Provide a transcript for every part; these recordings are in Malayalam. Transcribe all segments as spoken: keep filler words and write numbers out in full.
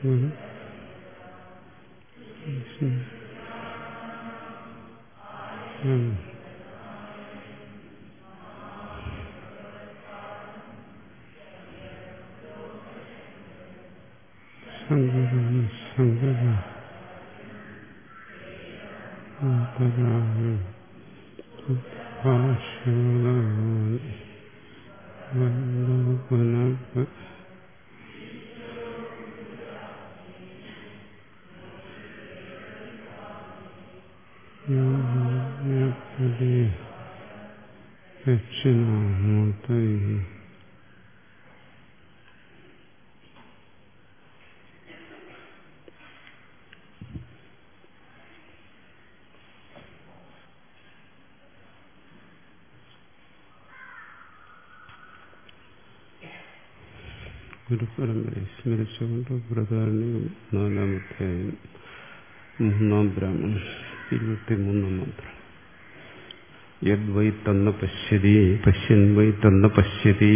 ഗുരുപരമ്പരയെ സ്മരിച്ചുകൊണ്ട് ബൃഹദാരണ്യം നാലാമധ്യായം മൂന്നാം ബ്രാഹ്മണം ഇരുപത്തിമൂന്നാം മന്ത്രം. യദ്വൈ തന്ന പശ്യതി പശ്യൻ വൈ തന്ന പശ്യതി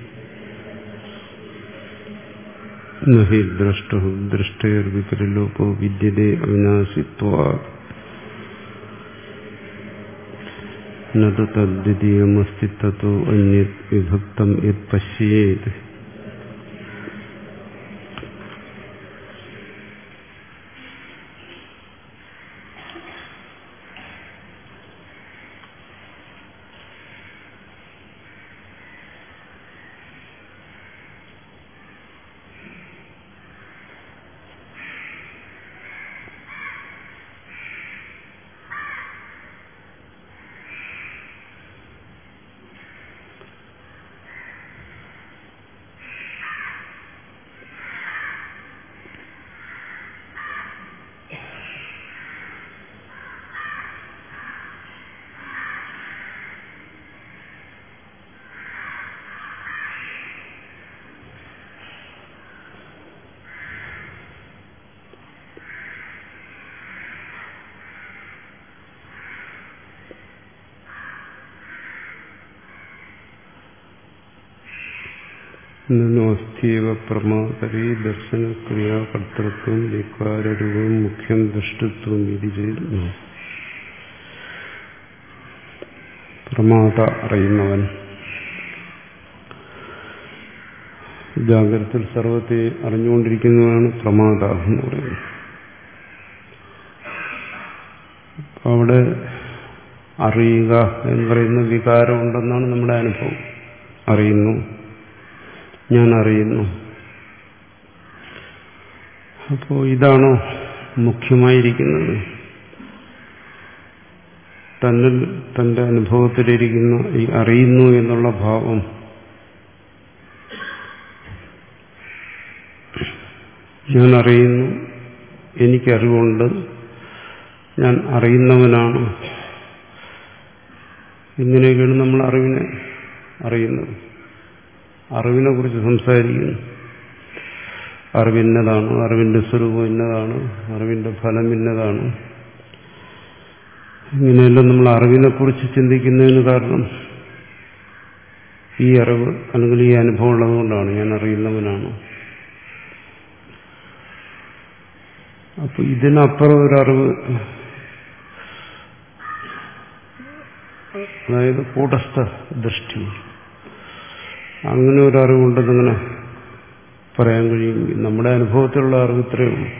നഹി ദ്രഷ്ടു ദൃഷ്ടൈർവിപരിലോപോ വിദ്യതേ അവിനാശിത്വാത് നതു തദ്ദ്വിതീയമസ്തി തതോ അന്യത് വിഭക്തം യത് പശ്യേത്. നസ്തീവ പ്രമാതരീ ദർശനക്രിയാകർത്തൃത്വം വികാരരൂപം മുഖ്യം ദൃഷ്ടത്വം ഇത് ചെയ്യുന്നു. പ്രമാത അറിയുന്നവൻ ജാഗ്രതയിൽ സർവത്തെ അറിഞ്ഞുകൊണ്ടിരിക്കുന്നതാണ് പ്രമാത എന്ന് പറയുന്നത്. അവിടെ അറിയുക എന്ന് പറയുന്ന വികാരമുണ്ടെന്നാണ് നമ്മുടെ അനുഭവം. അറിയുന്നു, ഞാൻ അറിയുന്നു. അപ്പോ ഇതാണോ മുഖ്യമായിരിക്കുന്നത്? തന്നിൽ തന്റെ അനുഭവത്തിലിരിക്കുന്ന ഈ അറിയുന്നു എന്നുള്ള ഭാവം ഞാൻ അറിയുന്നു, എനിക്കറിവുണ്ട്, ഞാൻ അറിയുന്നവനാണ്. ഇങ്ങനെയൊക്കെയാണ് നമ്മൾ അറിവിനെ അറിയുന്നത്. അറിവിനെ കുറിച്ച് സംസാരിക്കുന്നു. അറിവിന്നതാണ്, അറിവിന്റെ സ്വരൂപം ഇന്നതാണ്, അറിവിന്റെ ഫലം ഇന്നതാണ്. ഇങ്ങനെയെല്ലാം നമ്മൾ അറിവിനെ കുറിച്ച് ചിന്തിക്കുന്നതിന് കാരണം ഈ അറിവ് അല്ലെങ്കിൽ ഈ അനുഭവം ഉള്ളതുകൊണ്ടാണ്. ഞാൻ അറിയുന്നവനാണ്. അപ്പൊ ഇതിനപ്പുറം ഒരറിവ്, അതായത് കൂടസ്ഥ ദൃഷ്ടി, അങ്ങനെ ഒരു അറിവുണ്ടെന്നിങ്ങനെ പറയാൻ കഴിയും. നമ്മുടെ അനുഭവത്തിലുള്ള അറിവ് ഇത്രയേ ഉള്ളൂ.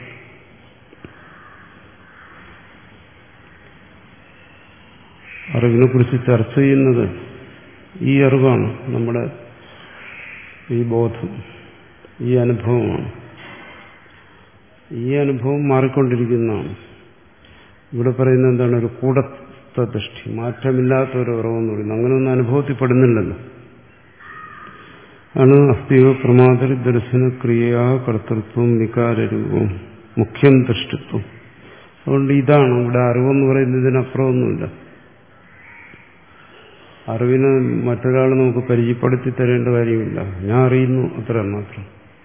അറിവിനെ കുറിച്ച് ചർച്ച ചെയ്യുന്നത് ഈ അറിവാണ്, നമ്മുടെ ഈ ബോധം, ഈ അനുഭവമാണ്. ഈ അനുഭവം മാറിക്കൊണ്ടിരിക്കുന്നതാണ്. ഇവിടെ പറയുന്നത് എന്താണ്? ഒരു കൂടസ്ഥ ദൃഷ്ടി, മാറ്റമില്ലാത്ത ഒരു അറിവെന്ന് പറയുന്നത്. അങ്ങനെയൊന്നും അനുഭവത്തിൽപ്പെടുന്നില്ലല്ലോ. ആണ് അസ്തീവ പ്രമാതരി ദർശന ക്രിയാ കർത്തൃത്വം വികാരരൂപം മുഖ്യം ദൃഷ്ടിത്വം. അതുകൊണ്ട് ഇതാണ് ഇവിടെ അറിവെന്ന് പറയുന്നതിനപ്പുറമൊന്നുമില്ല. അറിവിനെ മറ്റൊരാൾ നമുക്ക് പരിചയപ്പെടുത്തി തരേണ്ട കാര്യമില്ല. ഞാൻ അറിയുന്നു, അത്ര മാത്രം.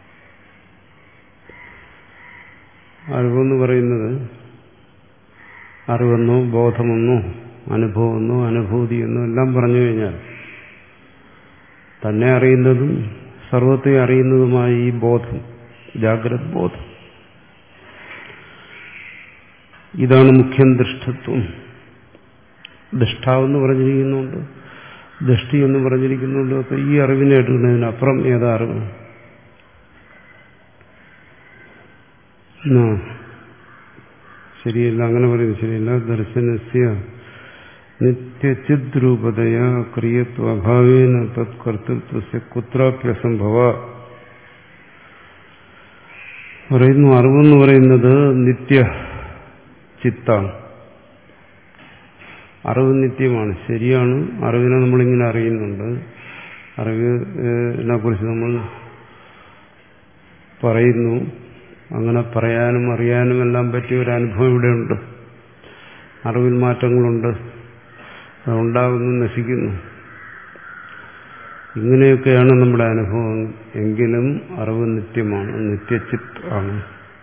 അറിവെന്ന് പറയുന്നത് അറിവെന്നോ ബോധമെന്നോ അനുഭവമെന്നോ അനുഭൂതിയെന്നോ എല്ലാം പറഞ്ഞു കഴിഞ്ഞാൽ തന്നെ അറിയുന്നതും സർവത്തെ അറിയുന്നതുമായ ഈ ബോധം, ജാഗ്രത് ബോധം, ഇതാണ് മുഖ്യം ദൃഷ്ടത്വം. ദൃഷ്ടാവെന്ന് പറഞ്ഞിരിക്കുന്നുണ്ട്, ദൃഷ്ടി എന്ന് പറഞ്ഞിരിക്കുന്നുണ്ട്. അപ്പൊ ഈ അറിവിനെ എടുക്കുന്നതിനപ്പുറം ഏതാ അറിവ്? ശരിയല്ല, അങ്ങനെ പറയുന്നത് ശരിയല്ല. ദർശനസ്യ നിത്യചിദ്രൂപതയ ക്രിയത്വ അഭാവേന തത് കർത്തൃത്വസ്യ കുത്രാപ്യസംഭവ. പറയുന്നു അറിവെന്ന് പറയുന്നത് നിത്യ ചിത്താണ്. അറിവ് നിത്യമാണ്, ശരിയാണ്. അറിവിനെ നമ്മളിങ്ങനെ അറിയുന്നുണ്ട്, അറിവിനെ കുറിച്ച് നമ്മൾ പറയുന്നു. അങ്ങനെ പറയാനും അറിയാനും എല്ലാം പറ്റിയ ഒരു അനുഭവം ഇവിടെയുണ്ട്. അറിവിൽ മാറ്റങ്ങളുണ്ട്, അതുണ്ടാകുന്നു, നശിക്കുന്നു. ഇങ്ങനെയൊക്കെയാണ് നമ്മുടെ അനുഭവം. എങ്കിലും അറിവ് നിത്യമാണ്, നിത്യചിത്ത് ആണ്.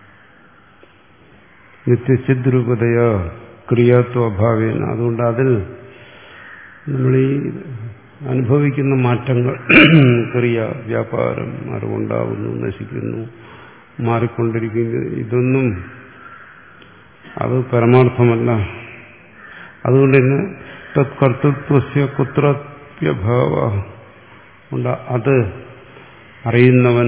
നിത്യചിത് രൂപതയ ക്രിയാത്വ അഭാവേന. അതുകൊണ്ട് അതിൽ നമ്മൾ ഈ അനുഭവിക്കുന്ന മാറ്റങ്ങൾ, ക്രിയ, വ്യാപാരം, അറിവുണ്ടാകുന്നു, നശിക്കുന്നു, മാറിക്കൊണ്ടിരിക്കുന്നു, ഇതൊന്നും അത് പരമാർത്ഥമല്ല. അതുകൊണ്ട് തന്നെ തത് കർത്തൃത്വസ്യ കുത്രാപ്യഭാവ ഉണ്ട്. അത് അറിയുന്നവൻ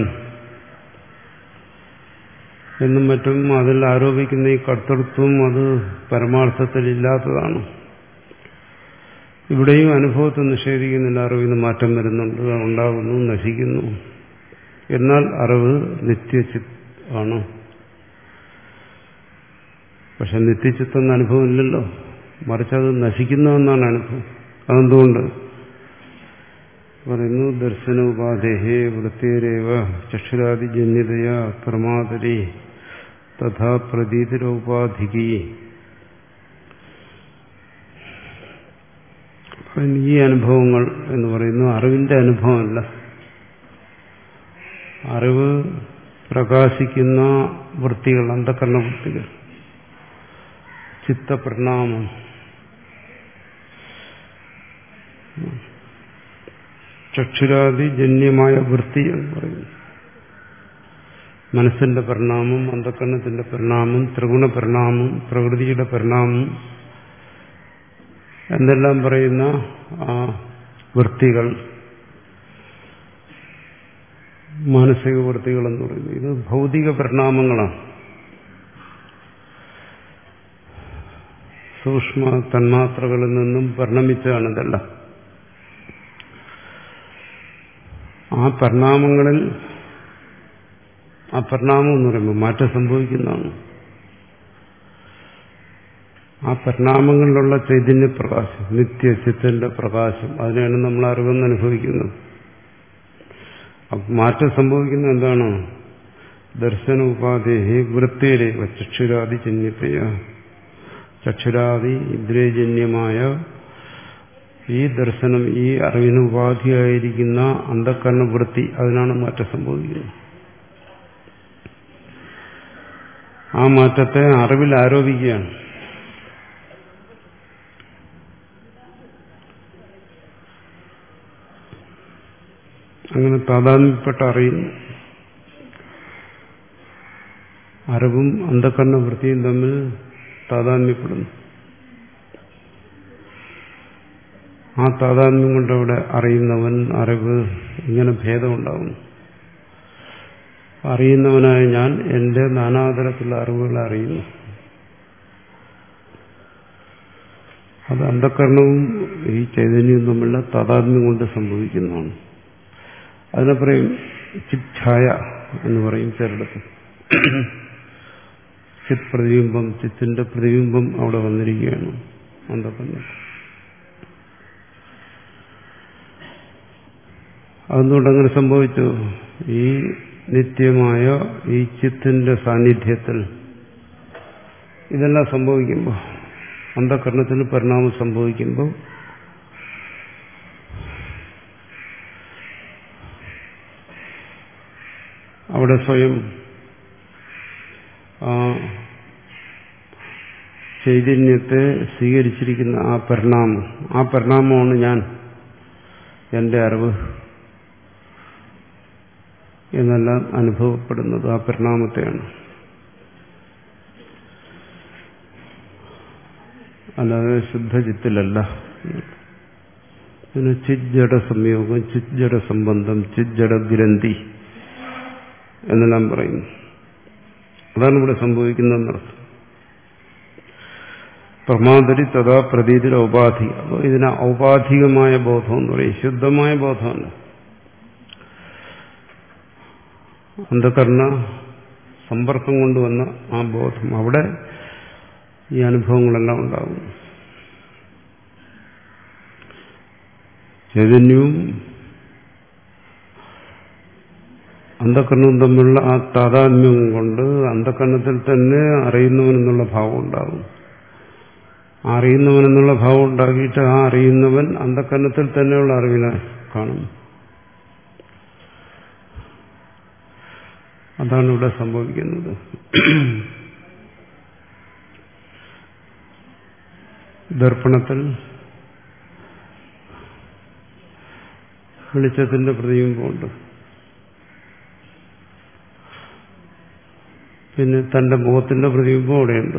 എന്നും മറ്റും അതിൽ ആരോപിക്കുന്ന ഈ കർത്തൃത്വം അത് പരമാർത്ഥത്തിലില്ലാത്തതാണ്. ഇവിടെയും അനുഭവത്തെ നിഷേധിക്കുന്നില്ല. അറിവിന് മാറ്റം വരുന്നുണ്ട്, ഉണ്ടാകുന്നു, നശിക്കുന്നു. എന്നാൽ അറിവ് നിത്യചിത്ത് ആണ്. പക്ഷെ നിത്യചിത്തെന്ന അനുഭവം ഇല്ലല്ലോ, മറിച്ച് അത് നശിക്കുന്നുവെന്നാണ് അനുഭവം. അതെന്തുകൊണ്ട് പറയുന്നു? ദർശന ഉപാധേഹേ വൃത്തിരേവ ചക്ഷുരാദിജന്യതയ പ്രമാതരി തഥാ പ്രതീതിരോപാധികി. ഈ അനുഭവങ്ങൾ എന്ന് പറയുന്നത് അറിവിന്റെ അനുഭവമല്ല. അറിവ് പ്രകാശിക്കുന്ന വൃത്തികൾ, അന്ധകരണ വൃത്തികൾ, ചിത്തപരിണാമം, ചക്ഷുരാദിജന്യമായ വൃത്തി എന്ന് പറയുന്നു. മനസ്സിന്റെ പരിണാമം, അന്ധകരണത്തിന്റെ പരിണാമം, ത്രിഗുണ പരിണാമം, പ്രകൃതിയുടെ പരിണാമം എന്നെല്ലാം പറയുന്ന ആ വൃത്തികൾ, മാനസിക വൃത്തികൾ എന്ന് പറയുന്നത് ഇത് ഭൗതിക പരിണാമങ്ങളാണ്. സൂക്ഷ്മ തന്മാത്രകളിൽ നിന്നും പരിണമിച്ചതാണ് ഇതെല്ലാം. ആ പരിണാമങ്ങളിൽ, ആ പരിണാമം എന്ന് പറയുമ്പോൾ മാറ്റം സംഭവിക്കുന്നതാണ്. ആ പരിണാമങ്ങളിലുള്ള ചൈതന്യ പ്രകാശം, നിത്യചിത്തിന്റെ പ്രകാശം, അതിനെയാണ് നമ്മൾ അറിവെന്ന് അനുഭവിക്കുന്നത്. മാറ്റം സംഭവിക്കുന്നത് എന്താണ്? ദർശന ഉപാധേഹി വൃത്തിയിലെ ചക്ഷുരാദി ജന്യതയ. ചക്ഷുരാദി ഇന്ദ്രിയജന്യമായ ഈ ദർശനം, ഈ അറിവിന് ഉപാധിയായിരിക്കുന്ന അന്ധകരണ വൃത്തി, അതിനാണ് മാറ്റം സംഭവിക്കുന്നത്. ആ മാറ്റത്തെ അറിവിൽ ആരോപിക്കുകയാണ്. അങ്ങനെ താതാത്മ്യപ്പെട്ട് അറിയുന്നു. അറിവും അന്ധകരണ വൃത്തിയും തമ്മിൽ താതാത്മ്യപ്പെടുന്നു. ആ താതാത്മ്യം കൊണ്ടവിടെ അറിയുന്നവൻ, അറിവ്, ഇങ്ങനെ ഭേദമുണ്ടാകുന്നു. അറിയുന്നവനായ ഞാൻ എന്റെ നാനാതരത്തിലുള്ള അറിവുകളെ അറിയുന്നു. അത് അന്ധകരണവും ഈ ചൈതന്യവും തമ്മിലുള്ള താതാത്മ്യം കൊണ്ട് സംഭവിക്കുന്നതാണ്. അതിനെ പറയും ചിച്ഛായ എന്ന് പറയും ചിലടത്ത്. ചിത് പ്രതിബിംബം, ചിത്തിന്റെ പ്രതിബിംബം അവിടെ വന്നിരിക്കുകയാണ് അന്ധകരണം. അതുകൊണ്ടങ്ങനെ സംഭവിച്ചു. ഈ നിത്യമായ ഈ ചിത്തിന്റെ സാന്നിധ്യത്തിൽ ഇതെല്ലാം സംഭവിക്കുമ്പോൾ, അന്ധകരണത്തിന് പരിണാമം സംഭവിക്കുമ്പോൾ അവിടെ സ്വയം ആ ചൈതന്യത്തെ സ്വീകരിച്ചിരിക്കുന്ന ആ പരിണാമം, ആ പരിണാമമാണ് ഞാൻ, എന്റെ അറിവ് എന്നെല്ലാം അനുഭവപ്പെടുന്നത് ആ പരിണാമത്തെയാണ്. അല്ലാതെ ശുദ്ധചിത്തിലല്ല. പിന്നെ ചിജ്ജട സംയോഗം, ചിജ്ജട സംബന്ധം, ചിജ്ജട ഗ്രന്ഥി എന്നെല്ലാം പറയുന്നു. അതാണ് ഇവിടെ സംഭവിക്കുന്നതെന്നർത്ഥം. പ്രമാദരി തഥാ പ്രതീതിൽ ഔപാധിക. അപ്പോൾ ഇതിന് ഔപാധികമായ ബോധം എന്ന് പറയും, ശുദ്ധമായ ബോധമല്ല. അന്ധകരണ സമ്പർക്കം കൊണ്ടുവന്ന ആ ബോധം, അവിടെ ഈ അനുഭവങ്ങളെല്ലാം ഉണ്ടാകും. ചൈതന്യവും അന്ധകരണവും തമ്മിലുള്ള ആ താതാത്മ്യം കൊണ്ട് അന്ധകരണത്തിൽ തന്നെ അറിയുന്നവനെന്നുള്ള ഭാവം ഉണ്ടാകും. അറിയുന്നവനെന്നുള്ള ഭാവം ഉണ്ടാക്കിയിട്ട് ആ അറിയുന്നവൻ അന്ധകരണത്തിൽ തന്നെയുള്ള അറിവിനെ കാണും. അതാണ് ഇവിടെ സംഭവിക്കുന്നത്. ദർപ്പണത്തിൽ വെളിച്ചത്തിന്റെ പ്രതിബിംബമുണ്ട്. പിന്നെ തന്റെ മുഖത്തിന്റെ പ്രതിബിംബം അവിടെയുണ്ട്.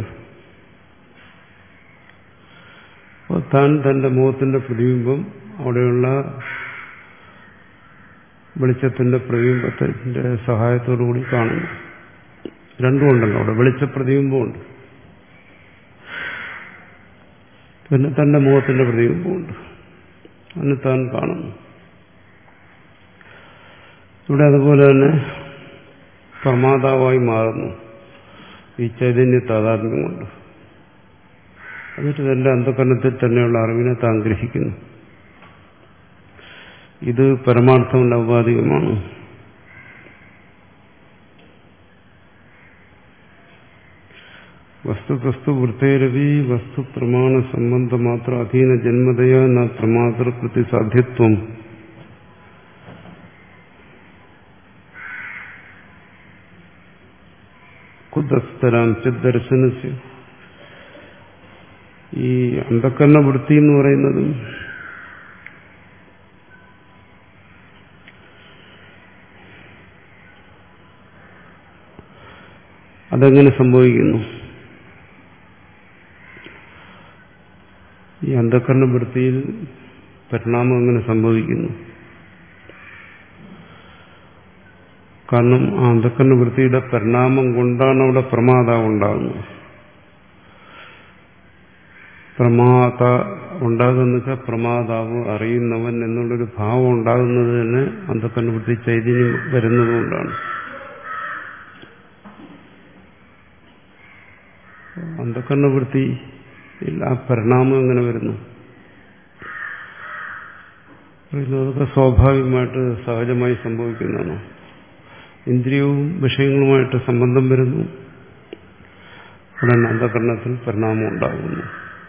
അപ്പോൾ താൻ തന്റെ മുഖത്തിന്റെ പ്രതിബിംബം അവിടെയുള്ള വെളിച്ചത്തിന്റെ പ്രതിബിംബത്തിന്റെ സഹായത്തോടുകൂടി കാണുന്നു. രണ്ടും ഉണ്ടല്ലോ, അവിടെ വെളിച്ചപ്രതിബിംബമുണ്ട്, പിന്നെ തന്റെ മുഖത്തിന്റെ പ്രതിബിംബമുണ്ട്. അതിന് താൻ കാണുന്നു. ഇവിടെ അതുപോലെ തന്നെ പ്രമാതാവായി മാറുന്നു ഈ ചൈതന്യ താതാത്മ്യം കൊണ്ട്. എന്നിട്ട് തന്റെ അന്ധകരണത്തിൽ തന്നെയുള്ള അറിവിനെ താൻ ഗ്രഹിക്കുന്നു. ഇത് പരമാർത്ഥമുള്ള ഔപാധികമാണ്. വസ്തുതസ്തു വൃത്തേരവി വസ്തു പ്രമാണ സംബന്ധ മാത്ര അധീന ജന്മതയാ ന പ്രമാതൃ പ്രതിസാധ്യത്വം. കുതസ്തരാം ചിദ്ദർശനസ്യ. ഈ അന്ധകരണ വൃത്തി എന്ന് പറയുന്നതും അതെങ്ങനെ സംഭവിക്കുന്നു? ഈ അന്ധകരണ വൃത്തിയിൽ പരിണാമം എങ്ങനെ സംഭവിക്കുന്നു? കാരണം ആ അന്ധകരണ വൃത്തിയുടെ പരിണാമം കൊണ്ടാണ് അവിടെ പ്രമാദം ഉണ്ടാകുന്നത്. പ്രമാദ ഉണ്ടാകുന്ന വെച്ചാൽ പ്രമാതാവ്, അറിയുന്നവൻ എന്നുള്ളൊരു ഭാവം ഉണ്ടാകുന്നത് തന്നെ അന്ധകരണ വൃത്തി ചൈതന്യം വരുന്നതുകൊണ്ടാണ്. അന്ധകരണ വൃത്തി ആ പരിണാമം എങ്ങനെ വരുന്നു? അതൊക്കെ സ്വാഭാവികമായിട്ട് സഹജമായി സംഭവിക്കുന്നതാണ്. ഇന്ദ്രിയവും വിഷയങ്ങളുമായിട്ട് സംബന്ധം വരുന്നു, ഉടൻ അന്ധകരണത്തിൽ പരിണാമം ഉണ്ടാകുന്നു.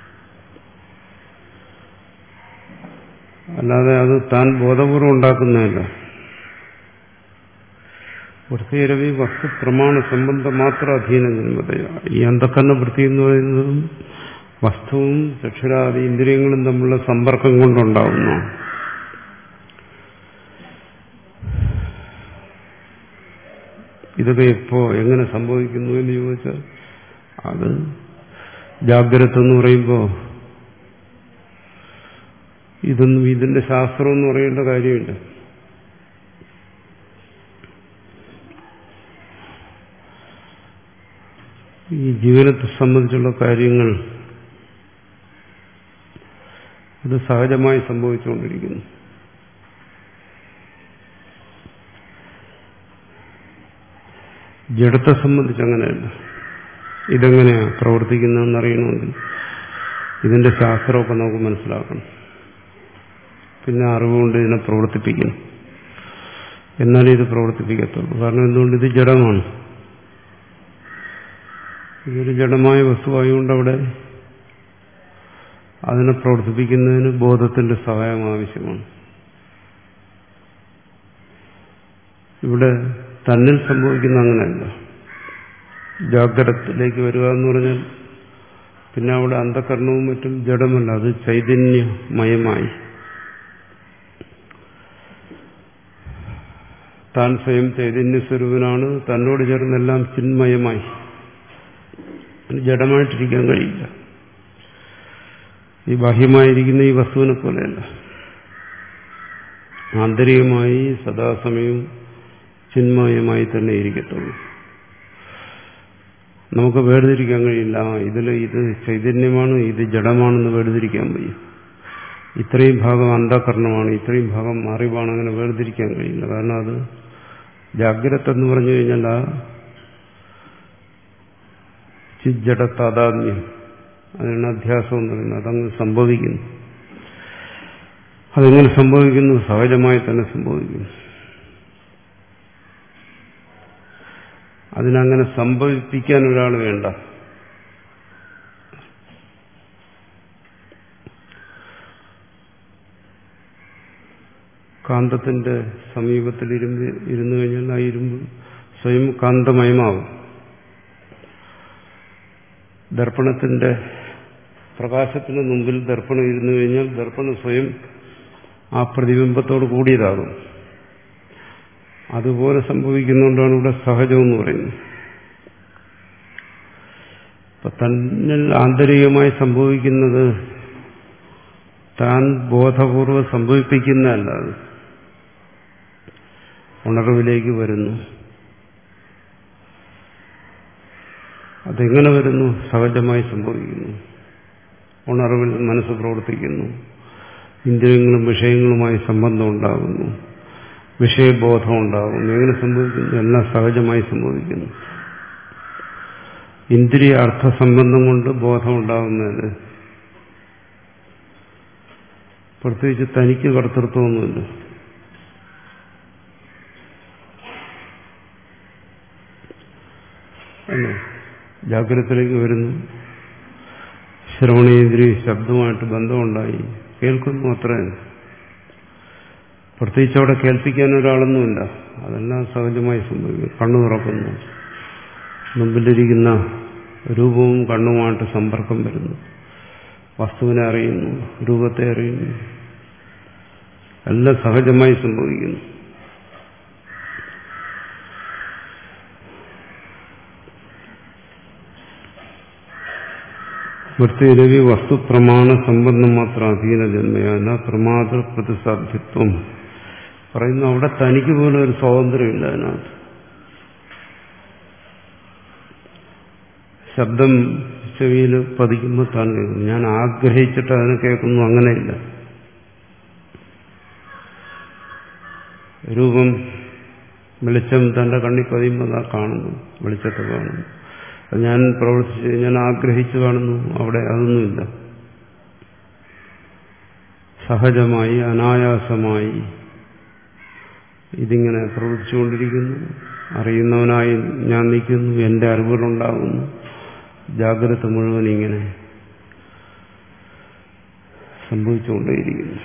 അല്ലാതെ അത് താൻ ബോധപൂർവം ഉണ്ടാക്കുന്നതല്ല. വൃത്തിരവി വസ്തു പ്രമാണ സംബന്ധം മാത്രം അധീന ജന്മതയ. ഈ അന്ധകരണ വൃത്തി എന്ന് പറയുന്നതും വസ്തുവും ചക്ഷുരാദി ഇന്ദ്രിയങ്ങളും തമ്മിലുള്ള സമ്പർക്കം കൊണ്ടുണ്ടാകുന്നു. ഇതൊക്കെ എപ്പോ എങ്ങനെ സംഭവിക്കുന്നു എന്ന് ചോദിച്ചാൽ അത് ജാഗ്രത എന്ന് പറയുമ്പോൾ ഇതൊന്നും ഇതിന്റെ ശാസ്ത്രം എന്ന് പറയേണ്ട കാര്യമില്ല. ഈ ജീവനത്തെ സംബന്ധിച്ചുള്ള കാര്യങ്ങൾ അത് സഹജമായി സംഭവിച്ചുകൊണ്ടിരിക്കുന്നു. ജഡത്തെ സംബന്ധിച്ച് അങ്ങനെയല്ല. ഇതെങ്ങനെയാ പ്രവർത്തിക്കുന്നതെന്ന് അറിയണമെങ്കിൽ ഇതിന്റെ ശാസ്ത്രമൊക്കെ നമുക്ക് മനസ്സിലാക്കണം. പിന്നെ അറിവുകൊണ്ട് ഇതിനെ പ്രവർത്തിപ്പിക്കണം. എന്നാലേ ഇത് പ്രവർത്തിപ്പിക്കത്തുള്ളൂ. കാരണം എന്തുകൊണ്ട്? ഇത് ജഡമാണ്. ഇതൊരു ജഡമായ വസ്തുവായതുകൊണ്ട് അവിടെ അതിനെ പ്രവർത്തിപ്പിക്കുന്നതിന് ബോധത്തിന്റെ സഹായം ആവശ്യമാണ്. ഇവിടെ തന്നിൽ സംഭവിക്കുന്ന അങ്ങനെയല്ല. ജാഗ്രതത്തിലേക്ക് വരിക എന്ന് പറഞ്ഞാൽ പിന്നെ അവിടെ അന്ധകരണവും മറ്റും ജഡമല്ല, അത് ചൈതന്യമയമായി താൻ സ്വയം ചൈതന്യ സ്വരൂപനാണ്. തന്നോട് ചേർന്നെല്ലാം ചിന്മയമായി ജഡമായിട്ടിരിക്കാൻ കഴിയില്ല. ഈ ബാഹ്യമായിരിക്കുന്ന ഈ വസ്തുവിനെ പോലെയല്ല. ആന്തരികമായി സദാസമയവും ചിന്മയമായി തന്നെ ഇരിക്കത്തുള്ളൂ. നമുക്ക് വേർതിരിക്കാൻ കഴിയില്ല. ഇതിൽ ഇത് ചൈതന്യമാണ്, ഇത് ജഡമാണെന്ന് വേർതിരിക്കാൻ വയ്യ. ഇത്രയും ഭാഗം അന്ധകരണമാണ്, ഇത്രയും ഭാഗം അറിവാണ്, അങ്ങനെ വേർതിരിക്കാൻ കഴിയില്ല. കാരണം അത് ജാഗ്രത എന്ന് പറഞ്ഞു കഴിഞ്ഞാൽ ആ ചിജ്ജട താതാത്മ്യം, അതിനാണ് അധ്യാസം എന്ന് പറയുന്നത്. അതങ്ങ് സംഭവിക്കുന്നു. അതെങ്ങനെ സംഭവിക്കുന്നു? സഹജമായി തന്നെ സംഭവിക്കുന്നു. അതിനങ്ങനെ സംഭവിപ്പിക്കാൻ ഒരാൾ വേണ്ട. കാന്തത്തിന്റെ സമീപത്തിൽ ഇരുമ്പ് ഇരുന്നു കഴിഞ്ഞാൽ ആ ഇരുമ്പ് സ്വയം കാന്തമയമാവും. ദർപ്പണത്തിന്റെ പ്രകാശത്തിന് മുമ്പിൽ ദർപ്പണം ഇരുന്നു കഴിഞ്ഞാൽ ദർപ്പണം സ്വയം ആ പ്രതിബിംബത്തോട് കൂടിയതാകും. അതുപോലെ സംഭവിക്കുന്നുകൊണ്ടാണ് ഇവിടെ സഹജമെന്ന് പറയുന്നത്. ഇപ്പൊ തന്നിൽ ആന്തരികമായി സംഭവിക്കുന്നത് താൻ ബോധപൂർവ്വം സംഭവിപ്പിക്കുന്നതല്ല. അത് ഉണർവിലേക്ക് വരുന്നു. അതെങ്ങനെ വരുന്നു? സഹജമായി സംഭവിക്കുന്നു. ഉണർവിൽ മനസ്സ് പ്രവർത്തിക്കുന്നു. ഇന്ദ്രിയങ്ങളും വിഷയങ്ങളുമായി സംബന്ധം ഉണ്ടാകുന്നു. വിഷയബോധം ഉണ്ടാകുന്നു. എങ്ങനെ സംഭവിക്കുന്നു? എല്ലാം സഹജമായി സംഭവിക്കുന്നു. ഇന്ദ്രിയ അർത്ഥസംബന്ധം കൊണ്ട് ബോധം ഉണ്ടാകുന്നത് പ്രത്യേകിച്ച് തനിക്ക് കർത്തൃത്വമൊന്നുമില്ല. അല്ലേ? ജാഗ്രതത്തിലേക്ക് വരുന്നു, ശ്രവണേന്ദ്രിയ ശബ്ദമായിട്ട് ബന്ധമുണ്ടായി, കേൾക്കുന്നു, അത്രയും. പ്രത്യേകിച്ച് അവിടെ കേൾപ്പിക്കാൻ ഒരാളൊന്നുമില്ല. അതെല്ലാം സഹജമായി സംഭവിക്കും. കണ്ണു തുറക്കുന്നു, മുമ്പിലിരിക്കുന്ന രൂപവും കണ്ണുമായിട്ട് സമ്പർക്കം വരുന്നു, വസ്തുവിനെ അറിയുന്നു, രൂപത്തെ അറിയുന്നു, എല്ലാം സഹജമായി സംഭവിക്കുന്നു. വൃത്തിരവി വസ്തുപ്രമാണ സംബന്ധം മാത്രം അധീന ജന്മയാന പ്രമാതൃ പ്രതിസാധ്യത്വം പറയുന്നു. അവിടെ തനിക്ക് പോലും ഒരു സ്വാതന്ത്ര്യമില്ല. അതിനകത്ത് ശബ്ദം ചെവിയിൽ പതിക്കുമ്പോൾ താൻ കേൾക്കുന്നു. ഞാൻ ആഗ്രഹിച്ചിട്ട് അതിനെ കേൾക്കുന്നു, അങ്ങനെയില്ല. രൂപം വെളിച്ചം തന്റെ കണ്ണിൽ പതിയുമ്പോൾ താൻ കാണുന്നു, വെളിച്ചത്തെ കാണുന്നു. ഞാൻ പ്രവർത്തിച്ച് ഞാൻ ആഗ്രഹിച്ചു കാണുന്നു, അവിടെ അതൊന്നുമില്ല. സഹജമായി അനായാസമായി ഇതിങ്ങനെ പ്രവർത്തിച്ചുകൊണ്ടിരിക്കുന്നു. അറിയുന്നവനായി ഞാൻ നിൽക്കുന്നു, എന്റെ അറിവുകളുണ്ടാകുന്നു. ജാഗ്രത മുഴുവൻ ഇങ്ങനെ സംഭവിച്ചുകൊണ്ടേയിരിക്കുന്നു.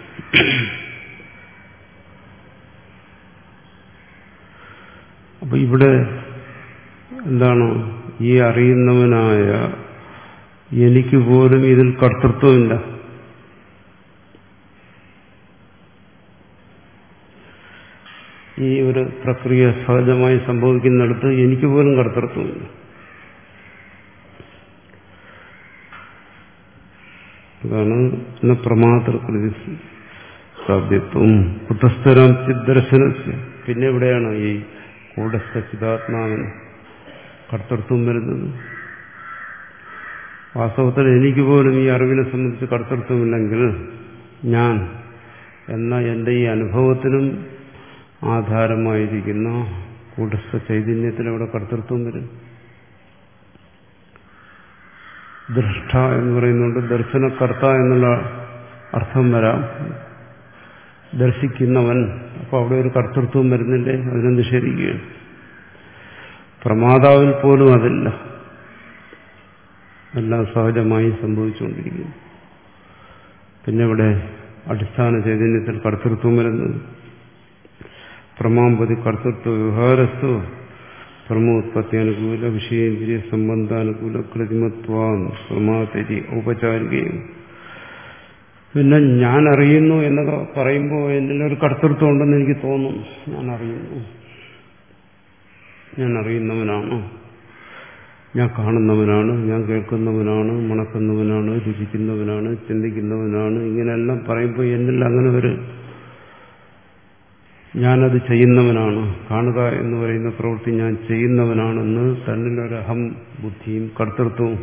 അപ്പൊ ഇവിടെ എന്താണ്? ഈ അറിയുന്നവനായ എനിക്ക് പോലും ഇതിൽ കർത്തൃത്വമില്ല. ഈ ഒരു പ്രക്രിയ സഹജമായി സംഭവിക്കുന്നിടത്ത് എനിക്ക് പോലും കർത്തൃത്വമില്ല. അതാണ് പ്രമാതൃകൃതി സാധ്യത്വം കുതസ്ഥരം ചിദ്ദർശനസ്യ. പിന്നെ എവിടെയാണ് ഈ കൂടസ്ഥ ചിതാത്മാവിന് കർത്തൃത്വം വരുന്നത്? വാസ്തവത്തിൽ എനിക്ക് പോലും ഈ അറിവിനെ സംബന്ധിച്ച് കർത്തൃത്വമില്ലെങ്കിൽ ഞാൻ എന്ന എന്റെ ഈ അനുഭവത്തിനും ആധാരമായിരിക്കുന്ന കൂടസ്ഥ ചൈതന്യത്തിലവിടെ കർത്തൃത്വം വരും. ദൃഷ്ട എന്ന് പറയുന്നുണ്ട്, ദർശനകർത്ത എന്നുള്ള അർത്ഥം വരാം. ദർശിക്കുന്നവൻ. അപ്പോൾ അവിടെ ഒരു കർത്തൃത്വം വരുന്നില്ലേ? അതിനെ നിഷേധിക്കുകയാണ്. പ്രമാതാവിൽ പോലും അതില്ല. എല്ലാം സഹജമായി സംഭവിച്ചുകൊണ്ടിരിക്കുന്നു. പിന്നെ ഇവിടെ അടിസ്ഥാന ചൈതന്യത്തിൽ കർത്തൃത്വം വരുന്നത് പ്രമാമ്പതി കർത്തൃത്വ വ്യവഹാരസ്തു പ്രമോത്പത്തി അനുകൂല വിഷയേന്ദ്രിയ സംബന്ധാനുകൂല കൃതിമത്വം പ്രമാതരി ഔപചാരികയും. പിന്നെ ഞാൻ അറിയുന്നു എന്നൊക്കെ പറയുമ്പോൾ എന്നിലൊരു കർത്തൃത്വം ഉണ്ടെന്ന് എനിക്ക് തോന്നുന്നു. ഞാൻ അറിയുന്നു, ഞാൻ അറിയുന്നവനാണ്. ഞാൻ കാണുന്നവനാണ്, ഞാൻ കേൾക്കുന്നവനാണ്, മണക്കുന്നവനാണ്, രുചിക്കുന്നവനാണ്, ചിന്തിക്കുന്നവനാണ്, ഇങ്ങനെയെല്ലാം പറയുമ്പോൾ എന്നിൽ അങ്ങനെ ഒരു ഞാനത് ചെയ്യുന്നവനാണ്, കാണുക എന്ന് പറയുന്ന പ്രവൃത്തി ഞാൻ ചെയ്യുന്നവനാണെന്ന് തന്നിലൊരഹം ബുദ്ധിയും കർത്തൃത്വവും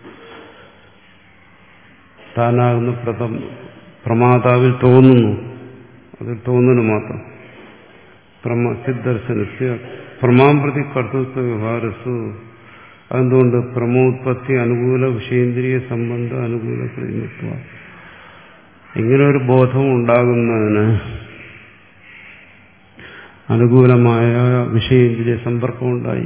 താനാകുന്ന പ്രഥം പ്രമാതാവിൽ തോന്നുന്നു. അതിൽ തോന്നുന്നു മാത്രം. പ്രമസിദ്ധർശനസ്യ പ്രമാം പ്രതി കർത്തൃത്വ വ്യവഹാരസു. അതുകൊണ്ട് പ്രമോത്പത്തി അനുകൂല വിഷയേന്ദ്രിയ സംബന്ധ അനുകൂല പ്രതിനിത്വ. ഇങ്ങനെ ഒരു ബോധം ഉണ്ടാകുന്നതിന് അനുകൂലമായ വിഷയേന്ദ്രിയ സമ്പർക്കമുണ്ടായി.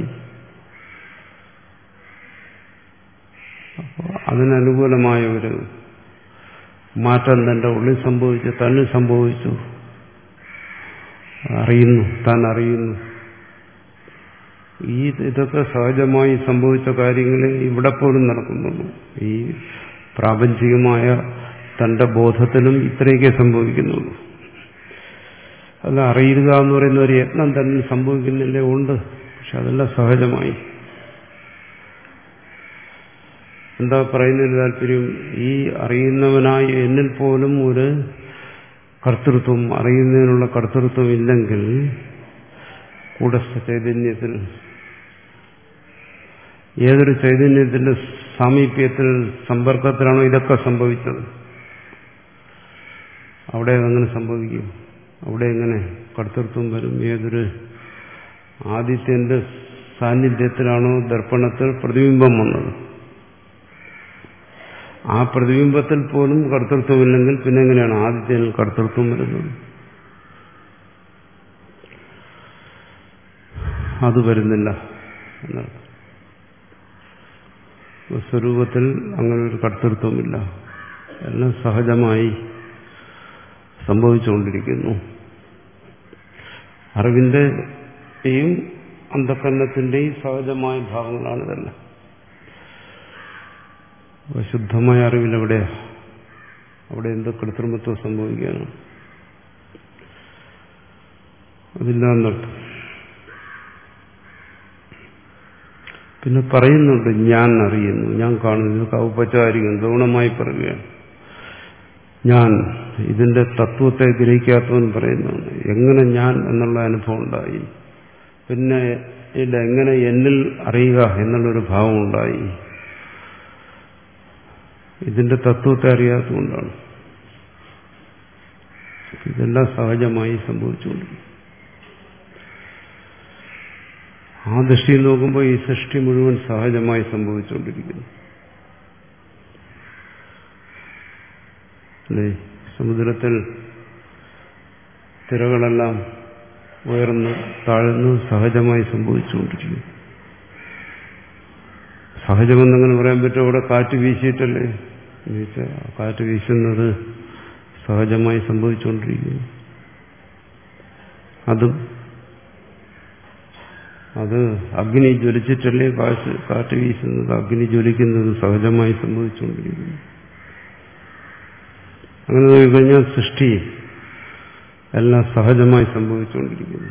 അപ്പോൾ അതിനനുകൂലമായ ഒരു മാറ്റം തന്റെ ഉള്ളിൽ സംഭവിച്ചു, തന്നിൽ സംഭവിച്ചു. അറിയുന്നു, താൻ അറിയുന്നു. ഈ ഇതൊക്കെ സഹജമായി സംഭവിച്ച കാര്യങ്ങളെ ഇവിടെ പോലും നടക്കുന്നുള്ളൂ. ഈ പ്രാപഞ്ചികമായ തന്റെ ബോധത്തിലും ഇത്രയൊക്കെ സംഭവിക്കുന്നുള്ളൂ. അല്ല, അറിയുക എന്ന് പറയുന്ന ഒരു യത്നം തന്നെ സംഭവിക്കുന്നില്ലേ? ഉണ്ട്. പക്ഷെ അതെല്ലാം സഹജമായി. എന്താ പറയുന്നതിന് താല്പര്യം? ഈ അറിയുന്നവനായി എന്നിൽ പോലും ഒരു കർത്തൃത്വം, അറിയുന്നതിനുള്ള കർത്തൃത്വം ഇല്ലെങ്കിൽ കൂടസ്ഥ ചൈതന്യത്തിൽ, ഏതൊരു ചൈതന്യത്തിന്റെ സാമീപ്യത്തിൽ, സമ്പർക്കത്തിലാണോ ഇതൊക്കെ സംഭവിച്ചത്, അവിടെ അങ്ങനെ സംഭവിക്കും. അവിടെ എങ്ങനെ കർത്തൃത്വം വരും? ഏതൊരു ആദിത്യന്റെ സാന്നിധ്യത്തിലാണോ ദർപ്പണത്തിൽ പ്രതിബിംബം വന്നത്, ആ പ്രതിബിംബത്തിൽ പോലും കർത്തൃത്വമില്ലെങ്കിൽ പിന്നെ എങ്ങനെയാണ് ആദിത്യനിൽ കർത്തൃത്വം വരുന്നത്? അത് വരുന്നില്ല എന്നർത്ഥം. സ്വരൂപത്തിൽ അങ്ങനെ ഒരു കർത്തൃത്വമില്ല. എല്ലാം സഹജമായി സംഭവിച്ചുകൊണ്ടിരിക്കുന്നു. അറിവിന്റെയും അന്ധകരണത്തിന്റെയും സഹജമായ ഭാവങ്ങളാണിതെല്ലാം. ശുദ്ധമായ അറിവിലെവിടെയാ? അവിടെ എന്ത് കൃത്രിമത്വം സംഭവിക്കാനാണ്? അതില്ലാന്നർത്ഥം. പിന്നെ പറയുന്നുണ്ട്, ഞാൻ അറിയുന്നു, ഞാൻ കാണുന്നു. ഇതൊക്കെ ഔപചാരികം, ഗൗണമായി പറയുകയാണ്. ഞാൻ ഇതിന്റെ തത്വത്തെ ഗ്രഹിക്കാത്തവൻ പറയുന്നതാണ്. എങ്ങനെ ഞാൻ എന്നുള്ള അനുഭവം ഉണ്ടായി? പിന്നെ ഇല്ല, എങ്ങനെ എന്നിൽ അറിയുക എന്നുള്ളൊരു ഭാവം ഉണ്ടായി? ഇതിന്റെ തത്വത്തെ അറിയാത്തതുകൊണ്ടാണ്. ഇതെല്ലാം സഹജമായി സംഭവിച്ചുകൊണ്ടിരിക്കും. ആ ദൃഷ്ടിയിൽ നോക്കുമ്പോൾ ഈ സൃഷ്ടി മുഴുവൻ സഹജമായി സംഭവിച്ചുകൊണ്ടിരിക്കുന്നു. അല്ലേ? സമുദ്രത്തിൽ തിരകളെല്ലാം ഉയർന്നു താഴ്ന്നു സഹജമായി സംഭവിച്ചുകൊണ്ടിരിക്കുന്നു. സഹജമെന്നങ്ങനെ പറയാൻ പറ്റും? അവിടെ കാറ്റ് വീശിയിട്ടല്ലേ എന്ന് ചോദിച്ചാൽ കാറ്റ് വീശുന്നത് സഹജമായി സംഭവിച്ചുകൊണ്ടിരിക്കുന്നു. അതും അത് അഗ്നി ജ്വലിച്ചിട്ടല്ലേ കാറ്റ് കാറ്റ് വീശുന്നത്, അഗ്നി ജ്വലിക്കുന്നത് സഹജമായി സംഭവിച്ചുകൊണ്ടിരിക്കുന്നു. അങ്ങനെ നോക്കിക്കഴിഞ്ഞാൽ സൃഷ്ടി എല്ലാം സഹജമായി സംഭവിച്ചുകൊണ്ടിരിക്കുന്നു.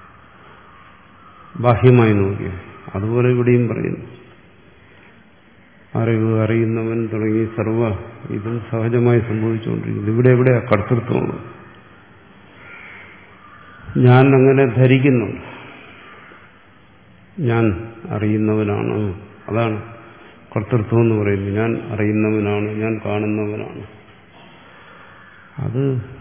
ബാഹ്യമായി നോക്കിയാൽ അതുപോലെ ഇവിടെയും പറയുന്നു. അറിവ്, അറിയുന്നവൻ തുടങ്ങി സർവ ഇതും സഹജമായി സംഭവിച്ചുകൊണ്ടിരിക്കുന്നു. ഇവിടെ എവിടെയാ കർത്തൃത്വമുള്ളത്? ഞാൻ അങ്ങനെ ധരിക്കുന്നുണ്ട്, ഞാൻ അറിയുന്നവനാണ്. അതാണ് കർത്തൃത്വം എന്ന് പറയുന്നത്. ഞാൻ അറിയുന്നവനാണ്, ഞാൻ കാണുന്നവനാണ്. അത്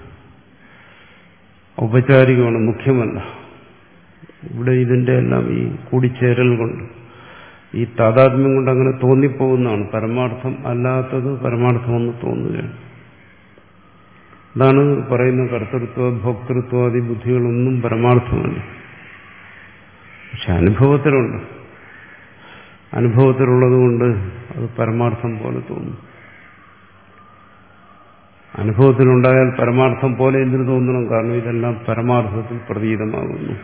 ഔപചാരികമാണ്, മുഖ്യമല്ല. ഇവിടെ ഇതിന്റെ എല്ലാം ഈ കൂടിച്ചേരൽ കൊണ്ട്, ഈ താതാത്മ്യം കൊണ്ട് അങ്ങനെ തോന്നിപ്പോകുന്നതാണ്. പരമാർത്ഥം അല്ലാത്തത് പരമാർത്ഥമെന്ന് തോന്നുകയാണ്. അതാണ് പറയുന്ന കർത്തൃത്വ ഭോക്തൃത്വാദി ബുദ്ധികളൊന്നും പരമാർത്ഥമല്ല. പക്ഷെ അനുഭവത്തിലുണ്ട്. അനുഭവത്തിലുള്ളത് കൊണ്ട് അത് പരമാർത്ഥം പോലെ തോന്നും. അനുഭവത്തിലുണ്ടായാൽ പരമാർത്ഥം പോലെ എന്തിനു തോന്നണം? കാരണം ഇതെല്ലാം പരമാർത്ഥത്തിൽ പ്രതീതമാകുന്നു.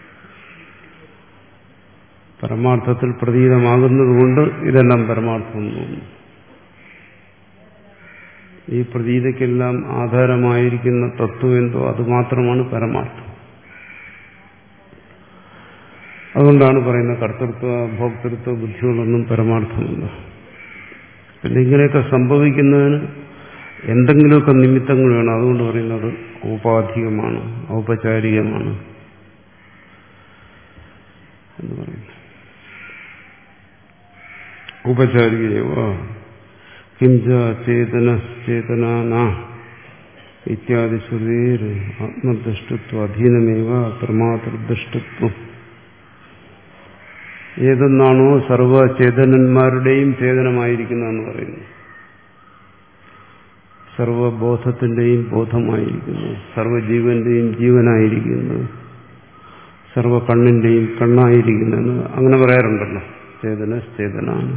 പരമാർത്ഥത്തിൽ പ്രതീതമാകുന്നതുകൊണ്ട് ഇതെല്ലാം പരമാർത്ഥം തോന്നുന്നു. ഈ പ്രതീതയ്ക്കെല്ലാം ആധാരമായിരിക്കുന്ന തത്വം എന്തോ അത് മാത്രമാണ് പരമാർത്ഥം. അതുകൊണ്ടാണ് പറയുന്നത് കർത്തൃത്വ ഭോക്തൃത്വ ബുദ്ധികളൊന്നും പരമാർത്ഥമല്ല. പിന്നെ ഇങ്ങനെയൊക്കെ സംഭവിക്കുന്നതിന് എന്തെങ്കിലുമൊക്കെ നിമിത്തങ്ങൾ വേണം. അതുകൊണ്ട് പറയുന്നത് ഔപാധികമാണ്, ഔപചാരികമാണ് എന്ന് പറയുന്നു. ഔപചാരികയോ കിഞ്ച ചേതനശ്ചേതനാന ഇത്യാദി ശ്രുതിർ ആത്മദൃഷ്ടത്വ അധീനമേവ പ്രമാതൃദൃഷ്ടത്വം. ഏതെന്നാണോ സർവചേതനന്മാരുടെയും ചേതനമായിരിക്കുന്നതെന്ന് പറയുന്നു, സർവബോധത്തിന്റെയും ബോധമായിരിക്കുന്നു, സർവജീവന്റെയും ജീവനായിരിക്കുന്നു, സർവ കണ്ണിന്റെയും കണ്ണായിരിക്കുന്നു അങ്ങനെ പറയാറുണ്ടല്ലോ. ചേതന ചേതനാണ്.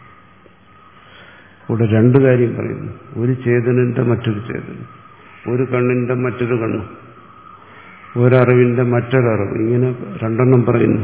ഇവിടെ രണ്ടു കാര്യം പറയുന്നു. ഒരു ചേതനന്റെ മറ്റൊരു ചേതനം, ഒരു കണ്ണിന്റെ മറ്റൊരു കണ്ണ്, ഒരറിവിന്റെ മറ്റൊരറിവ്, ഇങ്ങനെ രണ്ടെണ്ണം പറയുന്നു.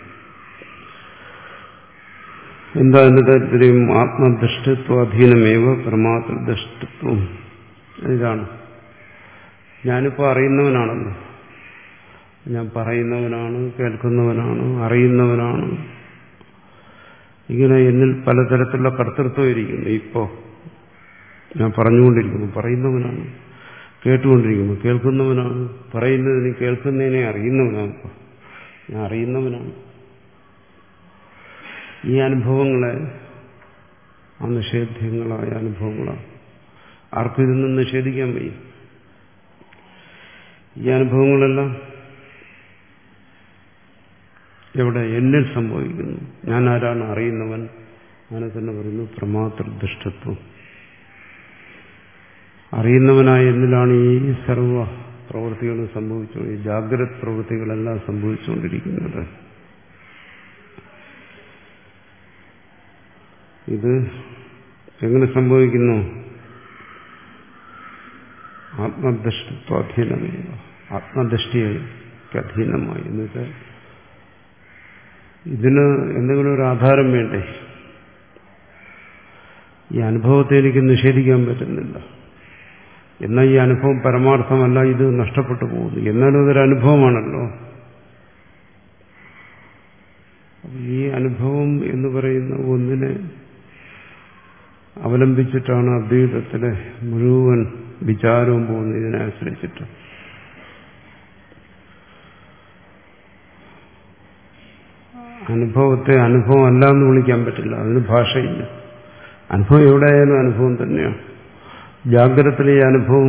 എന്താ എന്റെ താല്പര്യം? ആത്മദൃഷ്ടത്വ അധീനമേവ പ്രമാതൃദൃഷ്ടത്വം. ഇതാണ്. ഞാനിപ്പോൾ അറിയുന്നവനാണല്ലോ, ഞാൻ പറയുന്നവനാണ്, കേൾക്കുന്നവനാണ്, അറിയുന്നവനാണ്. ഇങ്ങനെ എന്നിൽ പലതരത്തിലുള്ള കർത്തൃത്വം ഇരിക്കുന്നു. ഇപ്പോ ഞാൻ പറഞ്ഞുകൊണ്ടിരിക്കുന്നു, പറയുന്നവനാണ്, കേട്ടുകൊണ്ടിരിക്കുന്നു, കേൾക്കുന്നവനാണ്, പറയുന്നതിന് കേൾക്കുന്നതിനെ അറിയുന്നവനാണ്. ഇപ്പോൾ ഞാൻ അറിയുന്നവനാണ്. ഈ അനുഭവങ്ങളെ അനിഷേധ്യങ്ങളായ അനുഭവങ്ങളാണ്. ആർക്കും ഇതൊന്നും നിഷേധിക്കാൻ വയ്യ. ഈ അനുഭവങ്ങളെല്ലാം എവിടെ? എന്നിൽ സംഭവിക്കുന്നു. ഞാൻ ആരാണ്? അറിയുന്നവൻ. അങ്ങനെ തന്നെ പറയുന്നു പ്രമാതൃദൃഷ്ടത്വം. അറിയുന്നവനായ എന്നിലാണ് ഈ സർവ പ്രവൃത്തികളും സംഭവിച്ചു, ഈ ജാഗ്രത പ്രവൃത്തികളെല്ലാം സംഭവിച്ചുകൊണ്ടിരിക്കുന്നത്. ഇത് എങ്ങനെ സംഭവിക്കുന്നു? ആത്മദൃഷ്ടത്വ അധീനമായി, ആത്മദൃഷ്ടിക്ക് അധീനമായി. എന്നുവെച്ചാൽ ഇതിന് എന്തെങ്കിലും ഒരു ആധാരം വേണ്ടേ? ഈ അനുഭവത്തെ എനിക്ക് നിഷേധിക്കാൻ പറ്റുന്നില്ല. എന്നാൽ ഈ അനുഭവം പരമാർത്ഥമല്ല, ഇത് നഷ്ടപ്പെട്ടു പോകുന്നു. എന്നാലും ഇതൊരു അനുഭവമാണല്ലോ. ഈ അനുഭവം എന്ന് പറയുന്ന ഒന്നിനെ അവലംബിച്ചിട്ടാണ് അദ്വൈതത്തിലെ മുഴുവൻ വിചാരവും പോകുന്നത്. ഇതിനെ ആശ്രയിച്ചിട്ട് അനുഭവത്തെ അനുഭവം അല്ല എന്ന് വിളിക്കാൻ പറ്റില്ല. അതിന് ഭാഷയില്ല. അനുഭവം എവിടെയായാലും അനുഭവം തന്നെയാണ്. ജാഗ്രതത്തിലെ ഈ അനുഭവം,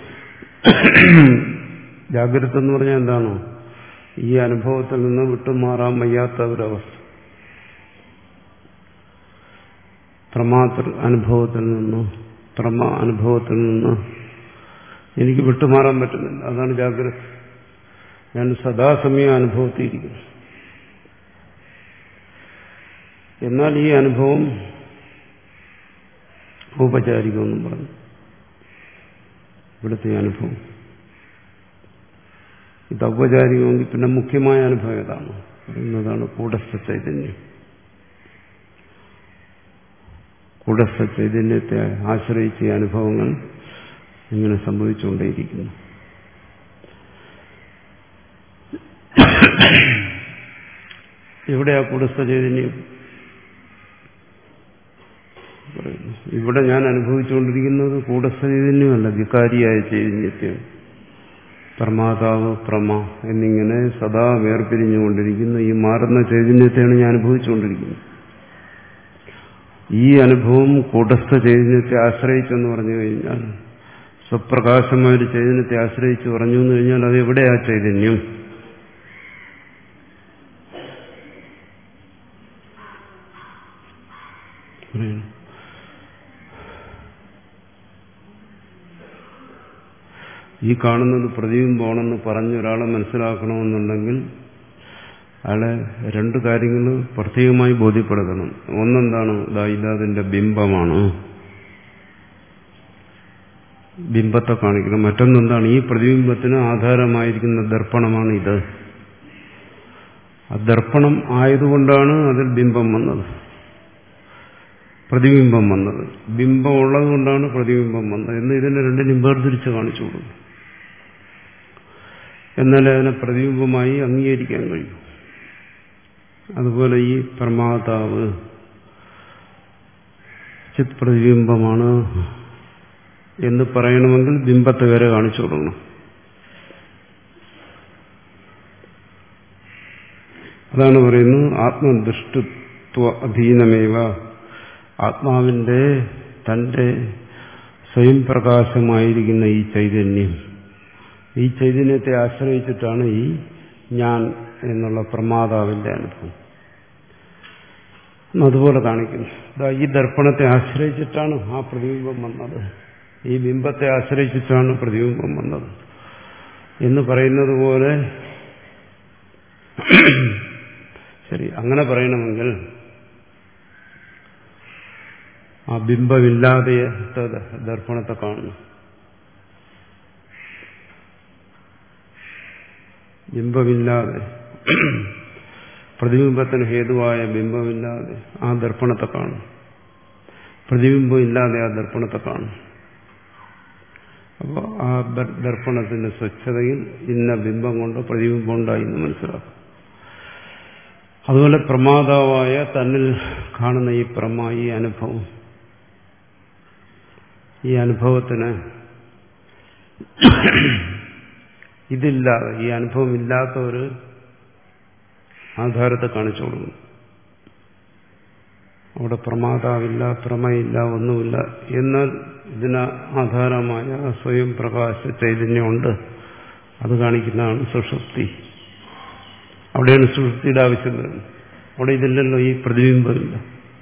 ജാഗ്രത എന്ന് പറഞ്ഞാൽ എന്താണോ? ഈ അനുഭവത്തിൽ നിന്ന് വിട്ടുമാറാൻ വയ്യാത്ത ഒരവസ്ഥ. പ്രമാതൃ അനുഭവത്തിൽ നിന്ന്, പ്രമ അനുഭവത്തിൽ നിന്ന് എനിക്ക് വിട്ടുമാറാൻ പറ്റുന്നില്ല. അതാണ് ജാഗ്രത. ഞാൻ സദാസമയം അനുഭവത്തിയിരിക്കുന്നു. എന്നാൽ ഈ അനുഭവം ഔപചാരികമെന്നും പറഞ്ഞു. ഇവിടുത്തെ അനുഭവം ഇത് ഔപചാരികമെങ്കിൽ പിന്നെ മുഖ്യമായ അനുഭവം ഏതാണ്? പറയുന്നതാണ് കൂടസ്ഥ ചൈതന്യം. കൂടസ്ഥ ചൈതന്യത്തെ ആശ്രയിച്ച അനുഭവങ്ങൾ ഇങ്ങനെ സംഭവിച്ചുകൊണ്ടേയിരിക്കുന്നു. എവിടെയാ കൂടസ്ഥ ചൈതന്യം? ഇവിടെ ഞാൻ അനുഭവിച്ചുകൊണ്ടിരിക്കുന്നത് കൂടസ്ഥ ചൈതന്യമല്ല, വികാരിയായ ചൈതന്യത്തെയാണ്. പ്രമാതാവ്, പ്രമ എന്നിങ്ങനെ സദാ വേർപിരിഞ്ഞുകൊണ്ടിരിക്കുന്ന ഈ മാറുന്ന ചൈതന്യത്തെയാണ് ഞാൻ അനുഭവിച്ചുകൊണ്ടിരിക്കുന്നത്. ഈ അനുഭവം കൂടസ്ഥ ചൈതന്യത്തെ ആശ്രയിച്ചെന്ന് പറഞ്ഞു കഴിഞ്ഞാൽ, സ്വപ്രകാശമായ ഒരു ചൈതന്യത്തെ ആശ്രയിച്ച് പറഞ്ഞു എന്ന് കഴിഞ്ഞാൽ അത് എവിടെയാ ചൈതന്യം? ഈ കാണുന്നത് പ്രതിബിംബമാണെന്ന് പറഞ്ഞ് ഒരാളെ മനസ്സിലാക്കണമെന്നുണ്ടെങ്കിൽ അയാളെ രണ്ട് കാര്യങ്ങൾ പ്രത്യേകമായി ബോധ്യപ്പെടുത്തണം. ഒന്നെന്താണ്? ഇതാ ഇല്ലാതിന്റെ ബിംബമാണ്, ബിംബത്തെ കാണിക്കണം. മറ്റൊന്നെന്താണ്? ഈ പ്രതിബിംബത്തിന് ആധാരമായിരിക്കുന്ന ദർപ്പണമാണ് ഇത്. ആ ദർപ്പണം ആയതുകൊണ്ടാണ് അതിൽ ബിംബം വന്നത്, പ്രതിബിംബം വന്നത്. ബിംബം ഉള്ളതുകൊണ്ടാണ് പ്രതിബിംബം വന്നത് എന്ന് ഇതിനെ രണ്ടിനും വേർതിരിച്ച് കാണിച്ചു കൊടുക്കും. എന്നാലേ അതിനെ പ്രതിബിംബമായി അംഗീകരിക്കാൻ കഴിയും. അതുപോലെ ഈ പ്രമാതാവ് ചിത് പ്രതിബിംബമാണ് എന്ന് പറയണമെങ്കിൽ ബിംബത്തെ വരെ കാണിച്ചു കൊടുക്കണം. അതാണ് പറയുന്നത് ആത്മദൃഷ്ടത്വ അധീനമേവ. ആത്മാവിന്റെ തന്റെ സ്വയം പ്രകാശമായിരിക്കുന്ന ഈ ചൈതന്യം, ഈ ചൈതന്യത്തെ ആശ്രയിച്ചിട്ടാണ് ഈ ഞാൻ എന്നുള്ള പ്രമാതാവിന്റെ അനുഭവം. അതുപോലെ കാണിക്കുന്നു. ഈ ദർപ്പണത്തെ ആശ്രയിച്ചിട്ടാണ് ആ പ്രതിബിംബം വന്നത്, ഈ ബിംബത്തെ ആശ്രയിച്ചിട്ടാണ് പ്രതിബിംബം വന്നത് എന്ന് പറയുന്നത് പോലെ. ശരി, അങ്ങനെ പറയണമെങ്കിൽ ആ ബിംബമില്ലാതെ ദർപ്പണത്തെ കാണുന്നു. ബിംബമില്ലാതെ, പ്രതിബിംബത്തിന് ഹേതുവായ ബിംബമില്ലാതെ ആ ദർപ്പണത്തെ കാണും. പ്രതിബിംബം ഇല്ലാതെ ആ ദർപ്പണത്തെ കാണും. അപ്പോൾ ആ ദർപ്പണത്തിന്റെ സ്വച്ഛതയിൽ ഇന്ന ബിംബം കൊണ്ട് പ്രതിബിംബം ഉണ്ടായി എന്ന് മനസ്സിലാക്കും. അതുപോലെ പ്രമാതാവായ തന്നിൽ കാണുന്ന ഈ പ്രമ, ഈ അനുഭവം, ഈ അനുഭവത്തിന് ഇതില്ലാതെ, ഈ അനുഭവം ഇല്ലാത്ത ഒരു ആധാരത്തെ കാണിച്ചു കൊടുക്കുന്നു. അവിടെ പ്രമാതാവില്ല, പ്രമയില്ല, ഒന്നുമില്ല. എന്നാൽ ഇതിന് ആധാരമായ സ്വയം പ്രകാശ ചൈതന്യമുണ്ട്. അത് കാണിക്കുന്നതാണ് സുഷുപ്തി. അവിടെയാണ് സുഷുപ്തിയുടെ ആവശ്യം വരുന്നത്. അവിടെ ഇതില്ലല്ലോ, ഈ പ്രതിബിംബമില്ല.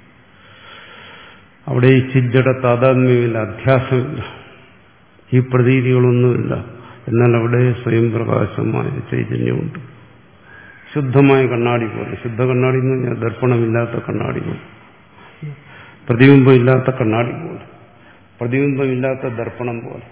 അവിടെ ഈ ചിജ്ജട താതാത്മ്യമില്ല, അധ്യാസമില്ല, ഈ പ്രതീതികളൊന്നുമില്ല. എന്നാൽ അവിടെ സ്വയം പ്രകാശമായ ചൈതന്യമുണ്ട്. ശുദ്ധമായ കണ്ണാടി പോലെ. ശുദ്ധ കണ്ണാടി എന്ന് പറഞ്ഞാൽ ദർപ്പണമില്ലാത്ത കണ്ണാടി പോലെ, പ്രതിബിംബമില്ലാത്ത കണ്ണാടി പോലെ, പ്രതിബിംബമില്ലാത്ത ദർപ്പണം പോലെ.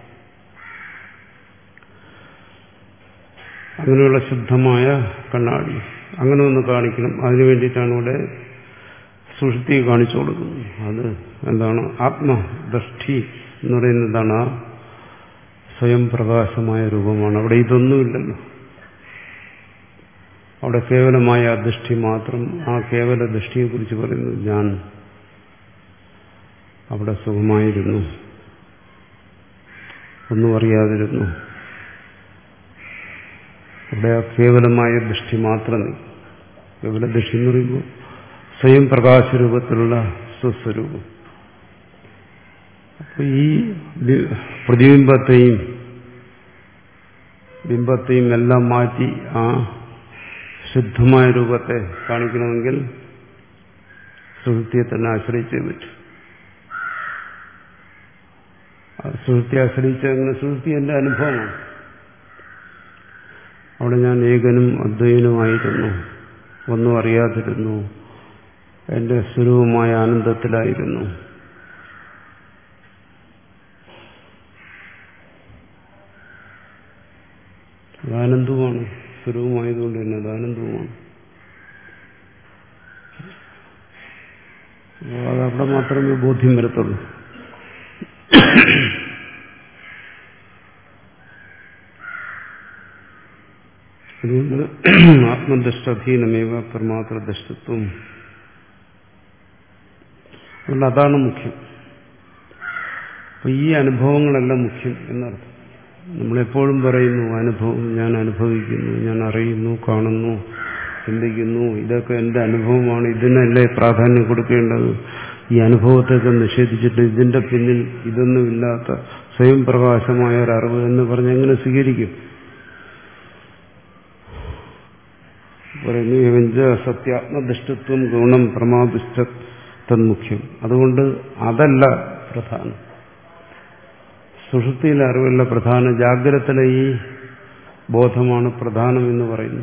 അങ്ങനെയുള്ള ശുദ്ധമായ കണ്ണാടി, അങ്ങനെ ഒന്ന് കാണിക്കണം. അതിനു വേണ്ടിയിട്ടാണ് ഇവിടെ സുഷുപ്തി കാണിച്ചു കൊടുക്കുന്നത്. അത് എന്താണ്? ആത്മദൃഷ്ടി എന്ന് പറയുന്നതാണ് ആ സ്വയം പ്രകാശമായ രൂപമാണ്. അവിടെ ഇതൊന്നുമില്ലല്ലോ. അവിടെ കേവലമായ ദൃഷ്ടി മാത്രം. ആ കേവല ദൃഷ്ടിയെക്കുറിച്ച് പറയുന്നു ഞാൻ അവിടെ സുഖമായിരുന്നു, ഒന്നും അറിയാതിരുന്നു. അവിടെ ആ കേവലമായ ദൃഷ്ടി മാത്രം. കേവല ദൃഷ്ടി എന്ന് പറയുമ്പോൾ സ്വയം പ്രകാശരൂപത്തിലുള്ള സ്വസ്വരൂപം. അപ്പൊ ഈ പ്രതിബിംബത്തെയും ബിംബത്തെയും എല്ലാം മാറ്റി ആ ശുദ്ധമായ രൂപത്തെ കാണിക്കണമെങ്കിൽ സുഹൃത്തിയെ തന്നെ ആശ്രയിച്ചേ പറ്റും. സുഹൃത്തിയെ ആശ്രയിച്ച അങ്ങനെ സുഹൃത്തി എന്റെ അനുഭവമാണ്. അവിടെ ഞാൻ ഏകനും അദ്വൈനുമായിരുന്നു, ഒന്നും അറിയാതിരുന്നു, എന്റെ സ്വരൂപമായ ആനന്ദത്തിലായിരുന്നു. ആനന്ദവുമാണ്, സ്വരൂപമായതുകൊണ്ട് തന്നെ അത് ആനന്ദവുമാണ്. അതവിടെ മാത്രമേ ബോധ്യം വരത്തുള്ളൂ. അതുകൊണ്ട് ആത്മദൃഷ്ടധീനമേവ പരമാർത്ഥദൃഷ്ടത്വം. അതുകൊണ്ട് അതാണ് മുഖ്യം. അപ്പൊ ഈ അനുഭവങ്ങളെല്ലാം മുഖ്യം എന്നർത്ഥം. നമ്മളെപ്പോഴും പറയുന്നു അനുഭവം, ഞാൻ അനുഭവിക്കുന്നു, ഞാൻ അറിയുന്നു, കാണുന്നു, ചിന്തിക്കുന്നു, ഇതൊക്കെ എന്റെ അനുഭവമാണ്, ഇതിനല്ലേ പ്രാധാന്യം കൊടുക്കേണ്ടത്. ഈ അനുഭവത്തൊക്കെ നിഷേധിച്ചിട്ട് ഇതിന്റെ പിന്നിൽ ഇതൊന്നുമില്ലാത്ത സ്വയം പ്രകാശമായ ഒരറിവ് എന്ന് പറഞ്ഞ് എങ്ങനെ സ്വീകരിക്കും? പറയുന്നു സത്യാത്മദൃഷ്ടത്വം ഗുണം പ്രമാദിഷ്ട തന്മുഖ്യം. അതുകൊണ്ട് അതല്ല പ്രധാനം. സുഷുപ്തിയിലെ അറിവല്ല പ്രധാനം, ജാഗ്രതത്തിലെ ഈ ബോധമാണ് പ്രധാനം എന്ന് പറയുന്നു.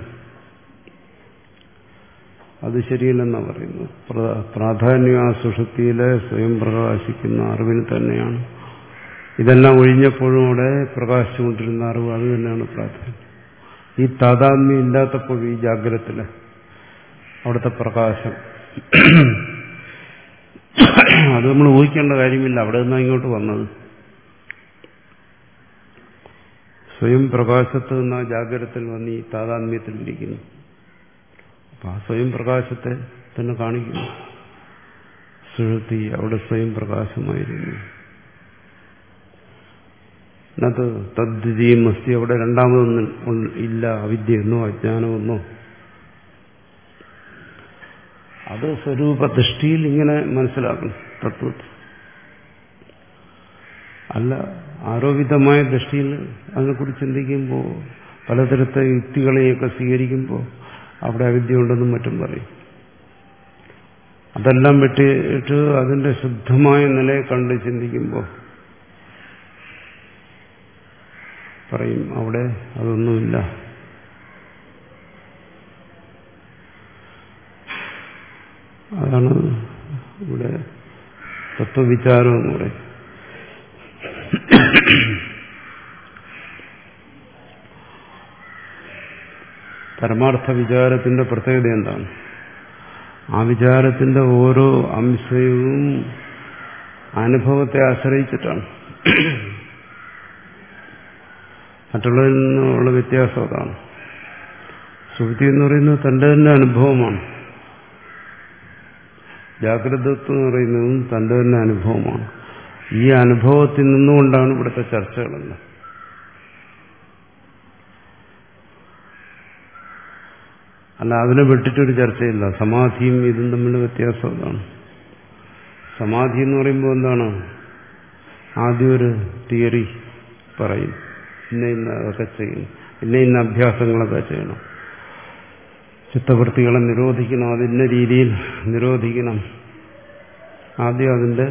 അത് ശരിയല്ലെന്നാണ് പറയുന്നത്. പ്രാധാന്യം ആ സുഷുപ്തിയിലെ സ്വയം പ്രകാശിക്കുന്ന അറിവിന് തന്നെയാണ്. ഇതെല്ലാം ഒഴിഞ്ഞപ്പോഴും അവിടെ പ്രകാശിച്ചുകൊണ്ടിരുന്ന അറിവ് അത് തന്നെയാണ് പ്രാധാന്യം. ഈ താതാത്മ്യം ഇല്ലാത്തപ്പോഴും ഈ ജാഗ്രതത്തില് അവിടുത്തെ പ്രകാശം അത് നമ്മൾ ഊഹിക്കേണ്ട കാര്യമില്ല. അവിടെ നിന്നാണ് ഇങ്ങോട്ട് വന്നത്. സ്വയം പ്രകാശത്ത് നിന്ന് ജാഗ്രതത്തിൽ വന്ന് ഈ താതാത്മ്യത്തിലിരിക്കുന്നു. ആ സ്വയം പ്രകാശത്തെ തന്നെ കാണിക്കുന്നു. സുഷുപ്തി അവിടെ സ്വയം പ്രകാശമായിരുന്നു. അത് തദ്വിതീയം അസ്തി, അവിടെ രണ്ടാമതൊന്നും ഇല്ല, അവിദ്യയെന്നോ അജ്ഞാനമെന്നോ. അത് സ്വരൂപദൃഷ്ടിയിൽ ഇങ്ങനെ മനസ്സിലാക്കണം തത്വത്തെ. അല്ല ആരോപിതമായ ദൃഷ്ടിയിൽ അതിനെക്കുറിച്ച് ചിന്തിക്കുമ്പോൾ, പലതരത്തെ യുക്തികളെയൊക്കെ സ്വീകരിക്കുമ്പോൾ അവിടെ അവിദ്യ ഉണ്ടെന്നും മറ്റും പറയും. അതെല്ലാം വിട്ടിട്ട് അതിന്റെ ശുദ്ധമായ നിലയെ കണ്ട് ചിന്തിക്കുമ്പോൾ പറയും അവിടെ അതൊന്നുമില്ല. അതാണ് ഇവിടെ തത്വവിചാരം എന്ന് പറയും. പരമാർത്ഥ വിചാരത്തിന്റെ പ്രത്യേകത എന്താണ്? ആ വിചാരത്തിന്റെ ഓരോ അംശവും അനുഭവത്തെ ആശ്രയിച്ചിട്ടാണ്. മറ്റുള്ളതിൽ നിന്നുള്ള വ്യത്യാസം അതാണ്. സുഷുപ്തി എന്ന് പറയുന്നത് തന്റെ തന്നെ അനുഭവമാണ്. ജാഗ്രതത്വം എന്ന് പറയുന്നതും തന്റെ തന്നെ അനുഭവമാണ്. ഈ അനുഭവത്തിൽ നിന്നുകൊണ്ടാണ് ഇവിടുത്തെ ചർച്ചകളെല്ലാം. അല്ല അതിനെ വിട്ടിട്ടൊരു ചർച്ചയില്ല. സമാധിയും ഇതും തമ്മിലുള്ള വ്യത്യാസം അതാണ്. സമാധി എന്ന് പറയുമ്പോൾ എന്താണ്? ആദ്യം ഒരു തിയറി പറയും, ഇന്ന ഇന്ന അതൊക്കെ ചെയ്യണം, ഇന്ന ഇന്ന അഭ്യാസങ്ങളൊക്കെ ചെയ്യണം, ചിത്തവൃത്തികളെ നിരോധിക്കണം, അതിന്ന രീതിയിൽ നിരോധിക്കണം. ആദ്യം അതിന്റെ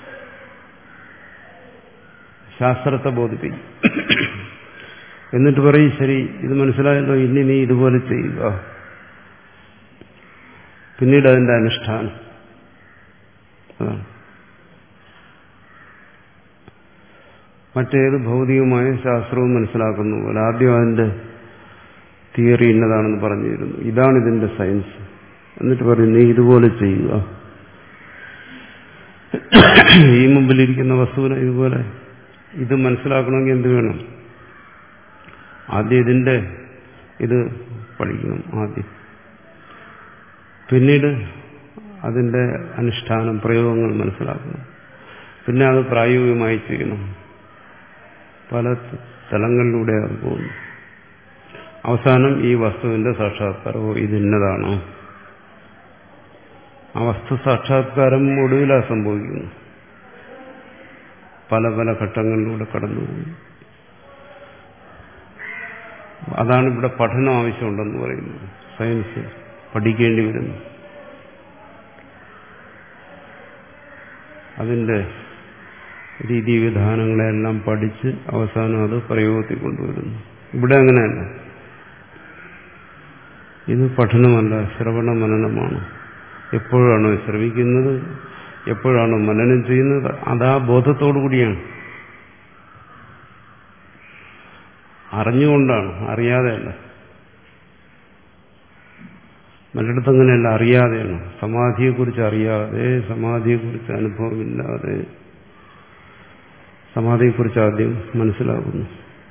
ശാസ്ത്രത്തെ ബോധിപ്പിക്കും. എന്നിട്ട് പറയും ശരി ഇത് മനസ്സിലായല്ലോ, ഇനി നീ ഇതുപോലെ ചെയ്യുക. പിന്നീട് അതിന്റെ അനുഷ്ഠാനം. അതാണ് മറ്റേത് ഭൗതികമായ ശാസ്ത്രവും മനസ്സിലാക്കുന്ന പോലെ ആദ്യം അതിന്റെ തിയറി ഇന്നതാണെന്ന് പറഞ്ഞിരുന്നു, ഇതാണ് ഇതിന്റെ സയൻസ്. എന്നിട്ട് പറയും നീ ഇതുപോലെ ചെയ്യുക. ഈ മുമ്പിലിരിക്കുന്ന വസ്തുവിനെ ഇതുപോലെ ഇത് മനസ്സിലാക്കണമെങ്കിൽ എന്ത് വേണം? ആദ്യം ഇതിന്റെ ഇത് പഠിക്കണം ആദ്യം. പിന്നീട് അതിന്റെ അനുഷ്ഠാനം പ്രയോഗങ്ങൾ മനസ്സിലാക്കണം. പിന്നെ അത് പ്രായോഗികമായി ചെയ്യണം. പല തലങ്ങളിലൂടെ അത് പോകുന്നു. അവസാനം ഈ വസ്തുവിന്റെ സാക്ഷാത്കാരമോ ഇതിന്നതാണോ? ആ വസ്തു സാക്ഷാത്കാരം ഒടുവിലാ സംഭവിക്കുന്നു. പല പല ഘട്ടങ്ങളിലൂടെ കടന്നുപോകുന്നു. അതാണ് ഇവിടെ പഠനം ആവശ്യമുണ്ടെന്ന് പറയുന്നത്. സയൻസ് പഠിക്കേണ്ടി വരുന്നു. അതിന്റെ രീതിവിധാനങ്ങളെല്ലാം പഠിച്ച് അവസാനം അത് പ്രയോഗത്തിൽ കൊണ്ടുവരുന്നു. ഇവിടെ അങ്ങനെയല്ല. ഇത് പഠനമല്ല, ശ്രവണ മനനമാണ്. എപ്പോഴാണോ ശ്രവിക്കുന്നത്, എപ്പോഴാണോ മനനം ചെയ്യുന്നത്, അതാ ബോധത്തോടു കൂടിയാണ്. അറിഞ്ഞുകൊണ്ടാണ്, അറിയാതെയല്ല. മറ്റിടത്ത് അങ്ങനെയല്ല, അറിയാതെയാണ്. സമാധിയെക്കുറിച്ച് അറിയാതെ, സമാധിയെക്കുറിച്ച് അനുഭവമില്ലാതെ സമാധിയെക്കുറിച്ച് ആദ്യം മനസ്സിലാക്കുന്നു,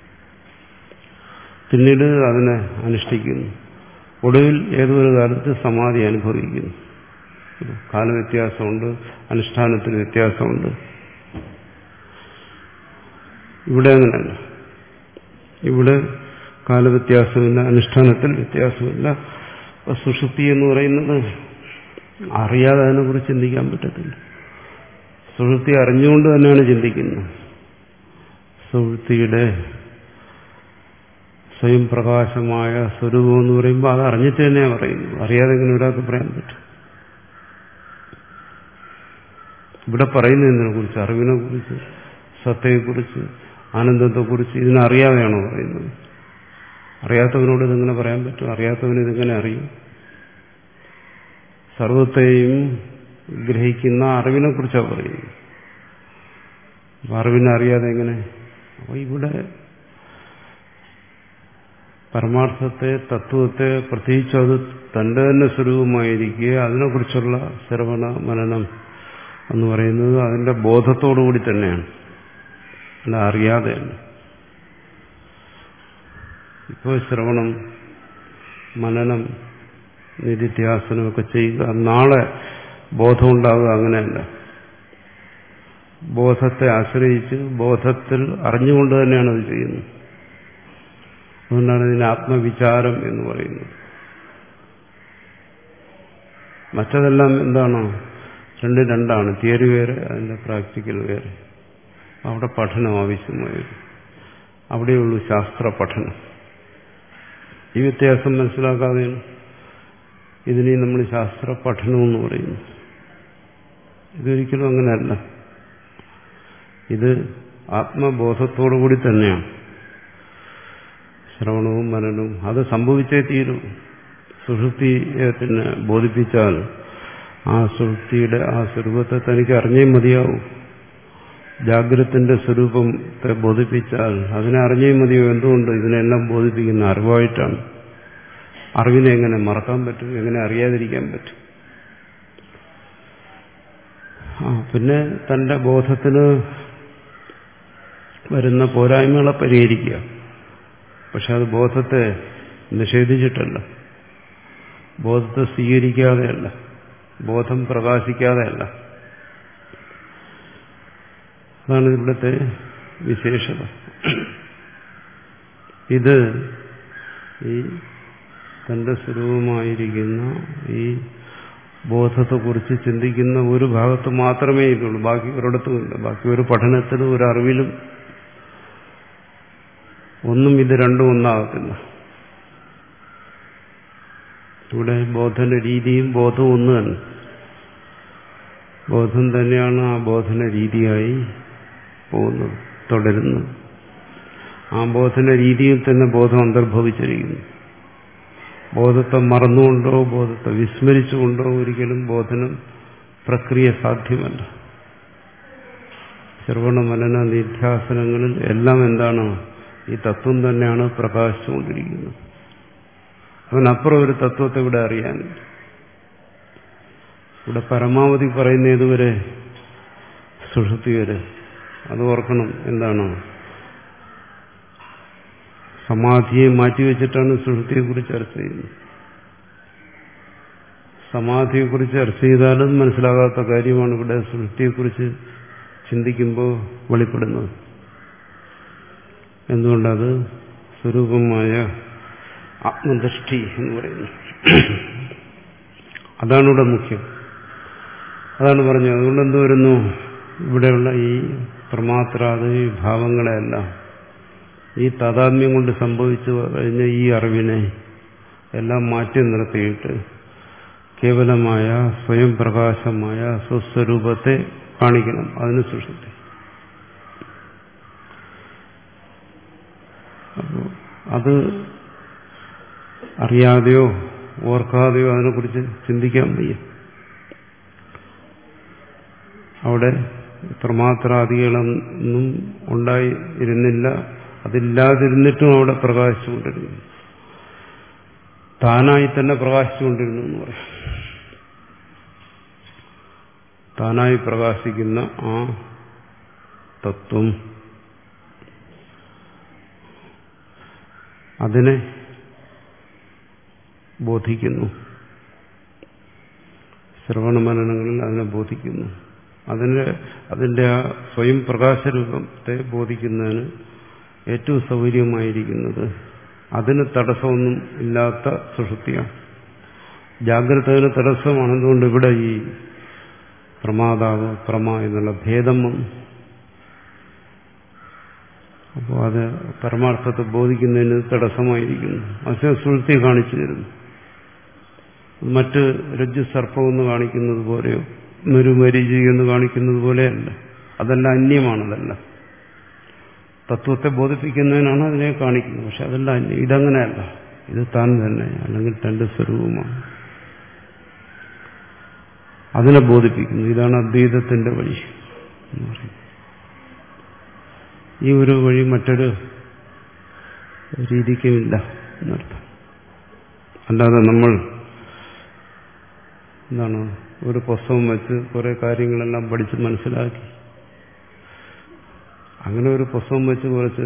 പിന്നീട് അതിനെ അനുഷ്ഠിക്കുന്നു, ഒടുവിൽ ഏതൊരു കാലത്ത് സമാധി അനുഭവിക്കുന്നു. കാലവ്യത്യാസമുണ്ട്, അനുഷ്ഠാനത്തിന് വ്യത്യാസമുണ്ട്. ഇവിടെ അങ്ങനെയല്ല. ഇവിടെ കാലവ്യത്യാസമില്ല, അനുഷ്ഠാനത്തിൽ വ്യത്യാസമില്ല. സുഷുപ്തി എന്ന് പറയുന്നത് അറിയാതെ അതിനെക്കുറിച്ച് ചിന്തിക്കാൻ പറ്റത്തില്ല. സുഷുപ്തി അറിഞ്ഞുകൊണ്ട് തന്നെയാണ് ചിന്തിക്കുന്നത്. സുഷുപ്തിയുടെ സ്വയം പ്രകാശമായ സ്വരൂപം എന്ന് പറയുമ്പോൾ അത് അറിഞ്ഞിട്ട് തന്നെയാണ് പറയുന്നത്. അറിയാതെ എങ്ങനെ ഒരാൾക്ക് പറയാൻ പറ്റും? ഇവിടെ പറയുന്നതിനെ കുറിച്ച്, അറിവിനെ കുറിച്ച്, സത്തയെക്കുറിച്ച്, ആനന്ദത്തെക്കുറിച്ച് ഇതിനറിയാതെയാണോ പറയുന്നത്? അറിയാത്തവനോട് ഇതെങ്ങനെ പറയാൻ പറ്റും? അറിയാത്തവന് ഇതെങ്ങനെ അറിയും? സർവത്തെയും ഗ്രഹിക്കുന്ന അറിവിനെ കുറിച്ചാണ് പറയുന്നത്. അറിവിനെ അറിയാതെ എങ്ങനെ? അപ്പൊ ഇവിടെ പരമാർത്ഥത്തെ, തത്വത്തെ, പ്രത്യേകിച്ച് അത് തന്റെ തന്നെ സ്വരൂപമായിരിക്കുക, അതിനെക്കുറിച്ചുള്ള ശ്രവണ മനനം എന്ന് പറയുന്നത് അതിന്റെ ബോധത്തോടുകൂടി തന്നെയാണ്, അല്ല അറിയാതെയല്ല. ഇപ്പോൾ ശ്രവണം, മനനം നിധിധ്യാസനമൊക്കെ ചെയ്യുക, നാളെ ബോധമുണ്ടാകുക, അങ്ങനെയല്ല. ബോധത്തെ ആശ്രയിച്ച് ബോധത്തിൽ അറിഞ്ഞുകൊണ്ട് തന്നെയാണ് അത് ചെയ്യുന്നത്. അതുകൊണ്ടാണ് ഇതിന് ആത്മവിചാരം എന്ന് പറയുന്നത്. മറ്റതെല്ലാം എന്താണോ രണ്ട് രണ്ടാണ്. തിയറി വേറെ, അതിന്റെ പ്രാക്ടിക്കൽ വേറെ. അവിടെ പഠനം ആവശ്യമായത്, അവിടെയുള്ളൂ ശാസ്ത്ര പഠനം. ഈ വ്യത്യാസം മനസ്സിലാക്കാതെയാണ് ഇതിനെ നമ്മൾ ശാസ്ത്ര പഠനമെന്ന് പറയുന്നു. ഇതൊരിക്കലും അങ്ങനെയല്ല. ഇത് ആത്മബോധത്തോടുകൂടി തന്നെയാണ് ശ്രവണവും മനനവും. അത് സംഭവിച്ചേ തീരും. സുഷുപ്തിയെ തന്നെ ബോധിപ്പിച്ചാൽ ആ സുഷുപ്തിയുടെ ആ സ്വരൂപത്തെ തനിക്ക് അറിഞ്ഞേ മതിയാവും. ജാഗ്രത്തിന്റെ സ്വരൂപത്തെ ബോധിപ്പിച്ചാൽ അതിനെ അറിഞ്ഞേ മതിയാവും. എന്തുകൊണ്ട്? ഇതിനെല്ലാം ബോധിപ്പിക്കുന്ന അറിവായിട്ടാണ്. അറിവിനെ എങ്ങനെ മറക്കാൻ പറ്റും? എങ്ങനെ അറിയാതിരിക്കാൻ പറ്റും? ആ പിന്നെ തന്റെ ബോധത്തിന് വരുന്ന പോരായ്മകളെ പരിഹരിക്കുക. പക്ഷെ അത് ബോധത്തെ നിഷേധിച്ചിട്ടല്ല, ബോധത്തെ സ്വീകരിക്കാതെയല്ല, ബോധം പ്രകാശിക്കാതെയല്ല. അതാണ് ഇവിടുത്തെ വിശേഷത. ഇത് ഈ തന്റെ സ്വരൂപമായിരിക്കുന്ന ഈ ബോധത്തെക്കുറിച്ച് ചിന്തിക്കുന്ന ഒരു ഭാഗത്ത് മാത്രമേ ഇതുള്ളൂ, ബാക്കി ഒരിടത്തുമില്ല. ബാക്കി ഒരു പഠനത്തിലും ഒരു അറിവിലും ഒന്നും ഇത് രണ്ടും ഒന്നാകത്തില്ല. ഇവിടെ ബോധന രീതിയും ബോധവും ഒന്ന് തന്നെ. ബോധം തന്നെയാണ് ആ ബോധന രീതിയായി പോകുന്നത്, തുടരുന്നത്. ആ ബോധന രീതിയിൽ തന്നെ ബോധം അന്തർഭവിച്ചിരിക്കുന്നു. ബോധത്തെ മറന്നുകൊണ്ടോ ബോധത്തെ വിസ്മരിച്ചുകൊണ്ടോ ഒരിക്കലും ബോധനം പ്രക്രിയ സാധ്യമല്ല. ശ്രവണ മനന നിധ്യാസനങ്ങളിൽ എല്ലാം എന്താണ്? ഈ തത്വം തന്നെയാണ് പ്രകാശിച്ചുകൊണ്ടിരിക്കുന്നത്. അതിനപ്പുറം ഒരു തത്വത്തെ ഇവിടെ അറിയാനില്ല. ഇവിടെ പരമാവധി പറയുന്ന ഏതുവരെ? സുഷുപ്തി വരെ. അത് ഓർക്കണം. എന്താണ്? സമാധിയെ മാറ്റിവെച്ചിട്ടാണ് സുഷുപ്തിയെക്കുറിച്ച് ചർച്ച ചെയ്യുന്നത്. സമാധിയെക്കുറിച്ച് ചർച്ച ചെയ്താലും മനസ്സിലാകാത്ത കാര്യമാണ് ഇവിടെ സുഷുപ്തിയെക്കുറിച്ച് ചിന്തിക്കുമ്പോൾ വെളിപ്പെടുന്നത്. എന്തുകൊണ്ടത് സ്വരൂപമായ ആത്മദൃഷ്ടി എന്ന് പറയുന്നു. അതാണ് ഇവിടെ മുഖ്യം. അതാണ് പറഞ്ഞത്. അതുകൊണ്ട് എന്ത് വരുന്നു? ഇവിടെയുള്ള ഈ പ്രമാത്രാദി ഭാവങ്ങളെല്ലാം ഈ താതാത്മ്യം കൊണ്ട് സംഭവിച്ചു കഴിഞ്ഞ ഈ അറിവിനെ എല്ലാം മാറ്റി നിർത്തിയിട്ട് കേവലമായ സ്വയം പ്രകാശമായ സ്വസ്വരൂപത്തെ കാണിക്കണം. അതിന് സുഷുപ്തി. അപ്പോൾ അത് അറിയാതെയോ ഓർക്കാതെയോ അതിനെക്കുറിച്ച് ചിന്തിക്കാൻ വയ്യ. അവിടെ പ്രമാത്രാദികളൊന്നും ഉണ്ടായി ഇരുന്നില്ല. അതില്ലാതിരുന്നിട്ടും അവിടെ പ്രകാശിച്ചുകൊണ്ടിരുന്നു. താനായി തന്നെ പ്രകാശിച്ചുകൊണ്ടിരുന്നു എന്ന് പറയാം. താനായി പ്രകാശിക്കുന്ന ആ തത്വം അതിനെ ബോധിക്കുന്നു. ശ്രവണമനനങ്ങളിൽ അതിനെ ബോധിക്കുന്നു. അതിന്റെ അതിന്റെ ആ സ്വയം പ്രകാശരൂപത്തെ ബോധിക്കുന്നതിന് ഏറ്റവും സൗകര്യമായിരിക്കുന്നത് അതിന് തടസ്സമൊന്നും ഇല്ലാത്ത സുഷുപ്തിയാണ്. ജാഗ്രതത്തിന് തടസ്സമാണെന്നുകൊണ്ട് ഇവിടെ ഈ പ്രമാതാവ് പ്രമ എന്നുള്ള ഭേദം വന്നു. അപ്പോൾ അത് പരമാർത്ഥത്തെ ബോധിക്കുന്നതിന് തടസ്സമായിരിക്കുന്നു. പക്ഷേ സുഷുപ്തി കാണിച്ചു തരുന്നു. മറ്റ് രജ്ജു സർപ്പമെന്ന് കാണിക്കുന്നത് പോലെയോ മരുമരീചി എന്ന് കാണിക്കുന്നത് പോലെയല്ല. അതെല്ലാം അന്യമാണതല്ല. തത്വത്തെ ബോധിപ്പിക്കുന്നതിനാണ് അതിനെ കാണിക്കുന്നത്. പക്ഷെ അതെല്ലാം അന്യം. ഇതങ്ങനെയല്ല. ഇത് താൻ തന്നെ, അല്ലെങ്കിൽ തന്റെ സ്വരൂപമാണ്. അതിനെ ബോധിപ്പിക്കുന്നു. ഇതാണ് അദ്വൈതത്തിന്റെ വഴി എന്ന് പറയുന്നത്. ഈ ഒരു വഴി മറ്റൊരു രീതിക്കുമില്ല എന്നർത്ഥം. അല്ലാതെ നമ്മൾ എന്താണ് ഒരു പുസ്തകം വെച്ച് കുറെ കാര്യങ്ങളെല്ലാം പഠിച്ച് മനസ്സിലാക്കി, അങ്ങനെ ഒരു പുസ്തകം വെച്ച് കുറച്ച്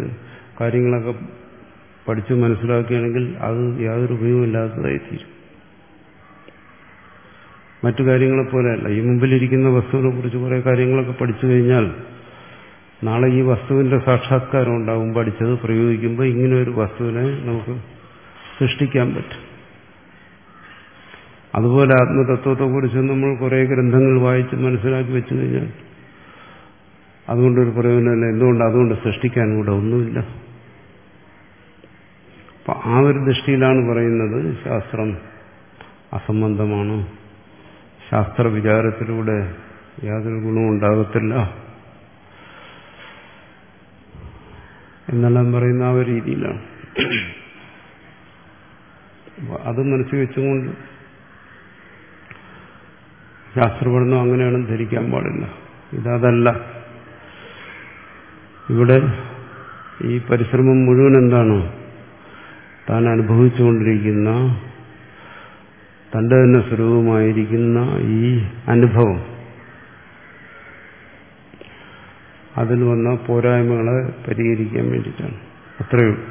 കാര്യങ്ങളൊക്കെ പഠിച്ച് മനസ്സിലാക്കുകയാണെങ്കിൽ അത് യാതൊരു ഉപയോഗമില്ലാത്തതായി തീരും. മറ്റു കാര്യങ്ങളെപ്പോലെയല്ല. ഈ മുമ്പിലിരിക്കുന്ന വസ്തുവിനെ കുറിച്ച് കുറെ കാര്യങ്ങളൊക്കെ പഠിച്ചു കഴിഞ്ഞാൽ നാളെ ഈ വസ്തുവിന്റെ സാക്ഷാത്കാരം ഉണ്ടാവും. പഠിച്ചത് പ്രയോഗിക്കുമ്പോൾ ഇങ്ങനെ ഒരു വസ്തുവിനെ നമുക്ക് സൃഷ്ടിക്കാൻ പറ്റും. അതുപോലെ ആത്മതത്വത്തെക്കുറിച്ച് നമ്മൾ കുറെ ഗ്രന്ഥങ്ങൾ വായിച്ച് മനസ്സിലാക്കി വെച്ചു കഴിഞ്ഞാൽ അതുകൊണ്ടൊരു പ്രയോജനമില്ല. എന്തുകൊണ്ട്? അതുകൊണ്ട് സൃഷ്ടിക്കാൻ കൂടെ ഒന്നുമില്ല. അപ്പൊ ആ ഒരു ദൃഷ്ടിയിലാണ് പറയുന്നത് ശാസ്ത്രം അസംബന്ധമാണ്, ശാസ്ത്ര വിചാരത്തിലൂടെ യാതൊരു ഗുണവും ഉണ്ടാകത്തില്ല എന്നെല്ലാം പറയുന്ന ആ ഒരു രീതിയിലാണ്. അത് മനസ്സിൽ വെച്ചുകൊണ്ട് ശാസ്ത്രപഠനം അങ്ങനെയാണെന്ന് ധരിക്കാൻ പാടില്ല. ഇതല്ല. ഇവിടെ ഈ പരിശ്രമം മുഴുവൻ എന്താണ്? താൻ അനുഭവിച്ചുകൊണ്ടിരിക്കുന്ന തന്റെ തന്നെ സ്വരൂപമായിരിക്കുന്ന ഈ അനുഭവം, അതിൽ വന്ന പോരായ്മകളെ പരിഹരിക്കാൻ വേണ്ടിയിട്ടാണ്. അത്രയേ ഉള്ളൂ.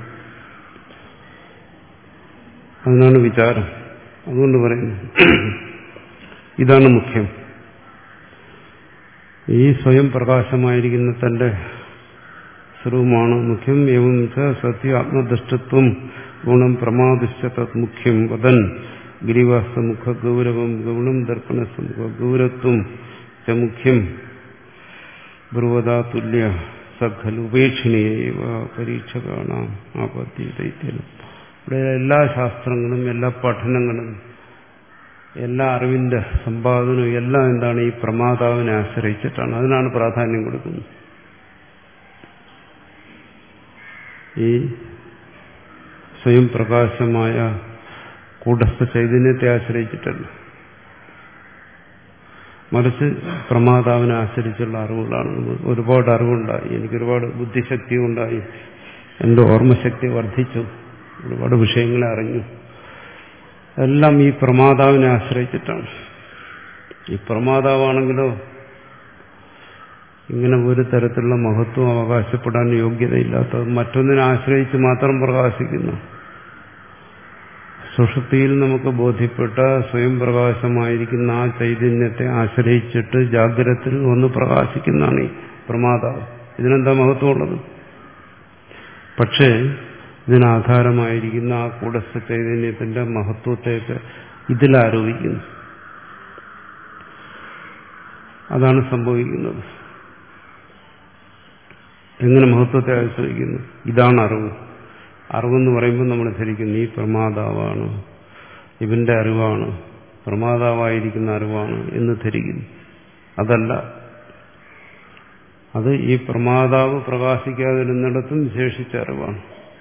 അതിനാണ് വിചാരം. അതുകൊണ്ട് പറയുന്നു ഇതാണ് മുഖ്യം. ഈ സ്വയം പ്രകാശമായിരിക്കുന്ന തന്റെ സ്വരൂപമാണ് മുഖ്യം. എവം ച സത്യ ആത്മദൃഷ്ടത്വം ഗുണം പ്രമാദിശ്ച തത് മുഖ്യം വദൻ ഗിരിവാസമുഖ ഗൗരവം ഗൗണം ദർപ്പണസമുഖ ഗൗരത്വം ച മുഖ്യം ബ്രുവദാ തുല്യ സഖൽ ഉപേക്ഷിണീയവ പരീക്ഷകാണാം ആപത്തിയും. ഇവിടെ എല്ലാ ശാസ്ത്രങ്ങളും എല്ലാ പഠനങ്ങളും എല്ലാ അറിവിന്റെ സമ്പാദനവും എല്ലാം എന്താണ്? ഈ പ്രമാതാവിനെ ആശ്രയിച്ചിട്ടാണ്. അതിനാണ് പ്രാധാന്യം കൊടുക്കുന്നത്. ഈ സ്വയം പ്രകാശമായ കൂടസ്ഥ ചൈതന്യത്തെ ആശ്രയിച്ചിട്ടല്ല, മറിച്ച് പ്രമാതാവിനെ ആശ്രയിച്ചുള്ള അറിവുകളാണ്. ഒരുപാട് അറിവുണ്ടായി, എനിക്കൊരുപാട് ബുദ്ധിശക്തി ഉണ്ടായി, എൻ്റെ ഓർമ്മശക്തി വർദ്ധിച്ചു, ഒരുപാട് വിഷയങ്ങളെ അറിഞ്ഞു. എല്ലാം ഈ പ്രമാതാവിനെ ആശ്രയിച്ചിട്ടാണ്. ഈ പ്രമാതാവാണെങ്കിലോ ഇങ്ങനെ ഒരു തരത്തിലുള്ള മഹത്വം അവകാശപ്പെടാൻ യോഗ്യതയില്ലാത്തത്, മറ്റൊന്നിനെ ആശ്രയിച്ച് മാത്രം പ്രകാശിക്കുന്നു. സുഷുപ്തിയിൽ നമുക്ക് ബോധ്യപ്പെട്ട സ്വയം പ്രകാശമായിരിക്കുന്ന ആ ചൈതന്യത്തെ ആശ്രയിച്ചിട്ട് ജാഗ്രതത്തിൽ ഒന്ന് പ്രകാശിക്കുന്നതാണ് ഈ പ്രമാതാവ്. ഇതിനെന്താ മഹത്വമുള്ളത്? പക്ഷേ ഇതിനാധാരമായിരിക്കുന്ന ആ കൂടസ്ഥ ചൈതന്യത്തിന്റെ മഹത്വത്തെയൊക്കെ ഇതിലാരോപിക്കുന്നു. അതാണ് സംഭവിക്കുന്നത്. എങ്ങനെ മഹത്വത്തെ ആശ്രയിക്കുന്നു? ഇതാണ് അറിവ്. അറിവെന്ന് പറയുമ്പോൾ നമ്മൾ ധരിക്കുന്നു ഈ പ്രമാതാവാണ്, ഇവന്റെ അറിവാണ്, പ്രമാതാവായിരിക്കുന്ന അറിവാണ് എന്ന് ധരിക്കുന്നു. അതല്ല, അത് ഈ പ്രമാതാവ് പ്രകാശിക്കാതിരുന്നിടത്തും ശേഷിച്ച അറിവാണ്.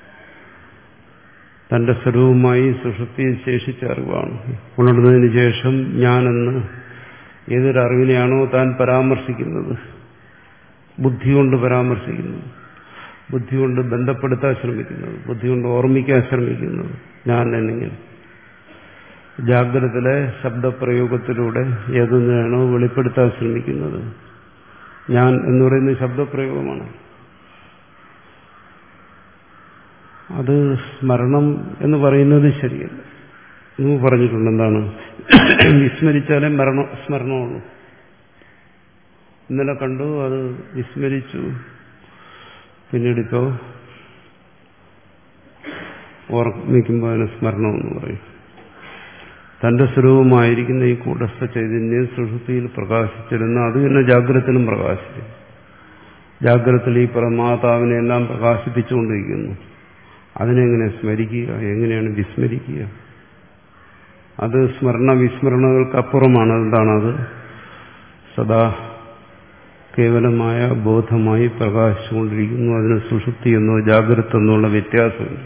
തന്റെ സ്വരൂപമായി സുഷുപ്തിയിൽ ശേഷിച്ച അറിവാണ്. ഉണർന്നതിന് ശേഷം ഞാനെന്ന് ഏതൊരറിവിനെയാണോ താൻ പരാമർശിക്കുന്നത്, ബുദ്ധി കൊണ്ട് പരാമർശിക്കുന്നത്, ബുദ്ധി കൊണ്ട് ബന്ധപ്പെടുത്താൻ ശ്രമിക്കുന്നത്, ബുദ്ധി കൊണ്ട് ഓർമ്മിക്കാൻ ശ്രമിക്കുന്നത് ഞാൻ എന്നിങ്ങനെ, ജാഗ്രതത്തിലെ ശബ്ദപ്രയോഗത്തിലൂടെ ഏതൊന്നിനാണോ വെളിപ്പെടുത്താൻ ശ്രമിക്കുന്നത്, ഞാൻ എന്ന് പറയുന്ന ശബ്ദപ്രയോഗമാണ്. അത് സ്മരണം എന്ന് പറയുന്നത് ശരിയല്ല. എന്ന് പറഞ്ഞിട്ടുണ്ട്. എന്താണ്? വിസ്മരിച്ചാലേ മരണ സ്മരണമുള്ളൂ. ഇന്നലെ കണ്ടു, അത് വിസ്മരിച്ചു, പിന്നീടിപ്പോ ഓർമ്മിക്കുമ്പോൾ അതിന് സ്മരണമെന്ന് പറയും. തന്റെ സ്വരൂപമായിരിക്കുന്ന ഈ കൂടസ്ഥ ചൈതന്യം സുഷുപ്തിയിൽ പ്രകാശിച്ചിരുന്ന അത് തന്നെ ജാഗ്രതത്തിലും പ്രകാശിക്കും. ജാഗ്രതത്തിൽ ഈ പരമാതാവിനെ എല്ലാം പ്രകാശിപ്പിച്ചുകൊണ്ടിരിക്കുന്നു. അതിനെങ്ങനെ സ്മരിക്കുക, എങ്ങനെയാണ് വിസ്മരിക്കുക? അത് സ്മരണ വിസ്മരണകൾക്കപ്പുറമാണ്. എന്താണത്? സദാ കേവലമായ ബോധമായി പ്രകാശിച്ചുകൊണ്ടിരിക്കുന്നു. അതിന് സുഷുപ്തി എന്നോ ജാഗ്രത എന്നുള്ള വ്യത്യാസമുണ്ട്.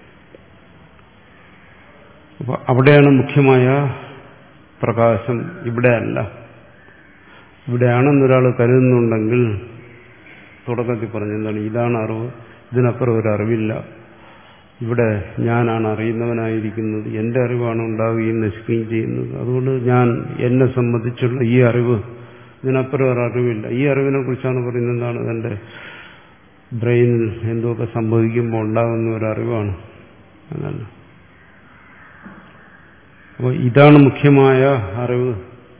അപ്പൊ അവിടെയാണ് മുഖ്യമായ പ്രകാശം. ഇവിടെ അല്ല. ഇവിടെയാണെന്നൊരാൾ കരുതുന്നുണ്ടെങ്കിൽ തുടക്കത്തിൽ പറഞ്ഞെന്താണ്? ഇതാണ് അറിവ്, ഇതിനപ്പുറം ഒരു അറിവില്ല. ഇവിടെ ഞാനാണ് അറിയുന്നവനായിരിക്കുന്നത്, എന്റെ അറിവാണ് ഉണ്ടാവുകയും നശിക്കുകയും ചെയ്യുന്നത്. അതുകൊണ്ട് ഞാൻ എന്നെ സംബന്ധിച്ചുള്ള ഈ അറിവ്, ഇതിനപ്പുറം ഒരു അറിവില്ല. ഈ അറിവിനെ കുറിച്ചാണ് പറയുന്നത്. എന്താണ്? തന്റെ ബ്രെയിനിൽ എന്തൊക്കെ സംഭവിക്കുമ്പോൾ ഉണ്ടാകുന്ന ഒരു അറിവാണ്. എന്നല്ല. അപ്പോൾ ഇതാണ് മുഖ്യമായ അറിവ്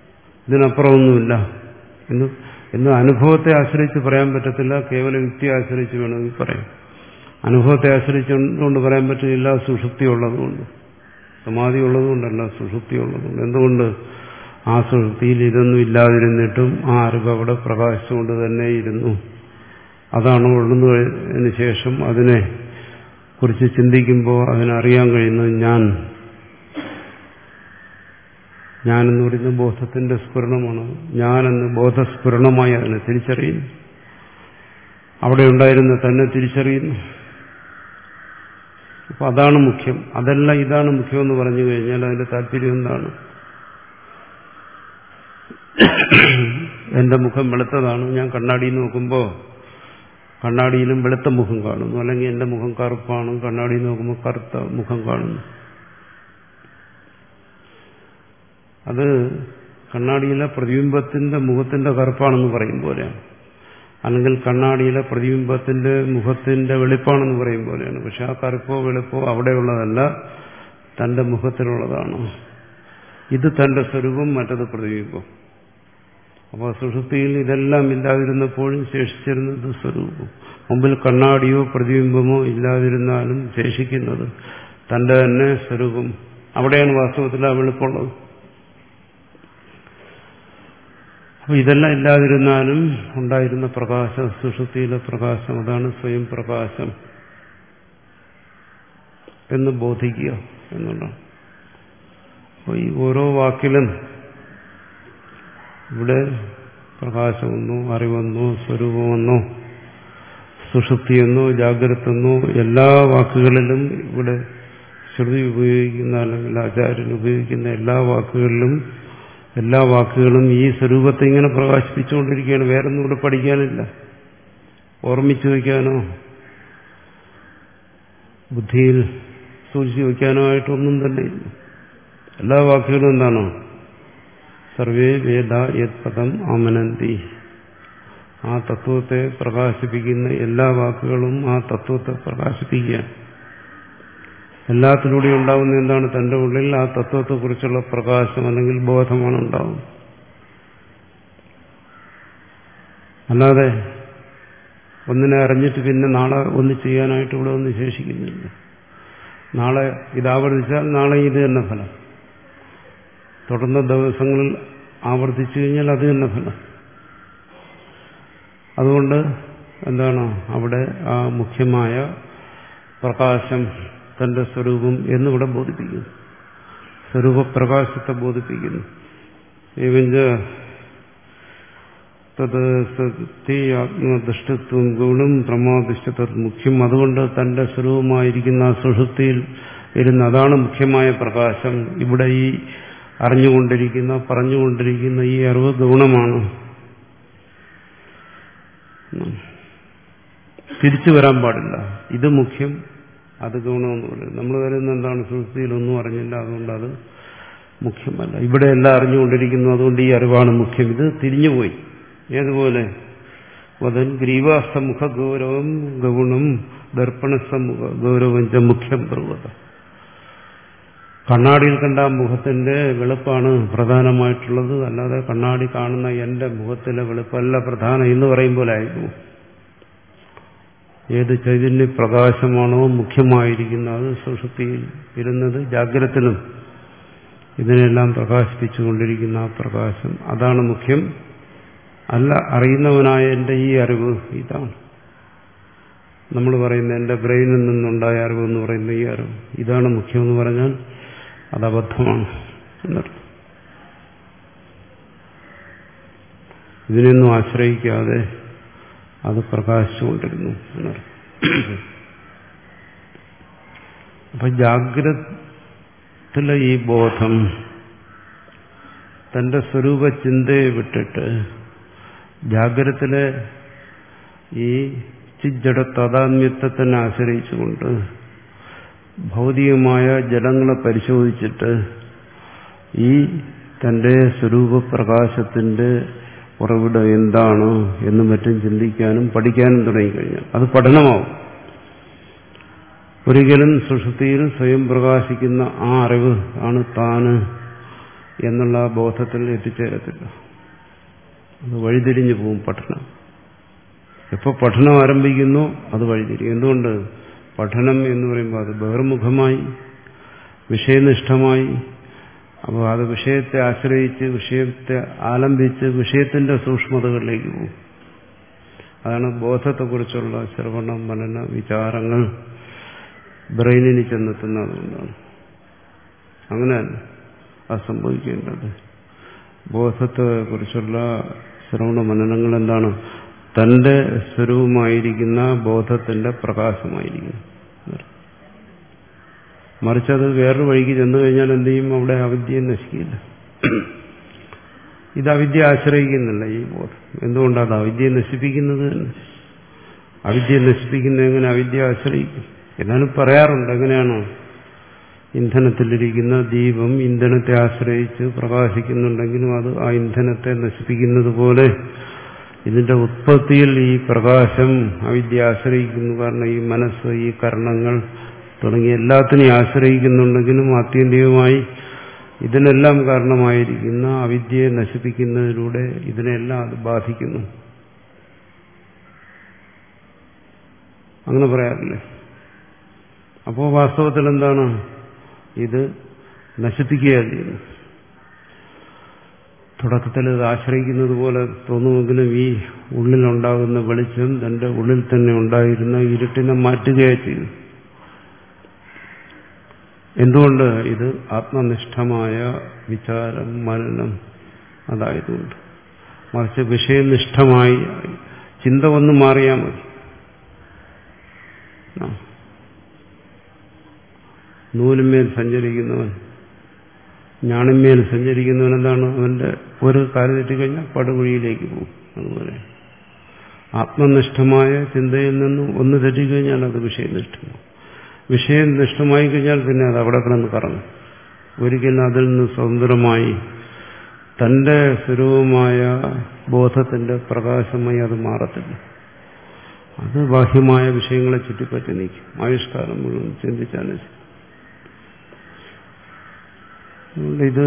ഇതിനപ്പുറമൊന്നുമില്ല എന്ന് എന്ന് അനുഭവത്തെ ആശ്രയിച്ച് പറയാൻ പറ്റത്തില്ല, കേവല യുക്തിയെ ആശ്രയിച്ച് വേണമെങ്കിൽ പറയാം. അനുഭവത്തെ ആശ്രയിച്ചുകൊണ്ട് പറയാൻ പറ്റില്ല, സുഷുപ്തി ഉള്ളതുകൊണ്ട്. സമാധി ഉള്ളതുകൊണ്ടല്ല, സുഷുപ്തി ഉള്ളതുകൊണ്ട്. എന്തുകൊണ്ട്? ആ സുഷുപ്തിയിൽ ഇതൊന്നും ഇല്ലാതിരുന്നിട്ടും ആ അറിവ് അവിടെ പ്രകാശിച്ചുകൊണ്ട് തന്നെ ഇരുന്നു. അതാണ് ഉള്ളുന്നതിന് ശേഷം അതിനെ കുറിച്ച് ചിന്തിക്കുമ്പോൾ അതിനറിയാൻ കഴിയുന്നത് ഞാൻ ഞാനെന്ന് പറയുന്നത് ബോധത്തിന്റെ സ്ഫുരണമാണ്. ഞാനെന്ന് ബോധസ്ഫുരണമായി അതിനെ തിരിച്ചറിയുന്നു. അവിടെ ഉണ്ടായിരുന്ന തന്നെ തിരിച്ചറിയുന്നു. അപ്പൊ അതാണ് മുഖ്യം. അതല്ല ഇതാണ് മുഖ്യമെന്ന് പറഞ്ഞു കഴിഞ്ഞാൽ അതിന്റെ താല്പര്യം എന്താണ്? എന്റെ മുഖം വെളുത്തതാണ്, ഞാൻ കണ്ണാടിയിൽ നോക്കുമ്പോൾ കണ്ണാടിയിലും വെളുത്ത മുഖം കാണുന്നു. അല്ലെങ്കിൽ എന്റെ മുഖം കറുപ്പാണ്, കണ്ണാടിയിൽ നോക്കുമ്പോൾ കറുത്ത മുഖം കാണുന്നു. അത് കണ്ണാടിയിലെ പ്രതിബിംബത്തിന്റെ മുഖത്തിന്റെ കറുപ്പാണെന്ന് പറയും പോലെയാണ്. അല്ലെങ്കിൽ കണ്ണാടിയിലെ പ്രതിബിംബത്തിന്റെ മുഖത്തിന്റെ വെളുപ്പാണെന്ന് പറയും പോലെയാണ്. പക്ഷെ ആ കറുപ്പോ വെളുപ്പോ അവിടെയുള്ളതല്ല, തന്റെ മുഖത്തിലുള്ളതാണ്. ഇത് തന്റെ സ്വരൂപം, മറ്റത് പ്രതിബിംബം. അപ്പോൾ സുഷുപ്തിയിൽ ഇതെല്ലാം ഇല്ലാതിരുന്നപ്പോഴും ശേഷിച്ചിരുന്നത് സ്വരൂപം. മുമ്പിൽ കണ്ണാടിയോ പ്രതിബിംബമോ ഇല്ലാതിരുന്നാലും ശേഷിക്കുന്നത് തന്റെ തന്നെ സ്വരൂപം. അവിടെയാണ് വാസ്തവത്തിൽ ആ വെളുപ്പുള്ളത്. അപ്പോൾ ഇതെല്ലാം ഇല്ലാതിരുന്നാലും ഉണ്ടായിരുന്ന പ്രകാശം, സുഷുപ്തിയിലെ പ്രകാശം, അതാണ് സ്വയം പ്രകാശം എന്ന് ബോധിക്കുക എന്നുള്ളതാണ്. അപ്പോൾ ഈ ഓരോ വാക്കിലും ഇവിടെ പ്രകാശമെന്നോ അറിവെന്നോ സ്വരൂപമെന്നോ സുഷുപ്തിയെന്നോ ജാഗ്രതെന്നോ എല്ലാ വാക്കുകളിലും ഇവിടെ ശ്രുതി ഉപയോഗിക്കുന്ന അല്ലെങ്കിൽ ആചാര്യൻ ഉപയോഗിക്കുന്ന എല്ലാ വാക്കുകളിലും എല്ലാ വാക്കുകളും ഈ സ്വരൂപത്തെ ഇങ്ങനെ പ്രകാശിപ്പിച്ചുകൊണ്ടിരിക്കുകയാണ്. വേറൊന്നും ഇവിടെ പഠിക്കാനില്ല, ഓർമ്മിച്ചു വയ്ക്കാനോ ബുദ്ധിയിൽ സൂക്ഷിച്ചു വയ്ക്കാനോ ആയിട്ടൊന്നും തന്നെ ഇല്ല. എല്ലാ വാക്കുകളും എന്താണോ? സർവേ വേദ യത് പദം ആമനന്തി. ആ തത്വത്തെ പ്രകാശിപ്പിക്കുന്ന എല്ലാ വാക്കുകളും ആ തത്വത്തെ പ്രകാശിപ്പിക്കുകയാണ്. എല്ലാത്തിലൂടെയും ഉണ്ടാകുന്ന എന്താണ്? തന്റെ ഉള്ളിൽ ആ തത്വത്തെക്കുറിച്ചുള്ള പ്രകാശം അല്ലെങ്കിൽ ബോധമാണ് ഉണ്ടാവുന്നത്. അല്ലാതെ ഒന്നിനെ അറിഞ്ഞിട്ട് പിന്നെ നാളെ ഒന്ന് ചെയ്യാനായിട്ട് ഇവിടെ ഒന്നും ശേഷിക്കുന്നില്ല. നാളെ ഇതാവർത്തിച്ചാൽ നാളെ ഇത് തന്നെ ഫലം. തുടർന്ന ദിവസങ്ങളിൽ ആവർത്തിച്ചു കഴിഞ്ഞാൽ അത് തന്നെ ഫലം. അതുകൊണ്ട് എന്താണ് അവിടെ ആ മുഖ്യമായ പ്രകാശം, തന്റെ സ്വരൂപം എന്നിവിടെ ബോധിപ്പിക്കുന്നു. സ്വരൂപപ്രകാശത്തെ ബോധിപ്പിക്കുന്നു. ഏവഞ്ച തത് സതി ആത്മദൃഷ്ടത്വം ഗുണം പ്രമാദിഷ്ട മുഖ്യം. അതുകൊണ്ട് തന്റെ സ്വരൂപമായിരിക്കുന്ന ആ സുഷുപ്തിയിൽ ഇരുന്ന് അതാണ് മുഖ്യമായ പ്രകാശം. ഇവിടെ ഈ അറിഞ്ഞുകൊണ്ടിരിക്കുന്ന പറഞ്ഞുകൊണ്ടിരിക്കുന്ന ഈ അറിവ് ഗുണമാണ്. തിരിച്ചു വരാൻ പാടില്ല. ഇത് മുഖ്യം, അത് ഗുണമെന്ന് പറയും. നമ്മൾ കരുതുന്ന എന്താണ്? സുഷുപ്തിയിലൊന്നും അറിഞ്ഞില്ല, അതുകൊണ്ട് അത് മുഖ്യമല്ല. ഇവിടെ എല്ലാം അറിഞ്ഞുകൊണ്ടിരിക്കുന്നു, അതുകൊണ്ട് ഈ അറിവാണ് മുഖ്യം. ഇത് തിരിഞ്ഞുപോയി. ഏതുപോലെ? വദൻ ഗ്രീവാസ്തമുഖ ഗൗരവം ഗൗണം ദർപ്പണസമുഖ ഗൗരവം ച മുഖ്യം പർവ്വത. കണ്ണാടിയിൽ കണ്ട മുഖത്തിന്റെ വെളുപ്പാണ് പ്രധാനമായിട്ടുള്ളത്, അല്ലാതെ കണ്ണാടി കാണുന്ന എന്റെ മുഖത്തിലെ വെളുപ്പല്ല പ്രധാനം എന്ന് പറയുമ്പോൾ ആയിരുന്നു. ഏത് ചൈതന്യ പ്രകാശമാണോ മുഖ്യമായിരിക്കുന്നത്, സുഷുപ്തിയിൽ ഇരുന്നത് ജാഗ്രതത്തിലും ഇതിനെല്ലാം പ്രകാശിപ്പിച്ചുകൊണ്ടിരിക്കുന്ന ആ പ്രകാശം, അതാണ് മുഖ്യം. അല്ല അറിയുന്നവനായ എന്റെ ഈ അറിവ് ഇതാണ്. നമ്മൾ പറയുന്ന എന്റെ ബ്രെയിനിൽ നിന്നുണ്ടായ അറിവ് എന്ന് പറയുന്ന ഈ അറിവ് ഇതാണ് മുഖ്യമെന്ന് പറഞ്ഞാൽ അത് അബദ്ധമാണ് എന്നർത്ഥം. ഇതിനൊന്നും ആശ്രയിക്കാതെ അത് പ്രകാശിച്ചുകൊണ്ടിരുന്നു എന്നർത്ഥം. അപ്പൊ ജാഗ്രതത്തിലെ ഈ ബോധം തന്റെ സ്വരൂപ ചിന്തയെ വിട്ടിട്ട് ജാഗ്രതത്തിലെ ഈ ചിജ്ജട താതാത്മ്യത്തെ തന്നെ ആശ്രയിച്ചുകൊണ്ട് ഭൗതികമായ ജലങ്ങളെ പരിശോധിച്ചിട്ട് ഈ തന്റെ സ്വരൂപപ്രകാശത്തിന്റെ ഉറവിടം എന്താണ് എന്നും മറ്റും ചിന്തിക്കാനും പഠിക്കാനും തുടങ്ങിക്കഴിഞ്ഞാൽ അത് പഠനമാവും. ഒരിക്കലും സുഷുപ്തിയിൽ സ്വയം പ്രകാശിക്കുന്ന ആ അറിവ് ആണ് താന് എന്നുള്ള ബോധത്തിൽ എത്തിച്ചേരത്തില്ല. അത് വഴിതിരിഞ്ഞു പോവും പഠനം. എപ്പോൾ പഠനം ആരംഭിക്കുന്നു അത് വഴിതിരിയും. എന്തുകൊണ്ട്? പഠനം എന്ന് പറയുമ്പോൾ അത് ബഹിർമുഖമായി, വിഷയനിഷ്ഠമായി. അപ്പോൾ അത് വിഷയത്തെ ആശ്രയിച്ച്, വിഷയത്തെ ആലംബിച്ച്, വിഷയത്തിന്റെ സൂക്ഷ്മതകളിലേക്ക് പോകും. അതാണ് ബോധത്തെക്കുറിച്ചുള്ള ശ്രവണം, മനന, വിചാരങ്ങൾ ബ്രെയിനിന് ചെന്നെത്തുന്നത്. അതുകൊണ്ടാണ് അങ്ങനെയല്ല അത് സംഭവിക്കേണ്ടത്. ബോധത്തെക്കുറിച്ചുള്ള ശ്രവണ മനനങ്ങൾ എന്താണ്? തന്റെ സ്വരൂപമായിരിക്കുന്ന ബോധത്തിന്റെ പ്രകാശമായിരിക്കുന്നു. മറിച്ചത് വേറൊരു വഴിക്ക് ചെന്നു കഴിഞ്ഞാൽ എന്ത് ചെയ്യും? അവിടെ അവിദ്യ നശിക്കില്ല. ഇത് അവിദ്യ ആശ്രയിക്കുന്നില്ല ഈ ബോധം. എന്തുകൊണ്ടാണ് അവിദ്യയെ നശിപ്പിക്കുന്നത് തന്നെ? അവിദ്യയെ നശിപ്പിക്കുന്ന എങ്ങനെ അവിദ്യ ആശ്രയിക്കും? എന്നാലും പറയാറുണ്ട്. എങ്ങനെയാണോ ഇന്ധനത്തിലിരിക്കുന്ന ദീപം ഇന്ധനത്തെ ആശ്രയിച്ച് പ്രകാശിക്കുന്നുണ്ടെങ്കിലും അത് ആ ഇന്ധനത്തെ നശിപ്പിക്കുന്നത് പോലെ ഇതിന്റെ ഉത്പത്തിയിൽ ഈ പ്രകാശം അവിദ്യ ആശ്രയിക്കുന്നു. കാരണം ഈ മനസ്സ്, ഈ കർണങ്ങൾ തുടങ്ങിയ എല്ലാത്തിനെയും ആശ്രയിക്കുന്നുണ്ടെങ്കിലും ആത്യന്തികമായി ഇതിനെല്ലാം കാരണമായിരിക്കുന്ന അവിദ്യയെ നശിപ്പിക്കുന്നതിലൂടെ ഇതിനെല്ലാം അത് ബാധിക്കുന്നു. അങ്ങനെ പറയാറില്ലേ? അപ്പോൾ വാസ്തവത്തിൽ എന്താണ്? ഇത് നശിപ്പിക്കുകയാണ് ചെയ്യുന്നത്. തുടക്കത്തിൽ ഇത് ആശ്രയിക്കുന്നത് പോലെ തോന്നുമെങ്കിലും ഈ ഉള്ളിലുണ്ടാകുന്ന വെളിച്ചം തന്റെ ഉള്ളിൽ തന്നെ ഉണ്ടായിരുന്ന ഇരുട്ടിനെ മാറ്റുകയാണ് ചെയ്യുന്നത്. എന്തുകൊണ്ട്? ഇത് ആത്മനിഷ്ഠമായ വിചാരം, മനനം അതായതുകൊണ്ട്. മറിച്ച് വിഷയനിഷ്ഠമായി ചിന്ത ഒന്ന് മാറിയാൽ മതി. നൂലിന്മേൽ സഞ്ചരിക്കുന്നവൻ, ഞാണിന്മേൽ സഞ്ചരിക്കുന്നവൻ എന്താണ്? അവന്റെ ഒരു കാല് തെറ്റിക്കഴിഞ്ഞാൽ പടുകുഴിയിലേക്ക് പോകും. അതുപോലെ ആത്മനിഷ്ഠമായ ചിന്തയിൽ നിന്നും ഒന്ന് തെറ്റിക്കഴിഞ്ഞാൽ അത് വിഷയനിഷ്ഠമാണ്. വിഷയം നിഷ്ഠമായി കഴിഞ്ഞാൽ പിന്നെ അത് അവിടെ കിടന്ന് കറങ്ങും. ഒരിക്കലും അതിൽ നിന്ന് സ്വതന്ത്രമായി തന്റെ സ്വരൂപമായ ബോധത്തിന്റെ പ്രകാശമായി അത് മാറത്തില്ല. അത് ബാഹ്യമായ വിഷയങ്ങളെ ചുറ്റിപ്പറ്റി നിൽക്കും. ആയുഷ്കാലം മുഴുവൻ ചിന്തിച്ചാലും. ഇത്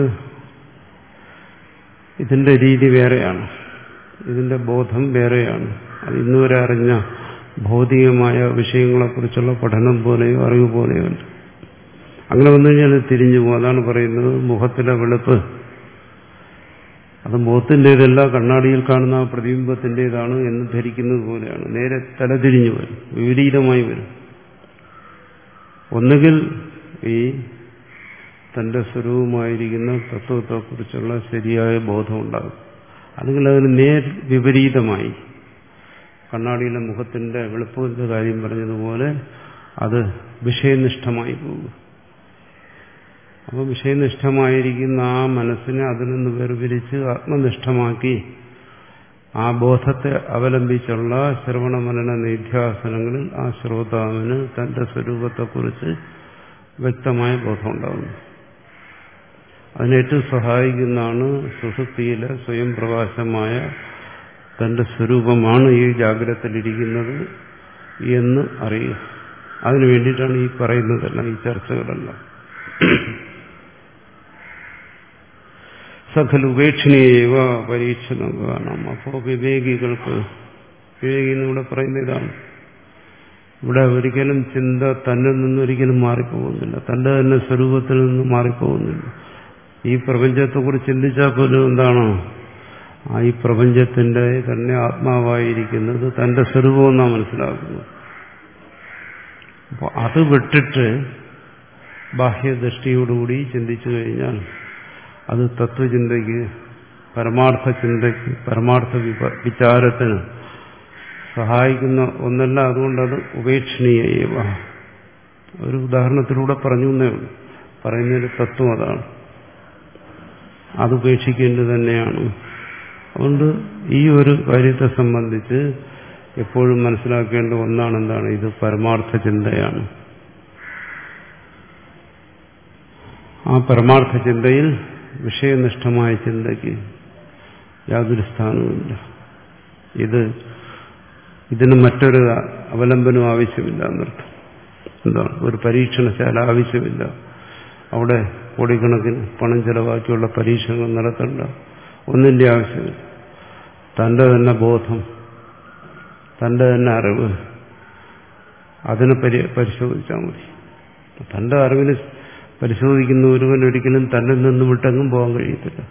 ഇതിന്റെ രീതി വേറെയാണ്, ഇതിന്റെ ബോധം വേറെയാണ്. അത് ഇന്നുവരെ അറിഞ്ഞ ഭൗതികമായ വിഷയങ്ങളെക്കുറിച്ചുള്ള പഠനം പോലെയോ അറിവ് പോലെയോ ഉണ്ട്. അങ്ങനെ വന്നു കഴിഞ്ഞാൽ തിരിഞ്ഞു പോകും. അതാണ് പറയുന്നത് മുഖത്തിലെ വെളുപ്പ് അത് മുഖത്തിൻ്റെതല്ല, കണ്ണാടിയിൽ കാണുന്ന ആ പ്രതിബിംബത്തിൻ്റെതാണ് എന്ന് ധരിക്കുന്നത് പോലെയാണ്. നേരെ തലതിരിഞ്ഞു വരും, വിപരീതമായി വരും. ഒന്നുകിൽ ഈ തന്റെ സ്വരൂപമായിരിക്കുന്ന തത്വത്തെക്കുറിച്ചുള്ള ശരിയായ ബോധം ഉണ്ടാകും, അല്ലെങ്കിൽ അതിന് നേർ വിപരീതമായി കണ്ണാടിയിലെ മുഖത്തിന്റെ വെളുപ്പിന്റെ കാര്യം പറഞ്ഞതുപോലെ അത് വിഷയനിഷ്ഠമായി പോകും. അപ്പോൾ വിഷയനിഷ്ഠമായിരിക്കുന്ന ആ മനസ്സിനെ അതിൽ നിന്ന് വേർതിരിച്ച് ആത്മനിഷ്ഠമാക്കി ആ ബോധത്തെ അവലംബിച്ചുള്ള ശ്രവണ മനന നിധ്യാസനങ്ങളിൽ ആ ശ്രോതാവിന് തന്റെ സ്വരൂപത്തെക്കുറിച്ച് വ്യക്തമായ ബോധം ഉണ്ടാകുന്നു. അതിനേറ്റവും സഹായിക്കുന്നതാണ് സുഷുപ്തിയിലെ സ്വയം പ്രകാശമായ തന്റെ സ്വരൂപമാണ് ഈ ജാഗ്രതയിലിരിക്കുന്നത് എന്ന് അറിയുക. അതിനു വേണ്ടിയിട്ടാണ് ഈ പറയുന്നതെല്ലാം, ഈ ചർച്ചകളെല്ലാം. സഖൽ ഉപേക്ഷണീയവ പരീക്ഷണം കാണാം. അപ്പോൾ വിവേകികൾക്ക്, വിവേകി എന്നിവിടെ പറയുന്ന ഇതാണ്, ഇവിടെ ഒരിക്കലും ചിന്ത തന്നിൽ നിന്നൊരിക്കലും മാറിപ്പോകുന്നില്ല, തന്റെ തന്നെ സ്വരൂപത്തിൽ നിന്ന് മാറിപ്പോകുന്നില്ല. ഈ പ്രപഞ്ചത്തെക്കുറിച്ച് ചിന്തിച്ചാൽ പോലും എന്താണോ ആ ഈ പ്രപഞ്ചത്തിന്റെ തന്നെ ആത്മാവായിരിക്കുന്നത് തന്റെ സ്വരൂപമെന്നാണ് മനസ്സിലാക്കുന്നത്. അപ്പോൾ അത് വിട്ടിട്ട് ബാഹ്യദൃഷ്ടിയോടുകൂടി ചിന്തിച്ചു കഴിഞ്ഞാൽ അത് തത്വചിന്തയ്ക്ക്, പരമാർത്ഥ ചിന്തയ്ക്ക്, പരമാർത്ഥ വിചാരത്തിന് സഹായിക്കുന്ന ഒന്നല്ല. അതുകൊണ്ടത് ഉപേക്ഷണീയവ. ഒരു ഉദാഹരണത്തിലൂടെ പറഞ്ഞു എന്നേ ഉള്ളൂ. പറയുന്നൊരു തത്വം അതാണ്, അത് ഉപേക്ഷിക്കേണ്ടത് തന്നെയാണ്. അതുകൊണ്ട് ഈ ഒരു കാര്യത്തെ സംബന്ധിച്ച് എപ്പോഴും മനസ്സിലാക്കേണ്ട ഒന്നാണ് എന്താണ്, ഇത് പരമാർത്ഥ ചിന്തയാണ്. ആ പരമാർത്ഥ ചിന്തയിൽ വിഷയനിഷ്ഠമായ ചിന്തയ്ക്ക് യാതൊരു സ്ഥാനവുമില്ല. ഇത് ഇതിന് മറ്റൊരു അവലംബനം ആവശ്യമില്ല എന്നർത്ഥം. എന്താണ്, ഒരു പരീക്ഷണശാല ആവശ്യമില്ല, അവിടെ കോടിക്കണക്കിന് പണം ചെലവാക്കിയുള്ള പരീക്ഷകൾ നടത്തേണ്ട ഒന്നിൻ്റെ ആവശ്യമില്ല. തൻ്റെ തന്നെ ബോധം, തൻ്റെ തന്നെ അറിവ്, അതിനെ പരി പരിശോധിച്ചാൽ മതി. തൻ്റെ അറിവിന് പരിശോധിക്കുന്ന ഒരുവൻ ഒരിക്കലും തന്നിൽ നിന്ന് വിട്ടെങ്ങും പോകാൻ കഴിയത്തില്ല.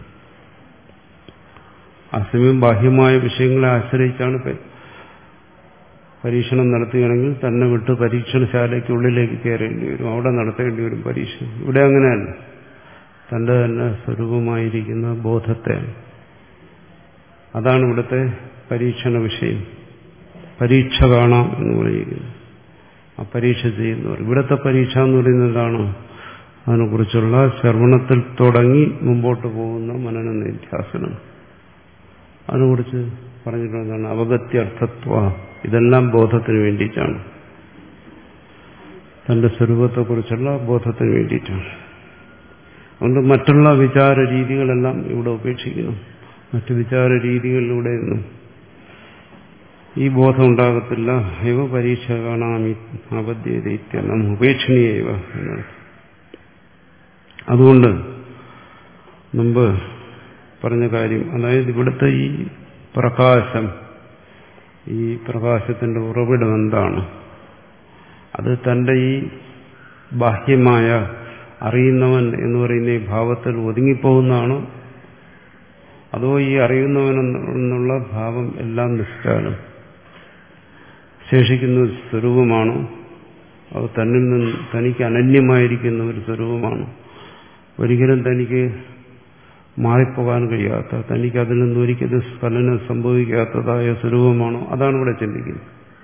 അസമയം ബാഹ്യമായ വിഷയങ്ങളെ ആശ്രയിച്ചാണ് പരീക്ഷണം നടത്തുകയാണെങ്കിൽ തന്നെ വിട്ട് പരീക്ഷണശാലയ്ക്ക് ഉള്ളിലേക്ക് കയറേണ്ടി വരും, അവിടെ നടത്തേണ്ടി വരും പരീക്ഷണം. ഇവിടെ അങ്ങനെയല്ല. തൻ്റെ തന്നെ സ്വരൂപമായിരിക്കുന്ന ബോധത്തെ, അതാണ് ഇവിടുത്തെ പരീക്ഷണ വിഷയം. പരീക്ഷ കാണാം എന്ന് പറയുന്നത് ആ പരീക്ഷ ചെയ്യുന്നവർ. ഇവിടുത്തെ പരീക്ഷ എന്ന് പറയുന്നത് എന്താണ്? അതിനെക്കുറിച്ചുള്ള ശ്രവണത്തിൽ തുടങ്ങി മുമ്പോട്ട് പോകുന്ന മനന നിധ്യാസനം. അതിനെക്കുറിച്ച് പറഞ്ഞിട്ടുള്ളതാണ് അവഗത്യർത്ഥത്വ. ഇതെല്ലാം ബോധത്തിന് വേണ്ടിയിട്ടാണ്, തന്റെ സ്വരൂപത്തെക്കുറിച്ചുള്ള ബോധത്തിന് വേണ്ടിയിട്ടാണ്. അതുകൊണ്ട് മറ്റുള്ള വിചാര രീതികളെല്ലാം ഇവിടെ ഉപേക്ഷിക്കണം. മറ്റു വിചാര രീതികളിലൂടെയൊന്നും ഈ ബോധം ഉണ്ടാകത്തില്ല. ഇവ പരീക്ഷ കാണാമി അബദ്ധ്യതം ഉപേക്ഷണീയവ എന്നർത്ഥം. അതുകൊണ്ട് മുമ്പ് പറഞ്ഞ കാര്യം, അതായത് ഇവിടുത്തെ ഈ പ്രകാശം, ഈ പ്രകാശത്തിന്റെ ഉറവിടം എന്താണ്? അത് തന്റെ ഈ ബാഹ്യമായ അറിയുന്നവൻ എന്ന് പറയുന്ന ഈ ഭാവത്തിൽ ഒതുങ്ങിപ്പോകുന്നതാണോ, അതോ ഈ അറിയുന്നവൻ എന്നുള്ള ഭാവം എല്ലാം നിഷ്ഠാനം ശേഷിക്കുന്ന ഒരു സ്വരൂപമാണോ, അത് തന്നിൽ നിന്ന് തനിക്ക് അനന്യമായിരിക്കുന്ന ഒരു സ്വരൂപമാണോ, ഒരിക്കലും തനിക്ക് മാറിപ്പോകാൻ കഴിയാത്ത, തനിക്ക് അതിൽ നിന്ന് ഒരിക്കലും സ്ഖലനം സംഭവിക്കാത്തതായ സ്വരൂപമാണോ? അതാണ് ഇവിടെ ചിന്തിക്കുന്നത്.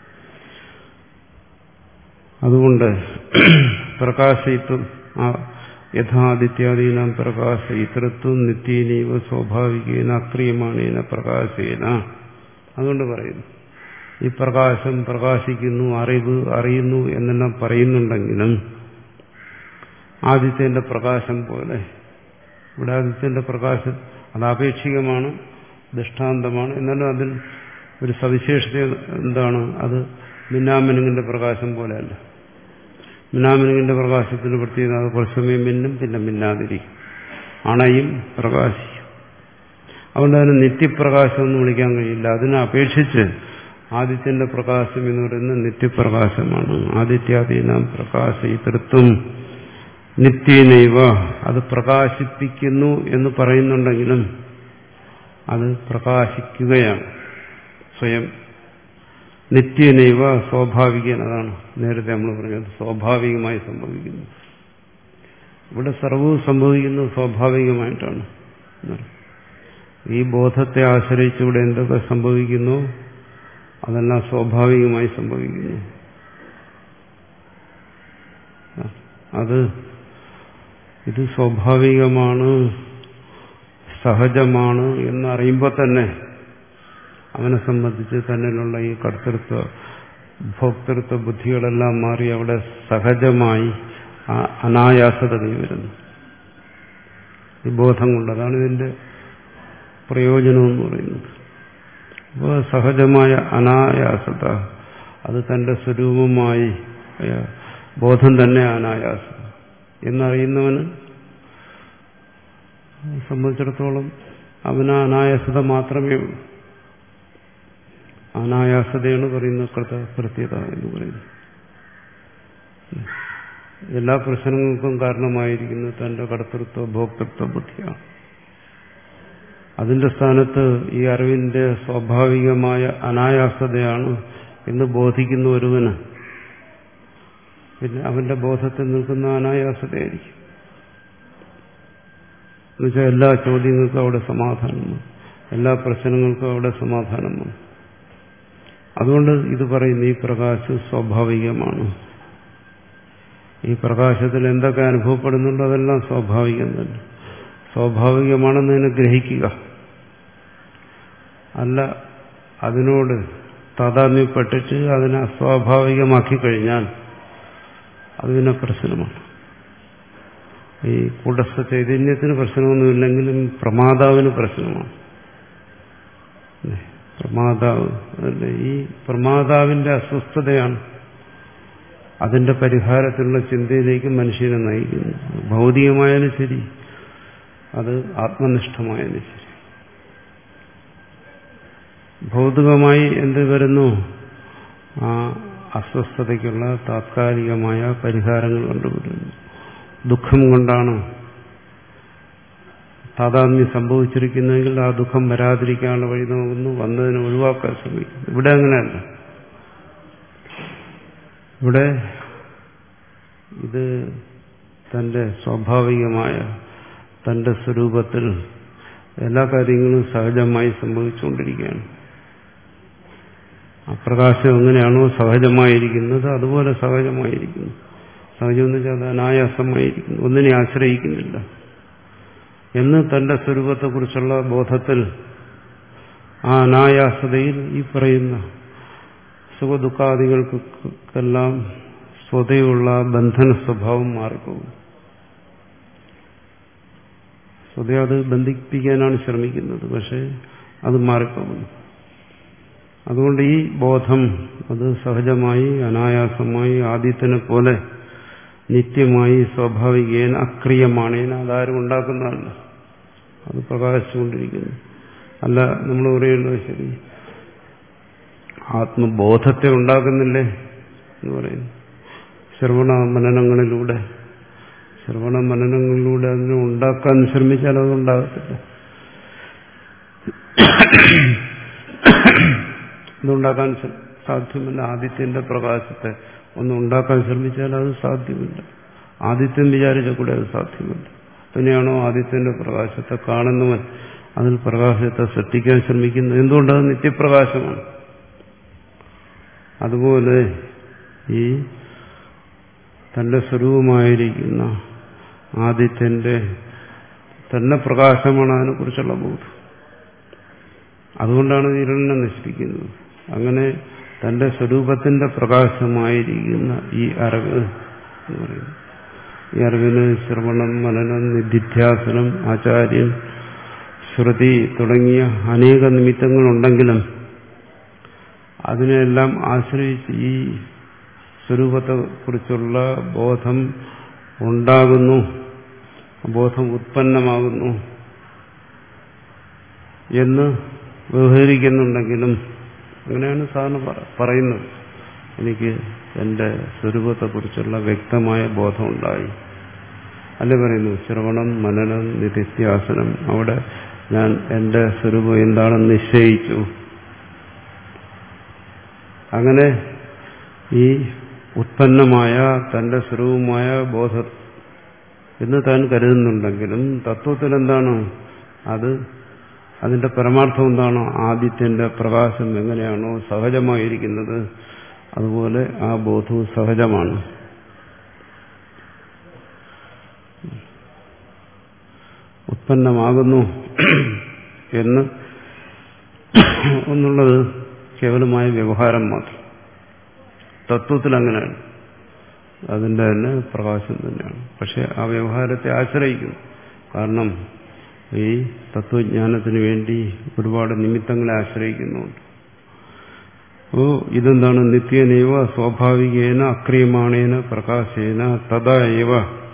അതുകൊണ്ട് പ്രകാശയിത്വം യഥാദിത്യാദീനാം പ്രകാശയിതൃത്വം നിത്യേനൈവ സ്വാഭാവികേന അക്രിയമാണേന പ്രകാശേന. അതുകൊണ്ട് പറയുന്നു, ഈ പ്രകാശം പ്രകാശിക്കുന്നു, അറിവ് അറിയുന്നു എന്നെല്ലാം പറയുന്നുണ്ടെങ്കിലും ആദിത്യന്റെ പ്രകാശം പോലെ, ഇവിടെ ആദിത്യന്റെ പ്രകാശം അത് ആപേക്ഷികമാണ്, ദൃഷ്ടാന്തമാണ്. എന്നാലും അതിൽ ഒരു സവിശേഷത എന്താണ്? അത് മിന്നാമിനുങ്ങിന്റെ പ്രകാശം പോലെയല്ല. മിന്നാമിനുങ്ങിന്റെ പ്രകാശത്തിന് പ്രത്യേകത അത് കുറച്ച് സമയം മിന്നും, പിന്നെ മിന്നാതിരിക്കും, അണയും, പ്രകാശിക്കും. അതുകൊണ്ട് അതിന് നിത്യപ്രകാശം എന്ന് വിളിക്കാൻ കഴിയില്ല. അതിനെ അപേക്ഷിച്ച് ആദിത്യന്റെ പ്രകാശം എന്ന് പറയുന്നത് നിത്യപ്രകാശമാണ്. ആദിത്യാദീനാം പ്രകാശയിതൃത്വം നിത്യേനൈവ, അത് പ്രകാശിപ്പിക്കുന്നു എന്ന് പറയുന്നുണ്ടെങ്കിലും അത് പ്രകാശിക്കുകയാണ് സ്വയം. നിത്യേനൈവ സ്വാഭാവികൻ, അതാണ് നേരത്തെ നമ്മൾ പറഞ്ഞത്, സ്വാഭാവികമായി സംഭവിക്കുന്നു. ഇവിടെ സർവ്വവും സംഭവിക്കുന്നത് സ്വാഭാവികമായിട്ടാണ്. ഈ ബോധത്തെ ആശ്രയിച്ച് ഇവിടെ എന്തൊക്കെ സംഭവിക്കുന്നു അതെല്ലാം സ്വാഭാവികമായി സംഭവിക്കുന്നു. അത് ഇത് സ്വാഭാവികമാണ്, സഹജമാണ് എന്നറിയുമ്പോൾ തന്നെ അവനെ സംബന്ധിച്ച് തന്നിലുള്ള ഈ കർത്തൃത്വ ഭോക്തൃത്വ ബുദ്ധികളെല്ലാം മാറി അവിടെ സഹജമായി അനായാസത വരുന്നു. ഈ ബോധം കൊണ്ട് അതാണ് ഇതിന്റെ പ്രയോജനമെന്ന് പറയുന്നത്. അപ്പോൾ സഹജമായ അനായാസത, അത് തന്റെ സ്വരൂപമായി ബോധം തന്നെ അനായാസം എന്നറിയുന്നവന് സംബന്ധിച്ചിടത്തോളം അവന് അനായാസത മാത്രമേ ഉള്ളൂ. അനായാസതയാണ് പറയുന്ന കൃത്യത എന്ന് പറയുന്നത്. എല്ലാ പ്രശ്നങ്ങൾക്കും കാരണമായിരിക്കുന്നത് തന്റെ കർത്തൃത്വ ഭോക്തൃത്വ ബുദ്ധിയാണ്. അതിന്റെ സ്ഥാനത്ത് ഈ അറിവിന്റെ സ്വാഭാവികമായ അനായാസതയാണ് എന്ന് ബോധിക്കുന്ന ഒരുവന് പിന്നെ അവന്റെ ബോധത്തിൽ നിൽക്കുന്ന അനായാസതയായിരിക്കും. എന്നുവെച്ചാൽ എല്ലാ ചോദ്യങ്ങൾക്കും അവിടെ സമാധാനമാണ്, എല്ലാ പ്രശ്നങ്ങൾക്കും അവിടെ സമാധാനമാണ്. അതുകൊണ്ട് ഇത് പറയുന്ന ഈ പ്രകാശം സ്വാഭാവികമാണ്. ഈ പ്രകാശത്തിൽ എന്തൊക്കെ അനുഭവപ്പെടുന്നുണ്ടോ അതെല്ലാം സ്വാഭാവികം തന്നെ. സ്വാഭാവികമാണെന്നതിനെ ഗ്രഹിക്കുക, അല്ല അതിനോട് താതാത്മ്യപ്പെട്ടിട്ട് അതിനെ അസ്വാഭാവികമാക്കി കഴിഞ്ഞാൽ അത് പിന്നെ പ്രശ്നമാണ്. ഈ കൂടസ്ഥ ചൈതന്യത്തിന് പ്രശ്നമൊന്നുമില്ലെങ്കിലും പ്രമാതാവിന് പ്രശ്നമാണ്. പ്രമാതാവ് ഈ പ്രമാതാവിന്റെ അസ്വസ്ഥതയാണ് അതിന്റെ പരിഹാരത്തിലുള്ള ചിന്തയിലേക്ക് മനുഷ്യനെ നയിക്കുന്നു. ഭൗതികമായാലും ശരി, അത് ആത്മനിഷ്ഠമായാലും ശരി. ഭൗതികമായി എന്ത് വരുന്നു? ആ അസ്വസ്ഥതയ്ക്കുള്ള താത്കാലികമായ പരിഹാരങ്ങൾ കണ്ടുപിടിക്കുന്നു. ദുഃഖം കൊണ്ടാണ് താതാത്മ്യം സംഭവിച്ചിരിക്കുന്നതെങ്കിൽ ആ ദുഃഖം വരാതിരിക്കാനുള്ള വഴി നോക്കുന്നു, വന്നതിനെ ഒഴിവാക്കാൻ ശ്രമിക്കുന്നു. ഇവിടെ അങ്ങനെയല്ല. ഇവിടെ ഇത് തന്റെ സ്വാഭാവികമായ തന്റെ സ്വരൂപത്തിൽ എല്ലാ കാര്യങ്ങളും സഹജമായി സംഭവിച്ചുകൊണ്ടിരിക്കുകയാണ്. ആ പ്രകാശം എങ്ങനെയാണോ സഹജമായിരിക്കുന്നത് അതുപോലെ സഹജമായിരിക്കുന്നു. സഹജം എന്ന് വെച്ചാൽ അത് അനായാസമായിരിക്കുന്നു, ഒന്നിനെ ആശ്രയിക്കുന്നില്ല എന്ന് തന്റെ സ്വരൂപത്തെക്കുറിച്ചുള്ള ബോധത്തിൽ ആ അനായാസതയിൽ ഈ പറയുന്ന സുഖദുഃഖാദികൾക്കെല്ലാം സ്വതയുള്ള ബന്ധന സ്വഭാവം മാറിപ്പോകും. സ്വതേ അത് ബന്ധിപ്പിക്കാനാണ് ശ്രമിക്കുന്നത്, പക്ഷെ അത് മാറിപ്പോകുന്നു. അതുകൊണ്ട് ഈ ബോധം അത് സഹജമായി അനായാസമായി ആദിത്യനെ പോലെ നിത്യമായി സ്വാഭാവികേന അക്രിയമാണേന അതാരും ഉണ്ടാക്കുന്നതല്ല, അത് പ്രകാശിച്ചുകൊണ്ടിരിക്കുന്നു. അല്ല നമ്മൾ പറയുന്നത് ശരി, ആത്മബോധത്തെ ഉണ്ടാക്കുന്നില്ലേ എന്ന് പറയുന്നു. ശ്രവണ മനനങ്ങളിലൂടെ ശ്രവണ മനനങ്ങളിലൂടെ അതിനെ ഉണ്ടാക്കാൻ ശ്രമിച്ചാൽ അതുണ്ടാകത്തില്ല. ഇതുണ്ടാക്കാൻ സാധ്യമല്ല. ആദിത്യന്റെ പ്രകാശത്തെ ഒന്ന് ഉണ്ടാക്കാൻ ശ്രമിച്ചാൽ അത് സാധ്യമല്ല. ആദിത്യൻ വിചാരിച്ച കൂടെ അത് സാധ്യമല്ല. തന്നെയാണോ ആദിത്യന്റെ പ്രകാശത്തെ കാണുന്നവൻ അതിൽ പ്രകാശത്തെ സൃഷ്ടിക്കാൻ ശ്രമിക്കുന്നത്? എന്തുകൊണ്ടത് നിത്യപ്രകാശമാണ്. അതുപോലെ ഈ തന്റെ സ്വരൂപമായിരിക്കുന്ന ആദിത്യന്റെ തന്നെ പ്രകാശമാണ് അതിനെക്കുറിച്ചുള്ള ബോധം. അതുകൊണ്ടാണ് ഇരുളിനെ നശിപ്പിക്കുന്നത്. അങ്ങനെ തന്റെ സ്വരൂപത്തിന്റെ പ്രകാശമായിരിക്കുന്ന ഈ അറിവ് എന്ന് പറയുന്നത്, ഈ അറിവിന് ശ്രവണം, മനനം, നിധിധ്യാസനം, ആചാര്യൻ, ശ്രുതി തുടങ്ങിയ അനേക നിമിത്തങ്ങളുണ്ടെങ്കിലും അതിനെല്ലാം ആശ്രയിച്ച് ഈ സ്വരൂപത്തെക്കുറിച്ചുള്ള ബോധം ഉണ്ടാകുന്നു, ബോധം ഉത്പന്നമാകുന്നു എന്ന് വ്യവഹരിക്കുന്നുണ്ടെങ്കിലും, അങ്ങനെയാണ് സാധാരണ പറയുന്നത്, എനിക്ക് എന്റെ സ്വരൂപത്തെക്കുറിച്ചുള്ള വ്യക്തമായ ബോധമുണ്ടായി. അല്ലേ പറയുന്നു ശ്രവണം, മനനം, നിധിധ്യാസനം. അവിടെ ഞാൻ എന്റെ സ്വരൂപം എന്താണെന്ന് നിശ്ചയിച്ചു. അങ്ങനെ ഈ ഉത്പന്നമായ തന്റെ സ്വരൂപമായ ബോധം എന്ന് താൻ കരുതുന്നുണ്ടെങ്കിലും തത്വത്തിൽ എന്താണ് അത്? അതിന്റെ പരമാർത്ഥം എന്താണോ? ആദിത്യന്റെ പ്രകാശം എങ്ങനെയാണോ സഹജമായിരിക്കുന്നത് അതുപോലെ ആ ബോധവും സഹജമാണ്. ഉത്പന്നമാകുന്നു എന്ന് എന്നുള്ളത് കേവലമായ വ്യവഹാരം മാത്രം. തത്വത്തിൽ അങ്ങനെയാണ്, അതിന്റെ തന്നെ പ്രകാശം തന്നെയാണ്. പക്ഷെ ആ വ്യവഹാരത്തെ ആശ്രയിക്കുന്നു. കാരണം ഈ തത്വജ്ഞാനത്തിന് വേണ്ടി ഒരുപാട് നിമിത്തങ്ങളെ ആശ്രയിക്കുന്നുണ്ട്. ഓ ഇതെന്താണ്? നിത്യേനൈവ സ്വാഭാവികേന അക്രിയമാണേന പ്രകാശേന തഥാ ഏവ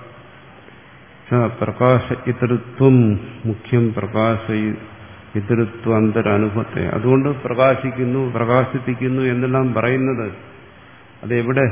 പ്രകാശ ഇതൃത്വം മുഖ്യം പ്രകാശ ഇതൃത്വ അന്തരാനുഭവത്തെ. അതുകൊണ്ട് പ്രകാശിക്കുന്നു, പ്രകാശിപ്പിക്കുന്നു എന്നെല്ലാം പറയുന്നത് അതെവിടെ?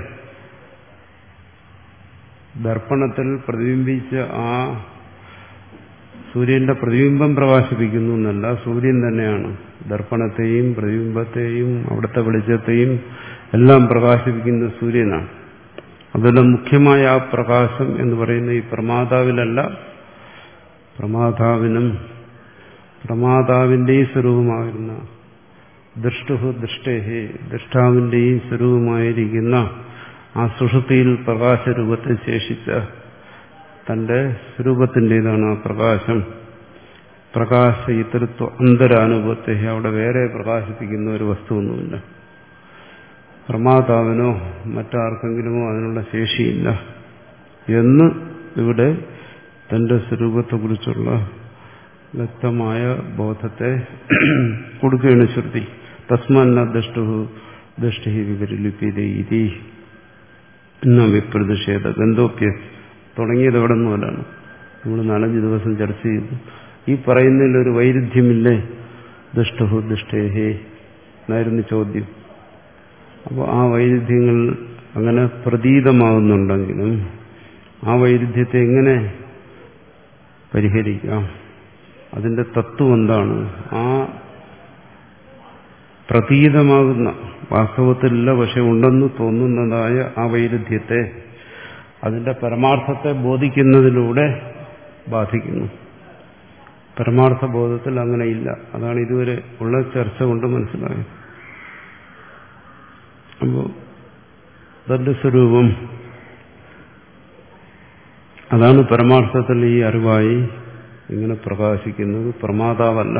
ദർപ്പണത്തിൽ പ്രതിബിംബിച്ച ആ സൂര്യന്റെ പ്രതിബിംബം പ്രകാശിപ്പിക്കുന്നു എന്നല്ല, സൂര്യൻ തന്നെയാണ് ദർപ്പണത്തെയും പ്രതിബിംബത്തെയും അവിടുത്തെ വെളിച്ചത്തെയും എല്ലാം പ്രകാശിപ്പിക്കുന്നത് സൂര്യനാണ്. അതിലെ മുഖ്യമായ ആ പ്രകാശം എന്ന് പറയുന്ന ഈ പ്രമാതാവിലല്ല, പ്രമാതാവിനും പ്രമാതാവിന്റെയും സ്വരൂപമായിരുന്ന ദൃഷ്ടുഹു ദൃഷ്ടേഹി ദൃഷ്ടാവിന്റെയും സ്വരൂപമായിരിക്കുന്ന ആ സുഷുപ്തിയിൽ പ്രകാശരൂപത്തെ ശേഷിച്ച തന്റെ സ്വരൂപത്തിൻ്റെതാണ് ആ പ്രകാശം. പ്രകാശ ഇതൃത്വ അന്തരാനുഭവത്തെ, അവിടെ വേറെ പ്രകാശിപ്പിക്കുന്ന ഒരു വസ്തുവൊന്നുമില്ല. പ്രമാതാവിനോ മറ്റാർക്കെങ്കിലുമോ അതിനുള്ള ശേഷിയില്ല എന്ന് ഇവിടെ തന്റെ സ്വരൂപത്തെക്കുറിച്ചുള്ള വ്യക്തമായ ബോധത്തെ കൊടുക്കുകയാണ് ശ്രുതി. തസ്മന്ന ദൃഷ്ടു ദൃഷ്ടി വിപരിലിപ്യതേ ഇതി. എന്നാ വിപ്രതിഷേധ ഗന്ധോപ്യ തുടങ്ങിയത് എവിടെ നിന്നുമല്ലാണ്. നമ്മൾ നാലഞ്ച് ദിവസം ചർച്ച ചെയ്തു. ഈ പറയുന്നതിലൊരു വൈരുദ്ധ്യമില്ലേ? ദുഷ്ടഹു ദുഷ്ടേഹേ എന്നായിരുന്നു ചോദ്യം. അപ്പോൾ ആ വൈരുദ്ധ്യങ്ങൾ അങ്ങനെ പ്രതീതമാകുന്നുണ്ടെങ്കിലും ആ വൈരുദ്ധ്യത്തെ എങ്ങനെ പരിഹരിക്കാം? അതിന്റെ തത്വം എന്താണ്? ആ പ്രതീതമാകുന്ന വാസ്തവത്തിലില്ല പക്ഷെ ഉണ്ടെന്ന് തോന്നുന്നതായ ആ വൈരുദ്ധ്യത്തെ അതിന്റെ പരമാർത്ഥത്തെ ബോധിക്കുന്നതിലൂടെ ബാധിക്കുന്നു. പരമാർത്ഥ ബോധത്തിൽ അങ്ങനെയില്ല. അതാണ് ഇതുവരെ ഉള്ള ചർച്ച കൊണ്ട് മനസ്സിലായത്. അപ്പോൾ തന്റെ സ്വരൂപം അതാണ് പരമാർത്ഥത്തിൽ ഈ അറിവായി ഇങ്ങനെ പ്രകാശിക്കുന്നത്. പ്രമാതാവല്ല.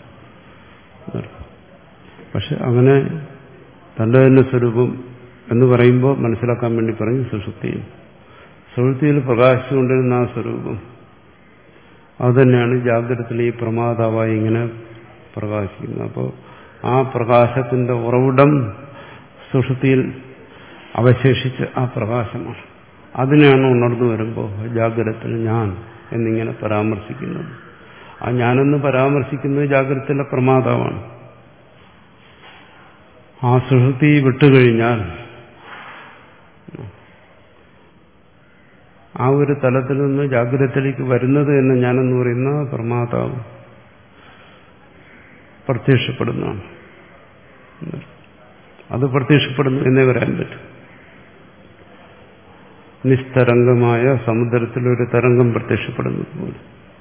പക്ഷെ അങ്ങനെ തന്റെ തന്നെ സ്വരൂപം എന്ന് പറയുമ്പോൾ മനസ്സിലാക്കാൻ വേണ്ടി പറഞ്ഞു സുഷുപ്തിയിൽ. സുഷുപ്തിയിൽ പ്രകാശിച്ചുകൊണ്ടിരുന്ന ആ സ്വരൂപം അതുതന്നെയാണ് ജാഗ്രതത്തിൽ ഈ പ്രമാതാവായി ഇങ്ങനെ പ്രകാശിക്കുന്നത്. അപ്പോൾ ആ പ്രകാശത്തിന്റെ ഉറവിടം സുഷുപ്തിയിൽ അവശേഷിച്ച ആ പ്രകാശമാണ്. അതിനെയാണ് ഉണർന്നു വരുമ്പോൾ ജാഗ്രതത്തിൽ ഞാൻ എന്നിങ്ങനെ പരാമർശിക്കുന്നത്. ആ ഞാനെന്ന് പരാമർശിക്കുന്നത് ജാഗ്രതത്തിലെ പ്രമാതാവാണ്. ആ സുഷുപ്തി വിട്ടുകഴിഞ്ഞാൽ ആ ഒരു തലത്തിൽ നിന്ന് ജാഗ്രതത്തിലേക്ക് വരുന്നത് എന്ന് ഞാനെന്ന് പറയുന്ന പ്രമാതാവ് പ്രത്യക്ഷപ്പെടുന്നതാണ്. അത് പ്രത്യക്ഷപ്പെടുന്നു എന്നേ വരാൻ പറ്റും. നിസ്തരംഗമായ സമുദ്രത്തിലൊരു തരംഗം പ്രത്യക്ഷപ്പെടുന്നത് പോലെ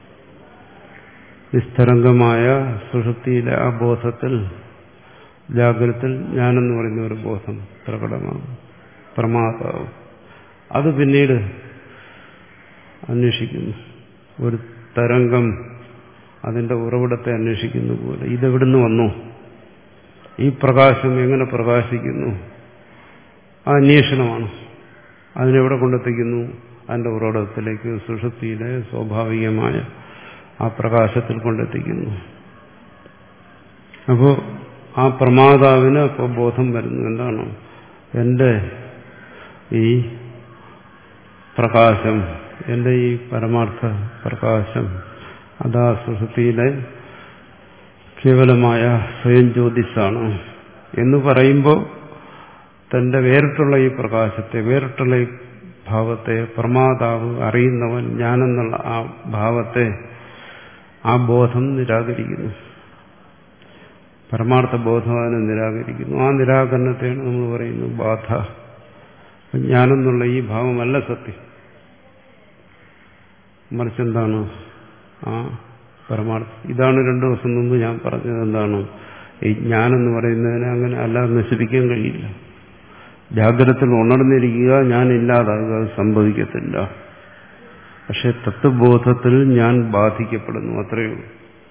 നിസ്തരംഗമായ സുഷുപ്തിയിലെ ആ ബോധത്തിൽ ജാഗ്രതത്തിൽ ഞാനെന്ന് പറയുന്ന ഒരു ബോധം പ്രകടമാകും. പ്രമാതാവ് അത് പിന്നീട് അന്വേഷിക്കുന്നു. ഒരു തരംഗം അതിന്റെ ഉറവിടത്തെ അന്വേഷിക്കുന്ന പോലെ ഇതെവിടുന്ന് വന്നു, ഈ പ്രകാശം എങ്ങനെ പ്രകാശിക്കുന്നു, ആ അന്വേഷണമാണ്. അതിനെവിടെ കൊണ്ടെത്തിക്കുന്നു? അതിന്റെ ഉറവിടത്തിലേക്ക്, സുഷുപ്തിയിലെ സ്വാഭാവികമായ ആ പ്രകാശത്തിൽ കൊണ്ടെത്തിക്കുന്നു. അപ്പോൾ ആ പ്രമാതാവിന് അപ്പോൾ ബോധം വരുന്നു. എന്താണ്? എന്റെ ഈ പ്രകാശം, എന്റെ ഈ പരമാർത്ഥ പ്രകാശം അതാ സുഷുപ്തിയിലെ കേവലമായ സ്വയം ജ്യോതിസാണ് എന്ന് പറയുമ്പോൾ തന്റെ വേറിട്ടുള്ള ഈ പ്രകാശത്തെ, വേറിട്ടുള്ള ഈ ഭാവത്തെ പ്രമാതാവ് അറിയുന്നവൻ ഞാനെന്നുള്ള ആ ഭാവത്തെ, ആ ബോധം നിരാകരിക്കുന്നു. പരമാർത്ഥ ബോധം അതിനെ നിരാകരിക്കുന്നു. ആ നിരാകരണത്തെയാണ് നമ്മൾ പറയുന്നത് ബാധ. ഞാനെന്നുള്ള ഈ ഭാവമല്ല സത്യം, മറിച്ചെന്താണ്? ആ പരമാർത്ഥം. ഇതാണ് രണ്ടു ദിവസം മുമ്പ് ഞാൻ പറഞ്ഞത്. എന്താണ്? ഈ ഞാനെന്ന് പറയുന്നതിനെ അങ്ങനെ അല്ലാതെ നശിപ്പിക്കാൻ കഴിയില്ല. ജാഗ്രതത്തിൽ ഉണർന്നിരിക്കുക, ഞാൻ ഇല്ലാതാകുക, അത് സംഭവിക്കത്തില്ല. പക്ഷെ തത്വബോധത്തിൽ ഞാൻ ബാധിക്കപ്പെടുന്നു, അത്രയേ ഉള്ളൂ.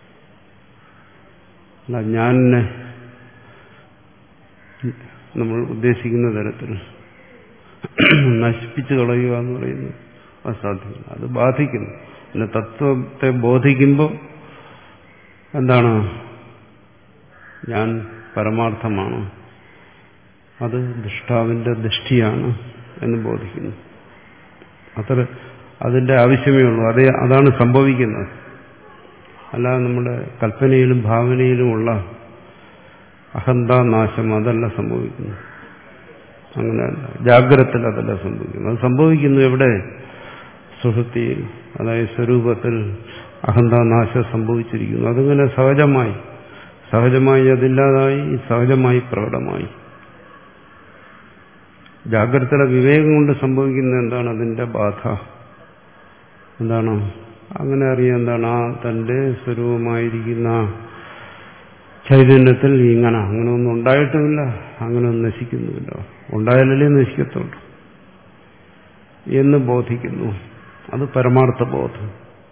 അല്ല ഞാൻ നമ്മൾ ഉദ്ദേശിക്കുന്ന തരത്തിൽ നശിപ്പിച്ചു കളയുക എന്ന് പറയുന്നത് അസാധ്യമല്ല. അത് ബാധിക്കുന്നു. പിന്നെ തത്വത്തെ ബോധിക്കുമ്പോൾ എന്താണ്? ഞാൻ പരമാർത്ഥമാണ്, അത് ദൃഷ്ടാവിന്റെ ദൃഷ്ടിയാണ് എന്ന് ബോധിക്കുന്നു. അത്ര അതിന്റെ ആവശ്യമേ ഉള്ളൂ. അതേ അതാണ് സംഭവിക്കുന്നത്. അല്ലാതെ നമ്മുടെ കൽപ്പനയിലും ഭാവനയിലുമുള്ള അഹന്താനാശം അതല്ല സംഭവിക്കുന്നു. അങ്ങനെയല്ല. ജാഗ്രതത്തിൽ അതല്ല സംഭവിക്കുന്നു. അത് സംഭവിക്കുന്നു എവിടെ? സുഷുപ്തിയിൽ, അതായത് സ്വരൂപത്തിൽ അഹന്താനാശം സംഭവിച്ചിരിക്കുന്നു. അതിങ്ങനെ സഹജമായി സഹജമായി അതില്ലാതായി സഹജമായി പ്രകടമായി. ജാഗ്രതയുടെ വിവേകം കൊണ്ട് സംഭവിക്കുന്ന എന്താണ്? അതിന്റെ ബാധ എന്താണ്? അങ്ങനെ അറിയാം. എന്താണ്? ആ തന്റെ സ്വരൂപമായിരിക്കുന്ന ചൈതന്യത്തിൽ ഇങ്ങനെ അങ്ങനെ ഒന്നും ഉണ്ടായിട്ടുമില്ല, അങ്ങനെ ഒന്നും നശിക്കുന്നുമില്ല, ഉണ്ടായാലല്ലേ നശിക്കത്തുള്ളൂ എന്ന് ബോധിക്കുന്നു. അത് പരമാർത്ഥ ബോധം.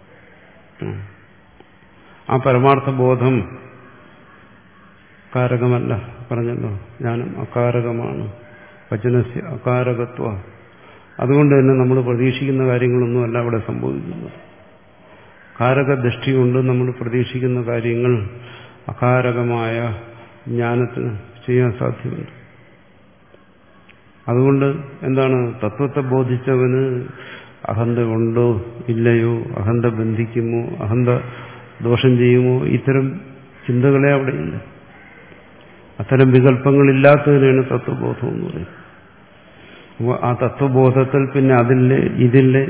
ആ പരമാർത്ഥ ബോധം കാരകമല്ല, പറഞ്ഞല്ലോ. ഞാനും അകാരകമാണ്. വചനസ്യ അകാരകത്വ. അതുകൊണ്ട് തന്നെ നമ്മൾ പ്രതീക്ഷിക്കുന്ന കാര്യങ്ങളൊന്നുമല്ല അവിടെ സംഭവിക്കുന്നത്. കാരകദൃഷ്ടി കൊണ്ട് നമ്മൾ പ്രതീക്ഷിക്കുന്ന കാര്യങ്ങൾ അകാരകമായ ജ്ഞാനത്തിന് ചെയ്യാൻ സാധ്യമല്ല. അതുകൊണ്ട് എന്താണ് തത്വത്തെ ബോധിച്ചവന് അഹന്ത ഉണ്ടോ ഇല്ലയോ, അഹന്ത ബന്ധിക്കുമോ, അഹന്ത ദോഷം ചെയ്യുമോ, ഇത്തരം ചിന്തകളെ അവിടെ ഇല്ല. അത്തരം വികല്പങ്ങളില്ലാത്തതിനാണ് തത്വബോധം എന്ന് പറയുന്നത്. അപ്പോൾ ആ തത്വബോധത്തിൽ പിന്നെ അതില്ലേ ഇതില്ലേ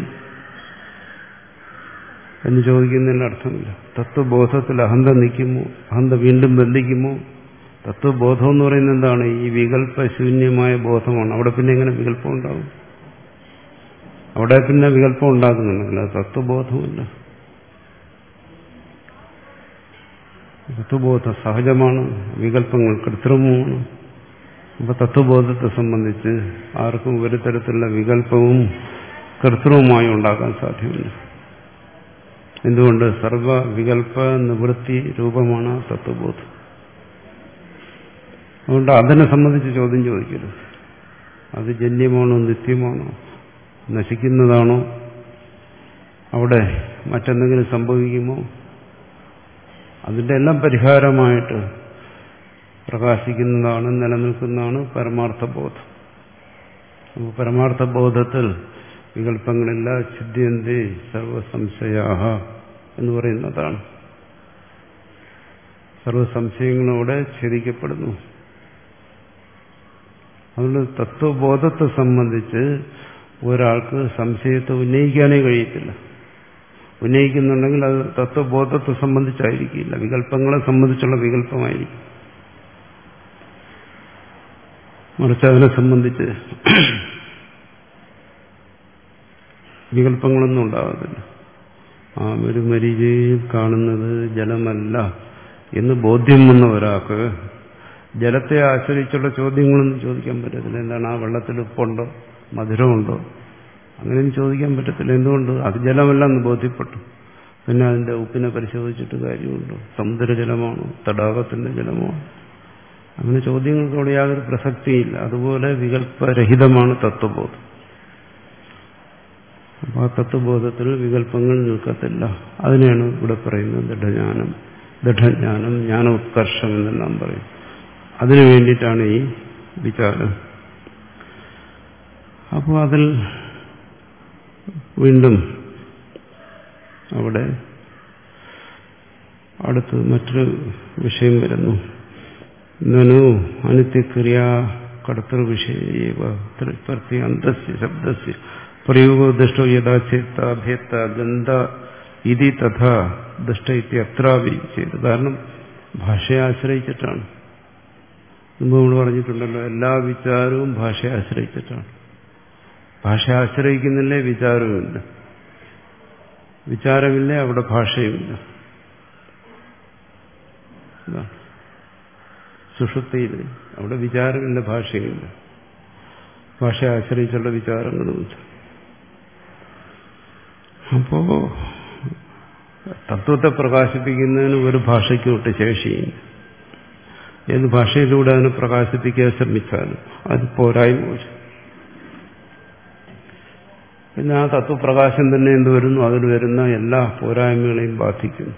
എന്ന് ചോദിക്കുന്നതിന് അർത്ഥമില്ല. തത്വബോധത്തിൽ അഹന്ത നിൽക്കുമോ, അഹന്ത വീണ്ടും ബന്ധിക്കുമോ? തത്വബോധം എന്ന് പറയുന്നത് എന്താണ്? ഈ വികല്പശൂന്യമായ ബോധമാണ്. അവിടെ പിന്നെ എങ്ങനെ വികല്പം ഉണ്ടാകും? അവിടെ പിന്നെ വികല്പം ഉണ്ടാകുന്നുണ്ടല്ല, തത്വബോധമല്ല. തത്വബോധം സഹജമാണ്, വികല്പങ്ങൾ കൃത്രിമമാണ്. അപ്പൊ തത്വബോധത്തെ സംബന്ധിച്ച് ആർക്കും ഒരു തരത്തിലുള്ള വികല്പവും കൃത്രിമമായി ഉണ്ടാക്കാൻ സാധ്യമല്ല. എന്തുകൊണ്ട്? സർവ വികല്പ നിവൃത്തി രൂപമാണ് തത്വബോധം. അതുകൊണ്ട് അതിനെ സംബന്ധിച്ച് ചോദ്യം ചോദിക്കരുത്. അത് ജന്യമാണോ, നിത്യമാണോ, നശിക്കുന്നതാണോ, അവിടെ മറ്റെന്തെങ്കിലും സംഭവിക്കുമോ? അതിൻ്റെ എല്ലാം പരിഹാരമായിട്ട് പ്രകാശിക്കുന്നതാണ്, നിലനിൽക്കുന്നതാണ് പരമാർത്ഥബോധം. അപ്പോൾ പരമാർത്ഥബോധത്തിൽ വികല്പങ്ങളില്ല. ഛിദ്യന്തേ സർവസംശയാഹ എന്ന് പറയുന്നതാണ്. സർവസംശയങ്ങളോടെ ഛേദിക്കപ്പെടുന്നു. അതുകൊണ്ട് തത്വബോധത്തെ സംബന്ധിച്ച് ഒരാൾക്ക് സംശയത്തെ ഉന്നയിക്കാനേ കഴിയത്തില്ല. ഉന്നയിക്കുന്നുണ്ടെങ്കിൽ അത് തത്വബോധത്തെ സംബന്ധിച്ചായിരിക്കില്ല, വികല്പങ്ങളെ സംബന്ധിച്ചുള്ള വികല്പമായിരിക്കും. മറിച്ച് അതിനെ സംബന്ധിച്ച് വികല്പങ്ങളൊന്നും ഉണ്ടാകത്തില്ല. ആ ഒരു മരീചികയിൽ കാണുന്നത് ജലമല്ല എന്ന് ബോധ്യം വന്ന ഒരാൾക്ക് ജലത്തെ ആശ്രയിച്ചുള്ള ചോദ്യങ്ങളൊന്നും ചോദിക്കാൻ പറ്റത്തില്ല. എന്താണ്, ആ വെള്ളത്തിൽ ഉപ്പുണ്ടോ, മധുരമുണ്ടോ, അങ്ങനെയൊന്നും ചോദിക്കാൻ പറ്റത്തില്ല. എന്തുകൊണ്ട്? അത് ജലമല്ലെന്ന് ബോധ്യപ്പെട്ടു. പിന്നെ അതിന്റെ ഉപ്പിനെ പരിശോധിച്ചിട്ട് കാര്യമുണ്ടോ? സമുദ്രജലമാണോ, തടാകത്തിന്റെ ജലമാണോ? അങ്ങനെ ചോദ്യങ്ങൾക്കോട് യാതൊരു പ്രസക്തിയില്ല. അതുപോലെ വികല്പരഹിതമാണ് തത്വബോധം. അപ്പോൾ ആ തത്വബോധത്തിൽ വികല്പങ്ങൾ നിൽക്കത്തില്ല. അതിനെയാണ് ഇവിടെ പറയുന്നത് ദൃഢജ്ഞാനം, ദൃഢജ്ഞാനം, ജ്ഞാനോത്കർഷം എന്നെല്ലാം പറയും. അതിനു വേണ്ടിയിട്ടാണ് ഈ വിചാരം. അപ്പോൾ അതിൽ വീണ്ടും അവിടെ അടുത്ത് മറ്റൊരു വിഷയം വരുന്നു. നനു അനിത്യക്രിയ കടത്തൃ വിഷയവ പ്രത്യ അന്തസ്യ ശബ്ദസ്യ പ്രയോഗോ ദൃഷ്ടോ യഥാ ചേത്ത ഭേത്ത ഗന്ധ ഇതി തഥാ ദൃഷ്ട ഇതി അത്രാവി ചെയ്തു. കാരണം ഭാഷയെ ആശ്രയിച്ചിട്ടാണ്. മുമ്പ് നമ്മൾ പറഞ്ഞിട്ടുണ്ടല്ലോ, എല്ലാ വിചാരവും ഭാഷയെ ആശ്രയിച്ചിട്ടാണ്. ഭാഷ ആശ്രയിക്കുന്നില്ലേ വിചാരവുമില്ല, വിചാരമില്ലേ അവിടെ ഭാഷയുമില്ല. സുഷുപ്തിയിൽ അവിടെ വിചാരമില്ല, ഭാഷയില്ല, ഭാഷയെ ആശ്രയിച്ചുള്ള വിചാരങ്ങളുമില്ല. അപ്പോ തത്വത്തെ പ്രകാശിപ്പിക്കുന്നതിന് ഒരു ഭാഷയ്ക്ക് വിട്ട് ശേഷിയില്ല. ഏത് ഭാഷയിലൂടെ അതിനെ പ്രകാശിപ്പിക്കാൻ ശ്രമിച്ചാലും അത് പോരായ്മ വരും. പിന്നെ ആ തത്വപ്രകാശം തന്നെ എന്ത് വരുന്നു, അതിൽ വരുന്ന എല്ലാ പോരായ്മകളെയും ബാധിക്കുന്നു.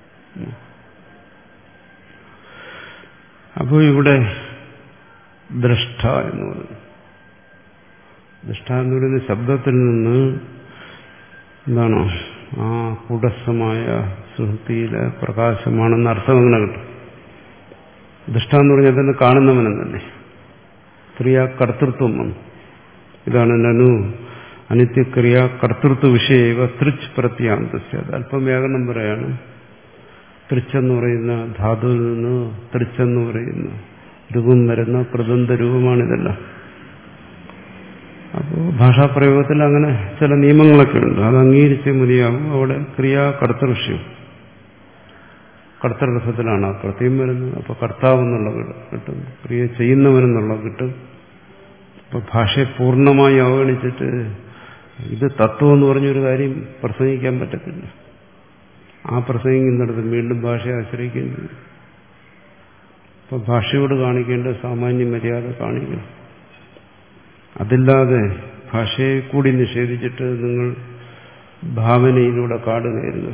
അപ്പോൾ ഇവിടെ ദ്രഷ്ട എന്ന് പറയുന്നു. ദ്രഷ്ട എന്ന് പറയുന്ന ശബ്ദത്തിൽ നിന്ന് എന്താണോ ആ കുടസ്ഥമായ സുഹൃത്തിയിലെ പ്രകാശമാണെന്ന് അർത്ഥം അങ്ങനെ കിട്ടും. ദൃഷ്ട എന്ന് പറഞ്ഞാൽ തന്നെ കാണുന്നവനെന്നല്ലേ, ക്രിയ കർത്തൃത്വം വന്നു. ഇതാണ് നനു അനിത്യക്രിയ കർത്തൃത്വ വിഷയവ തൃച്ച് പ്രത്യാന്തസ്യ. അല്പം വ്യാകരണം പറയാണ്. തൃച്ചെന്ന് പറയുന്ന ധാതുവിൽ നിന്ന് തൃച്ചെന്ന് പറയുന്ന രൂപം വരുന്ന പ്രദന്ത രൂപമാണിതെല്ലാം. അപ്പോൾ ഭാഷാപ്രയോഗത്തിൽ അങ്ങനെ ചില നിയമങ്ങളൊക്കെ ഉണ്ട്, അത് അംഗീകരിച്ചേ മതിയാകും. അവിടെ ക്രിയാ കർത്തൃവിഷയം കർത്തൃർത്ഥത്തിലാണ് ആ പ്രത്യം വരുന്നത്. അപ്പോൾ കർത്താവെന്നുള്ള കിട്ടും, ക്രിയ ചെയ്യുന്നവനെന്നുള്ള കിട്ടും. അപ്പൊ ഭാഷയെ പൂർണ്ണമായി അവഗണിച്ചിട്ട് ഇത് തത്വം എന്ന് പറഞ്ഞൊരു കാര്യം പ്രസംഗിക്കാൻ പറ്റത്തില്ല. ആ പ്രസംഗിക്കുന്നിടത്ത് വീണ്ടും ഭാഷയെ ആശ്രയിക്കേണ്ടി വരും. അപ്പൊ ഭാഷയോട് കാണിക്കേണ്ട സാമാന്യ മര്യാദ കാണിക്കണം. അതില്ലാതെ ഭാഷയെ കൂടി നിഷേധിച്ചിട്ട് നിങ്ങൾ ഭാവനയിലൂടെ കാട് കയറുക,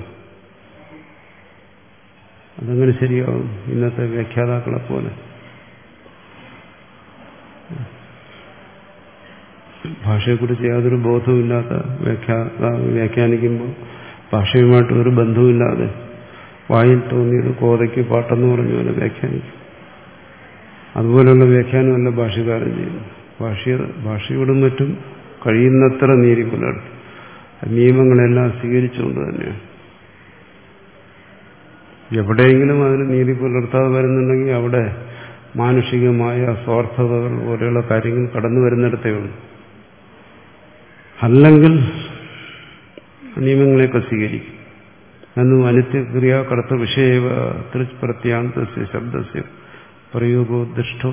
അതങ്ങനെ ശരിയാവും? ഇന്നത്തെ വ്യാഖ്യാതാക്കളെ പോലെ ഭാഷയെക്കുറിച്ച് യാതൊരു ബോധവുമില്ലാത്ത വ്യാഖ്യാ വ്യാഖ്യാനിക്കുമ്പോൾ ഭാഷയുമായിട്ട് ഒരു ബന്ധവുമില്ലാതെ വായിൽ തോന്നിയത് കോതയ്ക്ക് പാട്ടെന്ന് പറഞ്ഞ പോലെ വ്യാഖ്യാനിക്കും. അതുപോലെയുള്ള വ്യാഖ്യാനമല്ല ഭാഷകാരൻ ചെയ്യുന്നത്. ഭാഷ ഭാഷയോടും മറ്റും കഴിയുന്നത്ര നീതി പുലർത്തി നിയമങ്ങളെല്ലാം സ്വീകരിച്ചുകൊണ്ട് തന്നെയാണ്. എവിടെയെങ്കിലും അതിന് നീതി പുലർത്താതെ വരുന്നുണ്ടെങ്കിൽ അവിടെ മാനുഷികമായ സ്വാർത്ഥതകൾ പോലെയുള്ള കാര്യങ്ങൾ കടന്നു വരുന്നിടത്തേ ഉള്ളൂ. അല്ലെങ്കിൽ നിയമങ്ങളെയൊക്കെ സ്വീകരിക്കും. എന്നു അനിത്യക്രിയ കർത്ത വിഷയ തൃച്ച് പ്രത്യാന്തസ്യ ശബ്ദസ്യ പ്രയോഗോ ദൃഷ്ടോ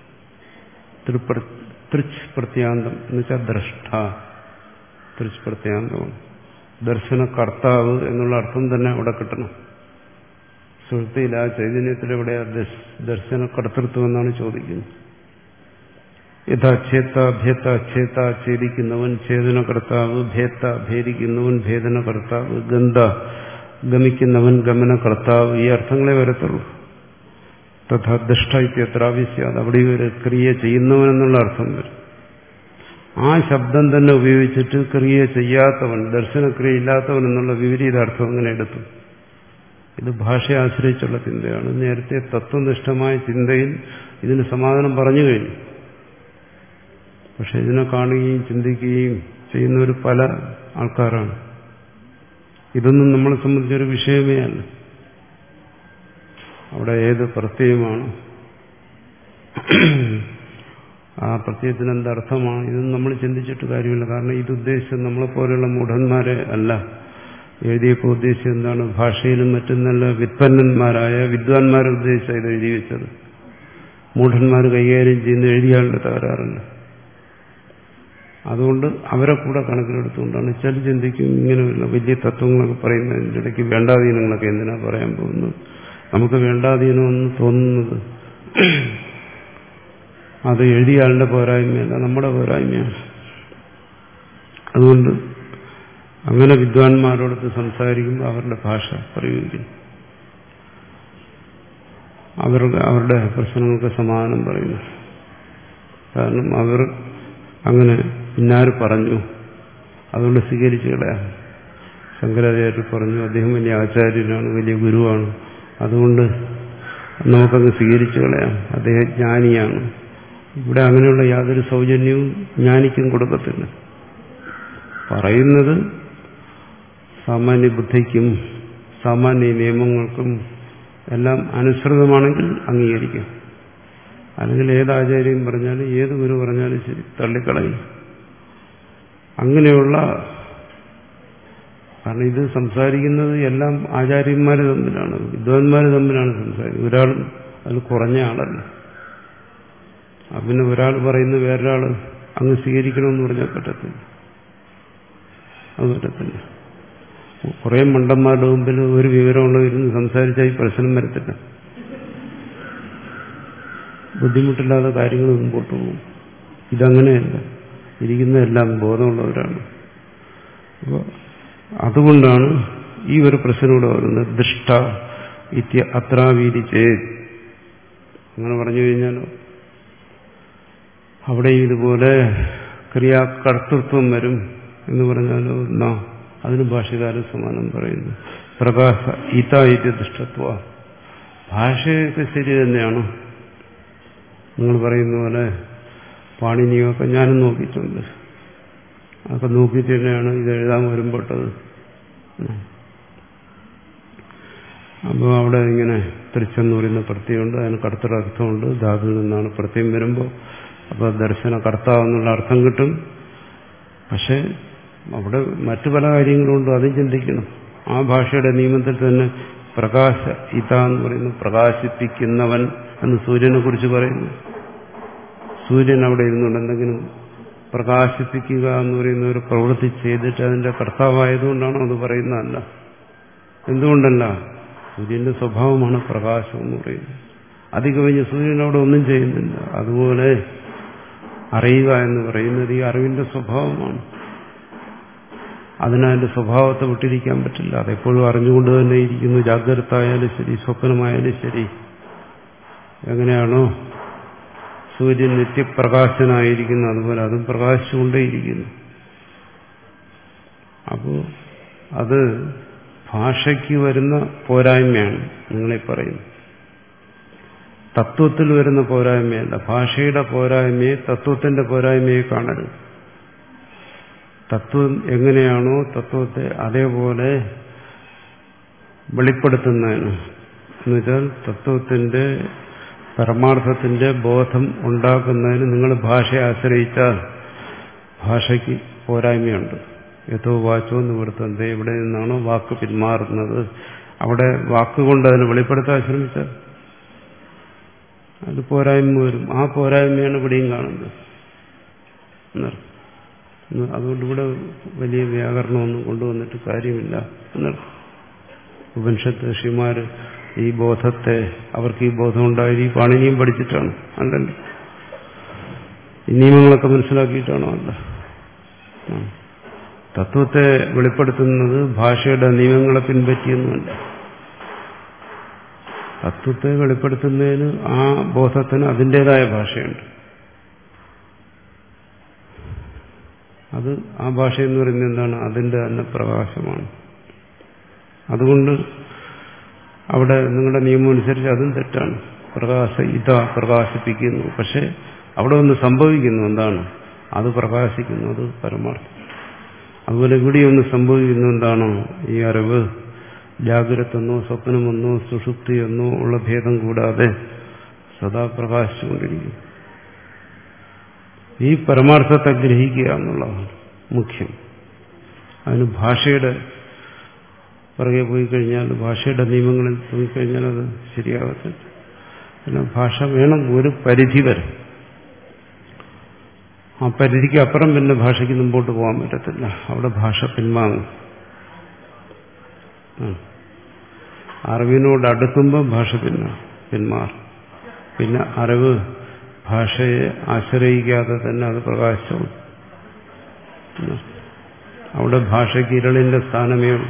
തൃച്ച് പ്രത്യാന്തം എന്ന് വെച്ചാൽ ദ്രഷ്ട. തൃച്ച് പ്രത്യാന്തമാണ് ദർശനകർത്താവ് എന്നുള്ള അർത്ഥം തന്നെ അവിടെ കിട്ടണം. സുഹൃത്തിയിൽ ആ ചൈതന്യത്തിലെവിടെയാ ദർശനകർത്തൃത്വം എന്നാണ് ചോദിക്കുന്നത്. യഥാച്ഛേത്ത ഭേത്ത ഛേത്ത ഛേദിക്കുന്നവൻ ഛേദനകർത്താവ്, ഭേത്ത ഭേദിക്കുന്നവൻ ഭേദനകർത്താവ്, ഗന്ധ ഗമിക്കുന്നവൻ ഗമനകർത്താവ്, ഈ അർത്ഥങ്ങളെ വരത്തുള്ളൂ. തഥാ ദുഷ്ട ഇത്യത്രാവിസ്യാത്, അവിടെ ഒരു ക്രിയ ചെയ്യുന്നവൻ എന്നുള്ള അർത്ഥം വരും. ആ ശബ്ദം തന്നെ ഉപയോഗിച്ചിട്ട് ക്രിയ ചെയ്യാത്തവൻ, ദർശനക്രിയ ഇല്ലാത്തവൻ എന്നുള്ള വിപരീതാർത്ഥം അങ്ങനെ എടുത്തു. ഇത് ഭാഷയെ ആശ്രയിച്ചുള്ള ചിന്തയാണ്. നേരത്തെ തത്വനിഷ്ഠമായ ചിന്തയിൽ ഇതിന് സമാധാനം പറഞ്ഞു കഴിഞ്ഞു. പക്ഷെ ഇതിനെ കാണുകയും ചിന്തിക്കുകയും ചെയ്യുന്നവർ പല ആൾക്കാരാണ്. ഇതൊന്നും നമ്മളെ സംബന്ധിച്ചൊരു വിഷയമേ അല്ല. അവിടെ ഏത് പ്രത്യയമാണ്, ആ പ്രത്യയത്തിന് എന്തർത്ഥമാണ്, ഇതൊന്നും നമ്മൾ ചിന്തിച്ചിട്ട് കാര്യമില്ല. കാരണം ഇത് ഉദ്ദേശിച്ചത് നമ്മളെപ്പോലെയുള്ള മൂഢന്മാരെ അല്ല. എഴുതിയപ്പോൾ ഉദ്ദേശിച്ചത് എന്താണ്? ഭാഷയിലും മറ്റും നല്ല വിദ്വന്നന്മാരായ വിദ്വാൻമാരെ ഉദ്ദേശിച്ചാണ് ഇത് എഴുതി വെച്ചത്. മൂഢന്മാർ കൈകാര്യം ചെയ്യുന്ന എഴുതിയാളുടെ തകരാറല്ല. അതുകൊണ്ട് അവരെ കൂടെ കണക്കിലെടുത്തുകൊണ്ടാണ് ചില ചിന്തിക്കും ഇങ്ങനെയുള്ള വലിയ തത്വങ്ങളൊക്കെ പറയുന്നതിൻ്റെ ഇടയ്ക്ക് വേണ്ടാധീനങ്ങളൊക്കെ എന്തിനാ പറയാൻ പോകുന്നത്. നമുക്ക് വേണ്ടാധീനമെന്ന് തോന്നുന്നത് അത് എഴുതിയാളുടെ പോരായ്മയല്ല, നമ്മുടെ പോരായ്മയാണ്. അതുകൊണ്ട് അങ്ങനെ വിദ്വാൻമാരോടൊത്ത് സംസാരിക്കുമ്പോൾ അവരുടെ ഭാഷ പ്രയോഗിക്കുന്നു. അവർക്ക് അവരുടെ പ്രശ്നങ്ങൾക്ക് സമാധാനം പറയുന്നു. കാരണം അവർ അങ്ങനെ ഇന്നാര് പറഞ്ഞു, അതുകൊണ്ട് സ്വീകരിച്ചു കളയാം. ശങ്കരാചാര്യർ പറഞ്ഞു, അദ്ദേഹം വലിയ ആചാര്യനാണ്, വലിയ ഗുരുവാണ്, അതുകൊണ്ട് നമുക്കങ്ങ് സ്വീകരിച്ചു കളയാം, അദ്ദേഹം ജ്ഞാനിയാണ്. ഇവിടെ അങ്ങനെയുള്ള യാതൊരു സൗജന്യവും ജ്ഞാനിക്കും കൊടുക്കത്തില്ല. പറയുന്നത് സാമാന്യ ബുദ്ധിക്കും സാമാന്യ നിയമങ്ങൾക്കും എല്ലാം അനുസൃതമാണെങ്കിൽ അംഗീകരിക്കാം. അല്ലെങ്കിൽ ഏത് ആചാര്യം പറഞ്ഞാലും ഏത് ഗുരു പറഞ്ഞാലും ശരി, തള്ളിക്കളയും. അങ്ങനെയുള്ള, കാരണം ഇത് സംസാരിക്കുന്നത് എല്ലാം ആചാര്യന്മാർ തമ്മിലാണ്, വിദ്വാൻമാർ തമ്മിലാണ് സംസാരിക്കുന്നത്. ഒരാൾ അതിൽ കുറഞ്ഞ ആളല്ല. പിന്നെ ഒരാൾ പറയുന്നത് വേറൊരാൾ അങ്ങ് സ്വീകരിക്കണമെന്ന് പറഞ്ഞാൽ പറ്റത്തില്ല. അത് പറ്റത്തില്ല. കുറേ മണ്ടന്മാരുടെ മുമ്പിൽ ഒരു വിവരമുള്ളവരുന്ന് സംസാരിച്ചാൽ ഈ പ്രശ്നം വരത്തില്ല. ബുദ്ധിമുട്ടില്ലാതെ കാര്യങ്ങൾ മുമ്പോട്ട് പോകും. ഇതങ്ങനെയല്ല. ഇരിക്കുന്നതെല്ലാം ബോധമുള്ളവരാണ്. അപ്പോൾ അതുകൊണ്ടാണ് ഈ ഒരു പ്രശ്നം കൂടെ വരുന്നത്. ദുഷ്ട ഇത്യ അത്രാവീതിച്ചേ, അങ്ങനെ പറഞ്ഞു കഴിഞ്ഞാലോ അവിടെ ഇതുപോലെ ക്രിയാകർത്തൃത്വം വരും എന്ന് പറഞ്ഞാലോ എന്നാ അതിന് ഭാഷകാരൻ സമാനം പറയുന്നു. പ്രകാശ ഇത ഇത്യ ദുഷ്ടത്വ, ഭാഷയൊക്കെ ശരി തന്നെയാണ്. നിങ്ങൾ പറയുന്ന പോലെ പാണിനിയൊക്കെ ഞാനും നോക്കിയിട്ടുണ്ട്. അതൊക്കെ നോക്കിയിട്ട് തന്നെയാണ് ഇത് എഴുതാൻ വരുമ്പോട്ടത്. അപ്പോൾ അവിടെ ഇങ്ങനെ തൃച്ചെന്ന് പറയുന്ന പ്രത്യയമുണ്ട്, അതിന് കർത്തൃർത്ഥമുണ്ട്. ധാതുവിൽ നിന്നാണ് പ്രത്യയം വരുമ്പോൾ അപ്പോൾ ദർശന കർത്താവെന്നുള്ള അർത്ഥം കിട്ടും. പക്ഷെ അവിടെ മറ്റു പല കാര്യങ്ങളുണ്ട്, അതും ചിന്തിക്കണം. ആ ഭാഷയുടെ നിയമത്തിൽ തന്നെ പ്രകാശ ഇത എന്ന് പറയുന്നു, പ്രകാശിപ്പിക്കുന്നവൻ എന്ന് സൂര്യനെ കുറിച്ച് പറയുന്നു. സൂര്യൻ അവിടെ ഇരുന്നുകൊണ്ട് എന്തെങ്കിലും പ്രകാശിപ്പിക്കുക എന്ന് പറയുന്ന ഒരു പ്രവൃത്തി ചെയ്തിട്ട് അതിന്റെ കർത്താവായതുകൊണ്ടാണോ അത് പറയുന്നതല്ല. എന്തുകൊണ്ടല്ല? സൂര്യന്റെ സ്വഭാവമാണ് പ്രകാശം എന്ന് പറയുന്നത്. അധികമഞ്ഞ് സൂര്യൻ അവിടെ ഒന്നും ചെയ്യുന്നില്ല. അതുപോലെ അറിയുക എന്ന് പറയുന്നത് ഈ അറിവിന്റെ സ്വഭാവമാണ്. അതിനതിന്റെ സ്വഭാവത്തെ വിട്ടിരിക്കാൻ പറ്റില്ല. അതെപ്പോഴും അറിഞ്ഞുകൊണ്ട് തന്നെ ഇരിക്കുന്നു. ജാഗ്രത ആയാലും ശരി, സ്വപ്നമായാലും ശരി. എങ്ങനെയാണോ സൂര്യൻ നിത്യപ്രകാശനായിരിക്കുന്നു, അതുപോലെ അതും പ്രകാശിച്ചുകൊണ്ടേയിരിക്കുന്നു. അപ്പോൾ അത് ഭാഷയ്ക്ക് വരുന്ന പോരായ്മയാണ് നിങ്ങളീ പറയുന്നത്. തത്വത്തിൽ വരുന്ന പോരായ്മയല്ല. ഭാഷയുടെ പോരായ്മയെ തത്വത്തിന്റെ പോരായ്മയെ കാണരുത്. തത്വം എങ്ങനെയാണോ തത്വത്തെ അതേപോലെ വെളിപ്പെടുത്തുന്നതിന്, എന്നുവെച്ചാൽ തത്വത്തിന്റെ പരമാർത്ഥത്തിന്റെ ബോധം ഉണ്ടാക്കുന്നതിന് നിങ്ങൾ ഭാഷയെ ആശ്രയിച്ചാൽ ഭാഷയ്ക്ക് പോരായ്മയുണ്ട്. യഥോ വാച്ചോ നിവൃത്തന്തേ, എവിടെ നിന്നാണോ വാക്ക് പിന്മാറുന്നത് അവിടെ വാക്കുകൊണ്ട് അതിനെ വെളിപ്പെടുത്താൻ ശ്രമിച്ചാൽ അത് പോരായ്മ വരും. ആ പോരായ്മയാണ് ഇവിടെയും കാണുന്നത്. അതുകൊണ്ട് ഇവിടെ വലിയ വ്യാകരണമൊന്നും കൊണ്ടുവന്നിട്ട് കാര്യമില്ല എന്നർത്ഥം. ഉപനിഷത്ത് ഋഷിമാർ ഈ ബോധത്തെ, അവർക്ക് ഈ ബോധം ഉണ്ടായത് ഈ പാണിനിയും പഠിച്ചിട്ടാണ്, അല്ലല്ലോ ഈ നിയമങ്ങളൊക്കെ മനസ്സിലാക്കിയിട്ടാണോ? അല്ല. തത്വത്തെ വെളിപ്പെടുത്തുന്നത് ഭാഷയുടെ നിയമങ്ങളെ പിൻപറ്റിയൊന്നുമല്ല. തത്വത്തെ വെളിപ്പെടുത്തുന്നതിന് ആ ബോധത്തിന് അതിൻ്റെതായ ഭാഷയുണ്ട്. അത് ആ ഭാഷ എന്ന് പറയുന്നത് എന്താണ്? അതിൻ്റെ തന്നെ പ്രകാശമാണ്. അതുകൊണ്ട് അവിടെ നിങ്ങളുടെ നിയമം അനുസരിച്ച് അതും തെറ്റാണ്. പ്രകാശ ഇത പ്രകാശിപ്പിക്കുന്നു, പക്ഷെ അവിടെ ഒന്ന് സംഭവിക്കുന്നു. എന്താണ്? അത് പ്രകാശിക്കുന്നു, അത് പരമാർത്ഥം. അതുപോലെ ഇവിടെ ഒന്ന് സംഭവിക്കുന്നു. എന്താണോ? ഈ അറിവ് ജാഗ്രതെന്നോ സ്വപ്നമെന്നോ സുഷുപ്തിയെന്നോ ഉള്ള ഭേദം കൂടാതെ സദാ പ്രകാശിച്ചുകൊണ്ടിരിക്കുന്നു. ഈ പരമാർത്ഥത്തെ ഗ്രഹിക്കുക എന്നുള്ളതാണ് മുഖ്യം. അതിന് ഭാഷയുടെ പുറകെ പോയി കഴിഞ്ഞാൽ, ഭാഷയുടെ നിയമങ്ങളിൽ പോയിക്കഴിഞ്ഞാൽ അത് ശരിയാകത്തില്ല. പിന്നെ ഭാഷ വേണം ഒരു പരിധി വരെ. ആ പരിധിക്ക് അപ്പുറം പിന്നെ ഭാഷയ്ക്ക് മുമ്പോട്ട് പോകാൻ പറ്റത്തില്ല. അവിടെ ഭാഷ പിൻവാങ്ങും. അറിവിനോട് അടുക്കുമ്പോൾ ഭാഷ പിന്നെ പിന്മാറും. പിന്നെ അറിവ് ഭാഷയെ ആശ്രയിക്കാതെ തന്നെ അത് പ്രകാശിച്ചു. അവിടെ ഭാഷയ്ക്ക് ഇരളിന്റെ സ്ഥാനമേ ഉള്ളൂ.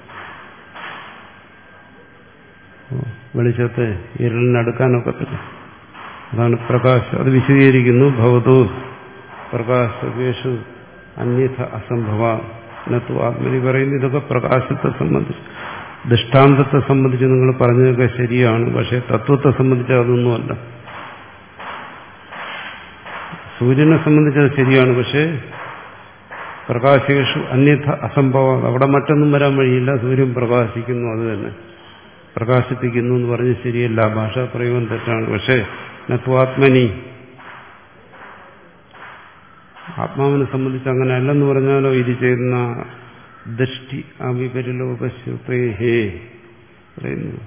വെളിച്ചത്തെ ഇരളിനടുക്കാനൊക്കത്തില്ല. അതാണ് പ്രകാശം. അത് വിശദീകരിക്കുന്നു. ഭവതു പ്രകാശേഷു അന്യഥ അസംഭവ നത്തു ആത്മനി പറയുന്നു. ഇതൊക്കെ പ്രകാശത്തെ സംബന്ധിച്ച്, ദൃഷ്ടാന്തത്തെ സംബന്ധിച്ച് നിങ്ങൾ പറഞ്ഞതൊക്കെ ശരിയാണ്. പക്ഷെ തത്വത്തെ സംബന്ധിച്ച് അതൊന്നുമല്ല. സൂര്യനെ സംബന്ധിച്ചത് ശരിയാണ്, പക്ഷേ പ്രകാശേഷു അന്യഥ അസംഭവ, അവിടെ മറ്റൊന്നും വരാൻ വഴിയില്ല. സൂര്യൻ പ്രകാശിക്കുന്നു, അത് തന്നെ പ്രകാശിപ്പിക്കുന്നു എന്ന് പറഞ്ഞ് ശരിയല്ല. ഭാഷാ പ്രയോഗം തെറ്റാണ്. പക്ഷേ നത്വാത്മനി, ആത്മാവിനെ സംബന്ധിച്ച് അങ്ങനെ അല്ലെന്ന് പറഞ്ഞാലോ, ഇത് ചെയ്യുന്ന ദൃഷ്ടി അവിപരിലോപശ്രുതേഹേ പറയുന്നു.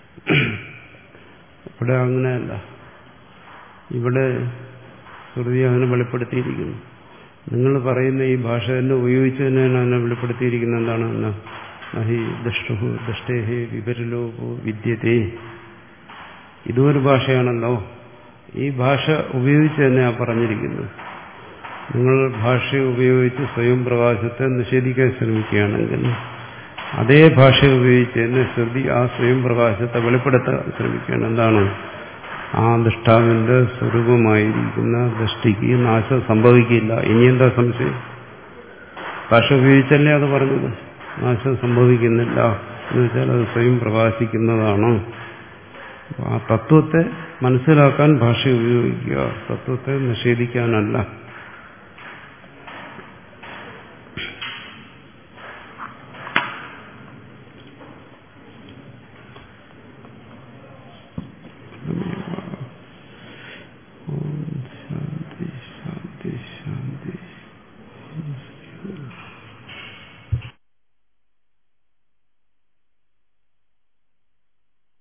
ഇവിടെ അങ്ങനെയല്ല. ഇവിടെ ശ്രുതി അതിനെ വെളിപ്പെടുത്തിയിരിക്കുന്നു. നിങ്ങൾ പറയുന്ന ഈ ഭാഷ തന്നെ ഉപയോഗിച്ച് തന്നെയാണ് അതിനെ വെളിപ്പെടുത്തിയിരിക്കുന്നത്. എന്താണ്? നഹി ദൃഷ്ടു ദൃഷ്ടേഹേ വിപരിലോപോ വിദ്യതേ. ഇതും ഒരു ഭാഷയാണല്ലോ. ഈ ഭാഷ ഉപയോഗിച്ച് തന്നെയാണ് പറഞ്ഞിരിക്കുന്നത്. നിങ്ങൾ ഭാഷ ഉപയോഗിച്ച് സ്വയം പ്രകാശത്തെ നിഷേധിക്കാൻ ശ്രമിക്കുകയാണെങ്കിൽ അതേ ഭാഷ ഉപയോഗിച്ച് തന്നെ ശ്രുതി ആ സ്വയം പ്രകാശത്തെ വെളിപ്പെടുത്താൻ ശ്രമിക്കുകയാണ്. എന്താണ്? ആ ദൃഷ്ടാവിന്റെ സ്വരൂപമായിരിക്കുന്ന ദൃഷ്ടിക്ക് നാശം സംഭവിക്കില്ല. ഇനിയെന്താ സംശയം? ഭാഷ ഉപയോഗിച്ചല്ലേ അത് പറഞ്ഞത്. നാശം സംഭവിക്കുന്നില്ല എന്ന് വെച്ചാൽ അത് സ്വയം പ്രകാശിക്കുന്നതാണ്. ആ തത്വത്തെ മനസ്സിലാക്കാൻ ഭാഷ ഉപയോഗിക്കുക, തത്വത്തെ നിഷേധിക്കാനല്ല.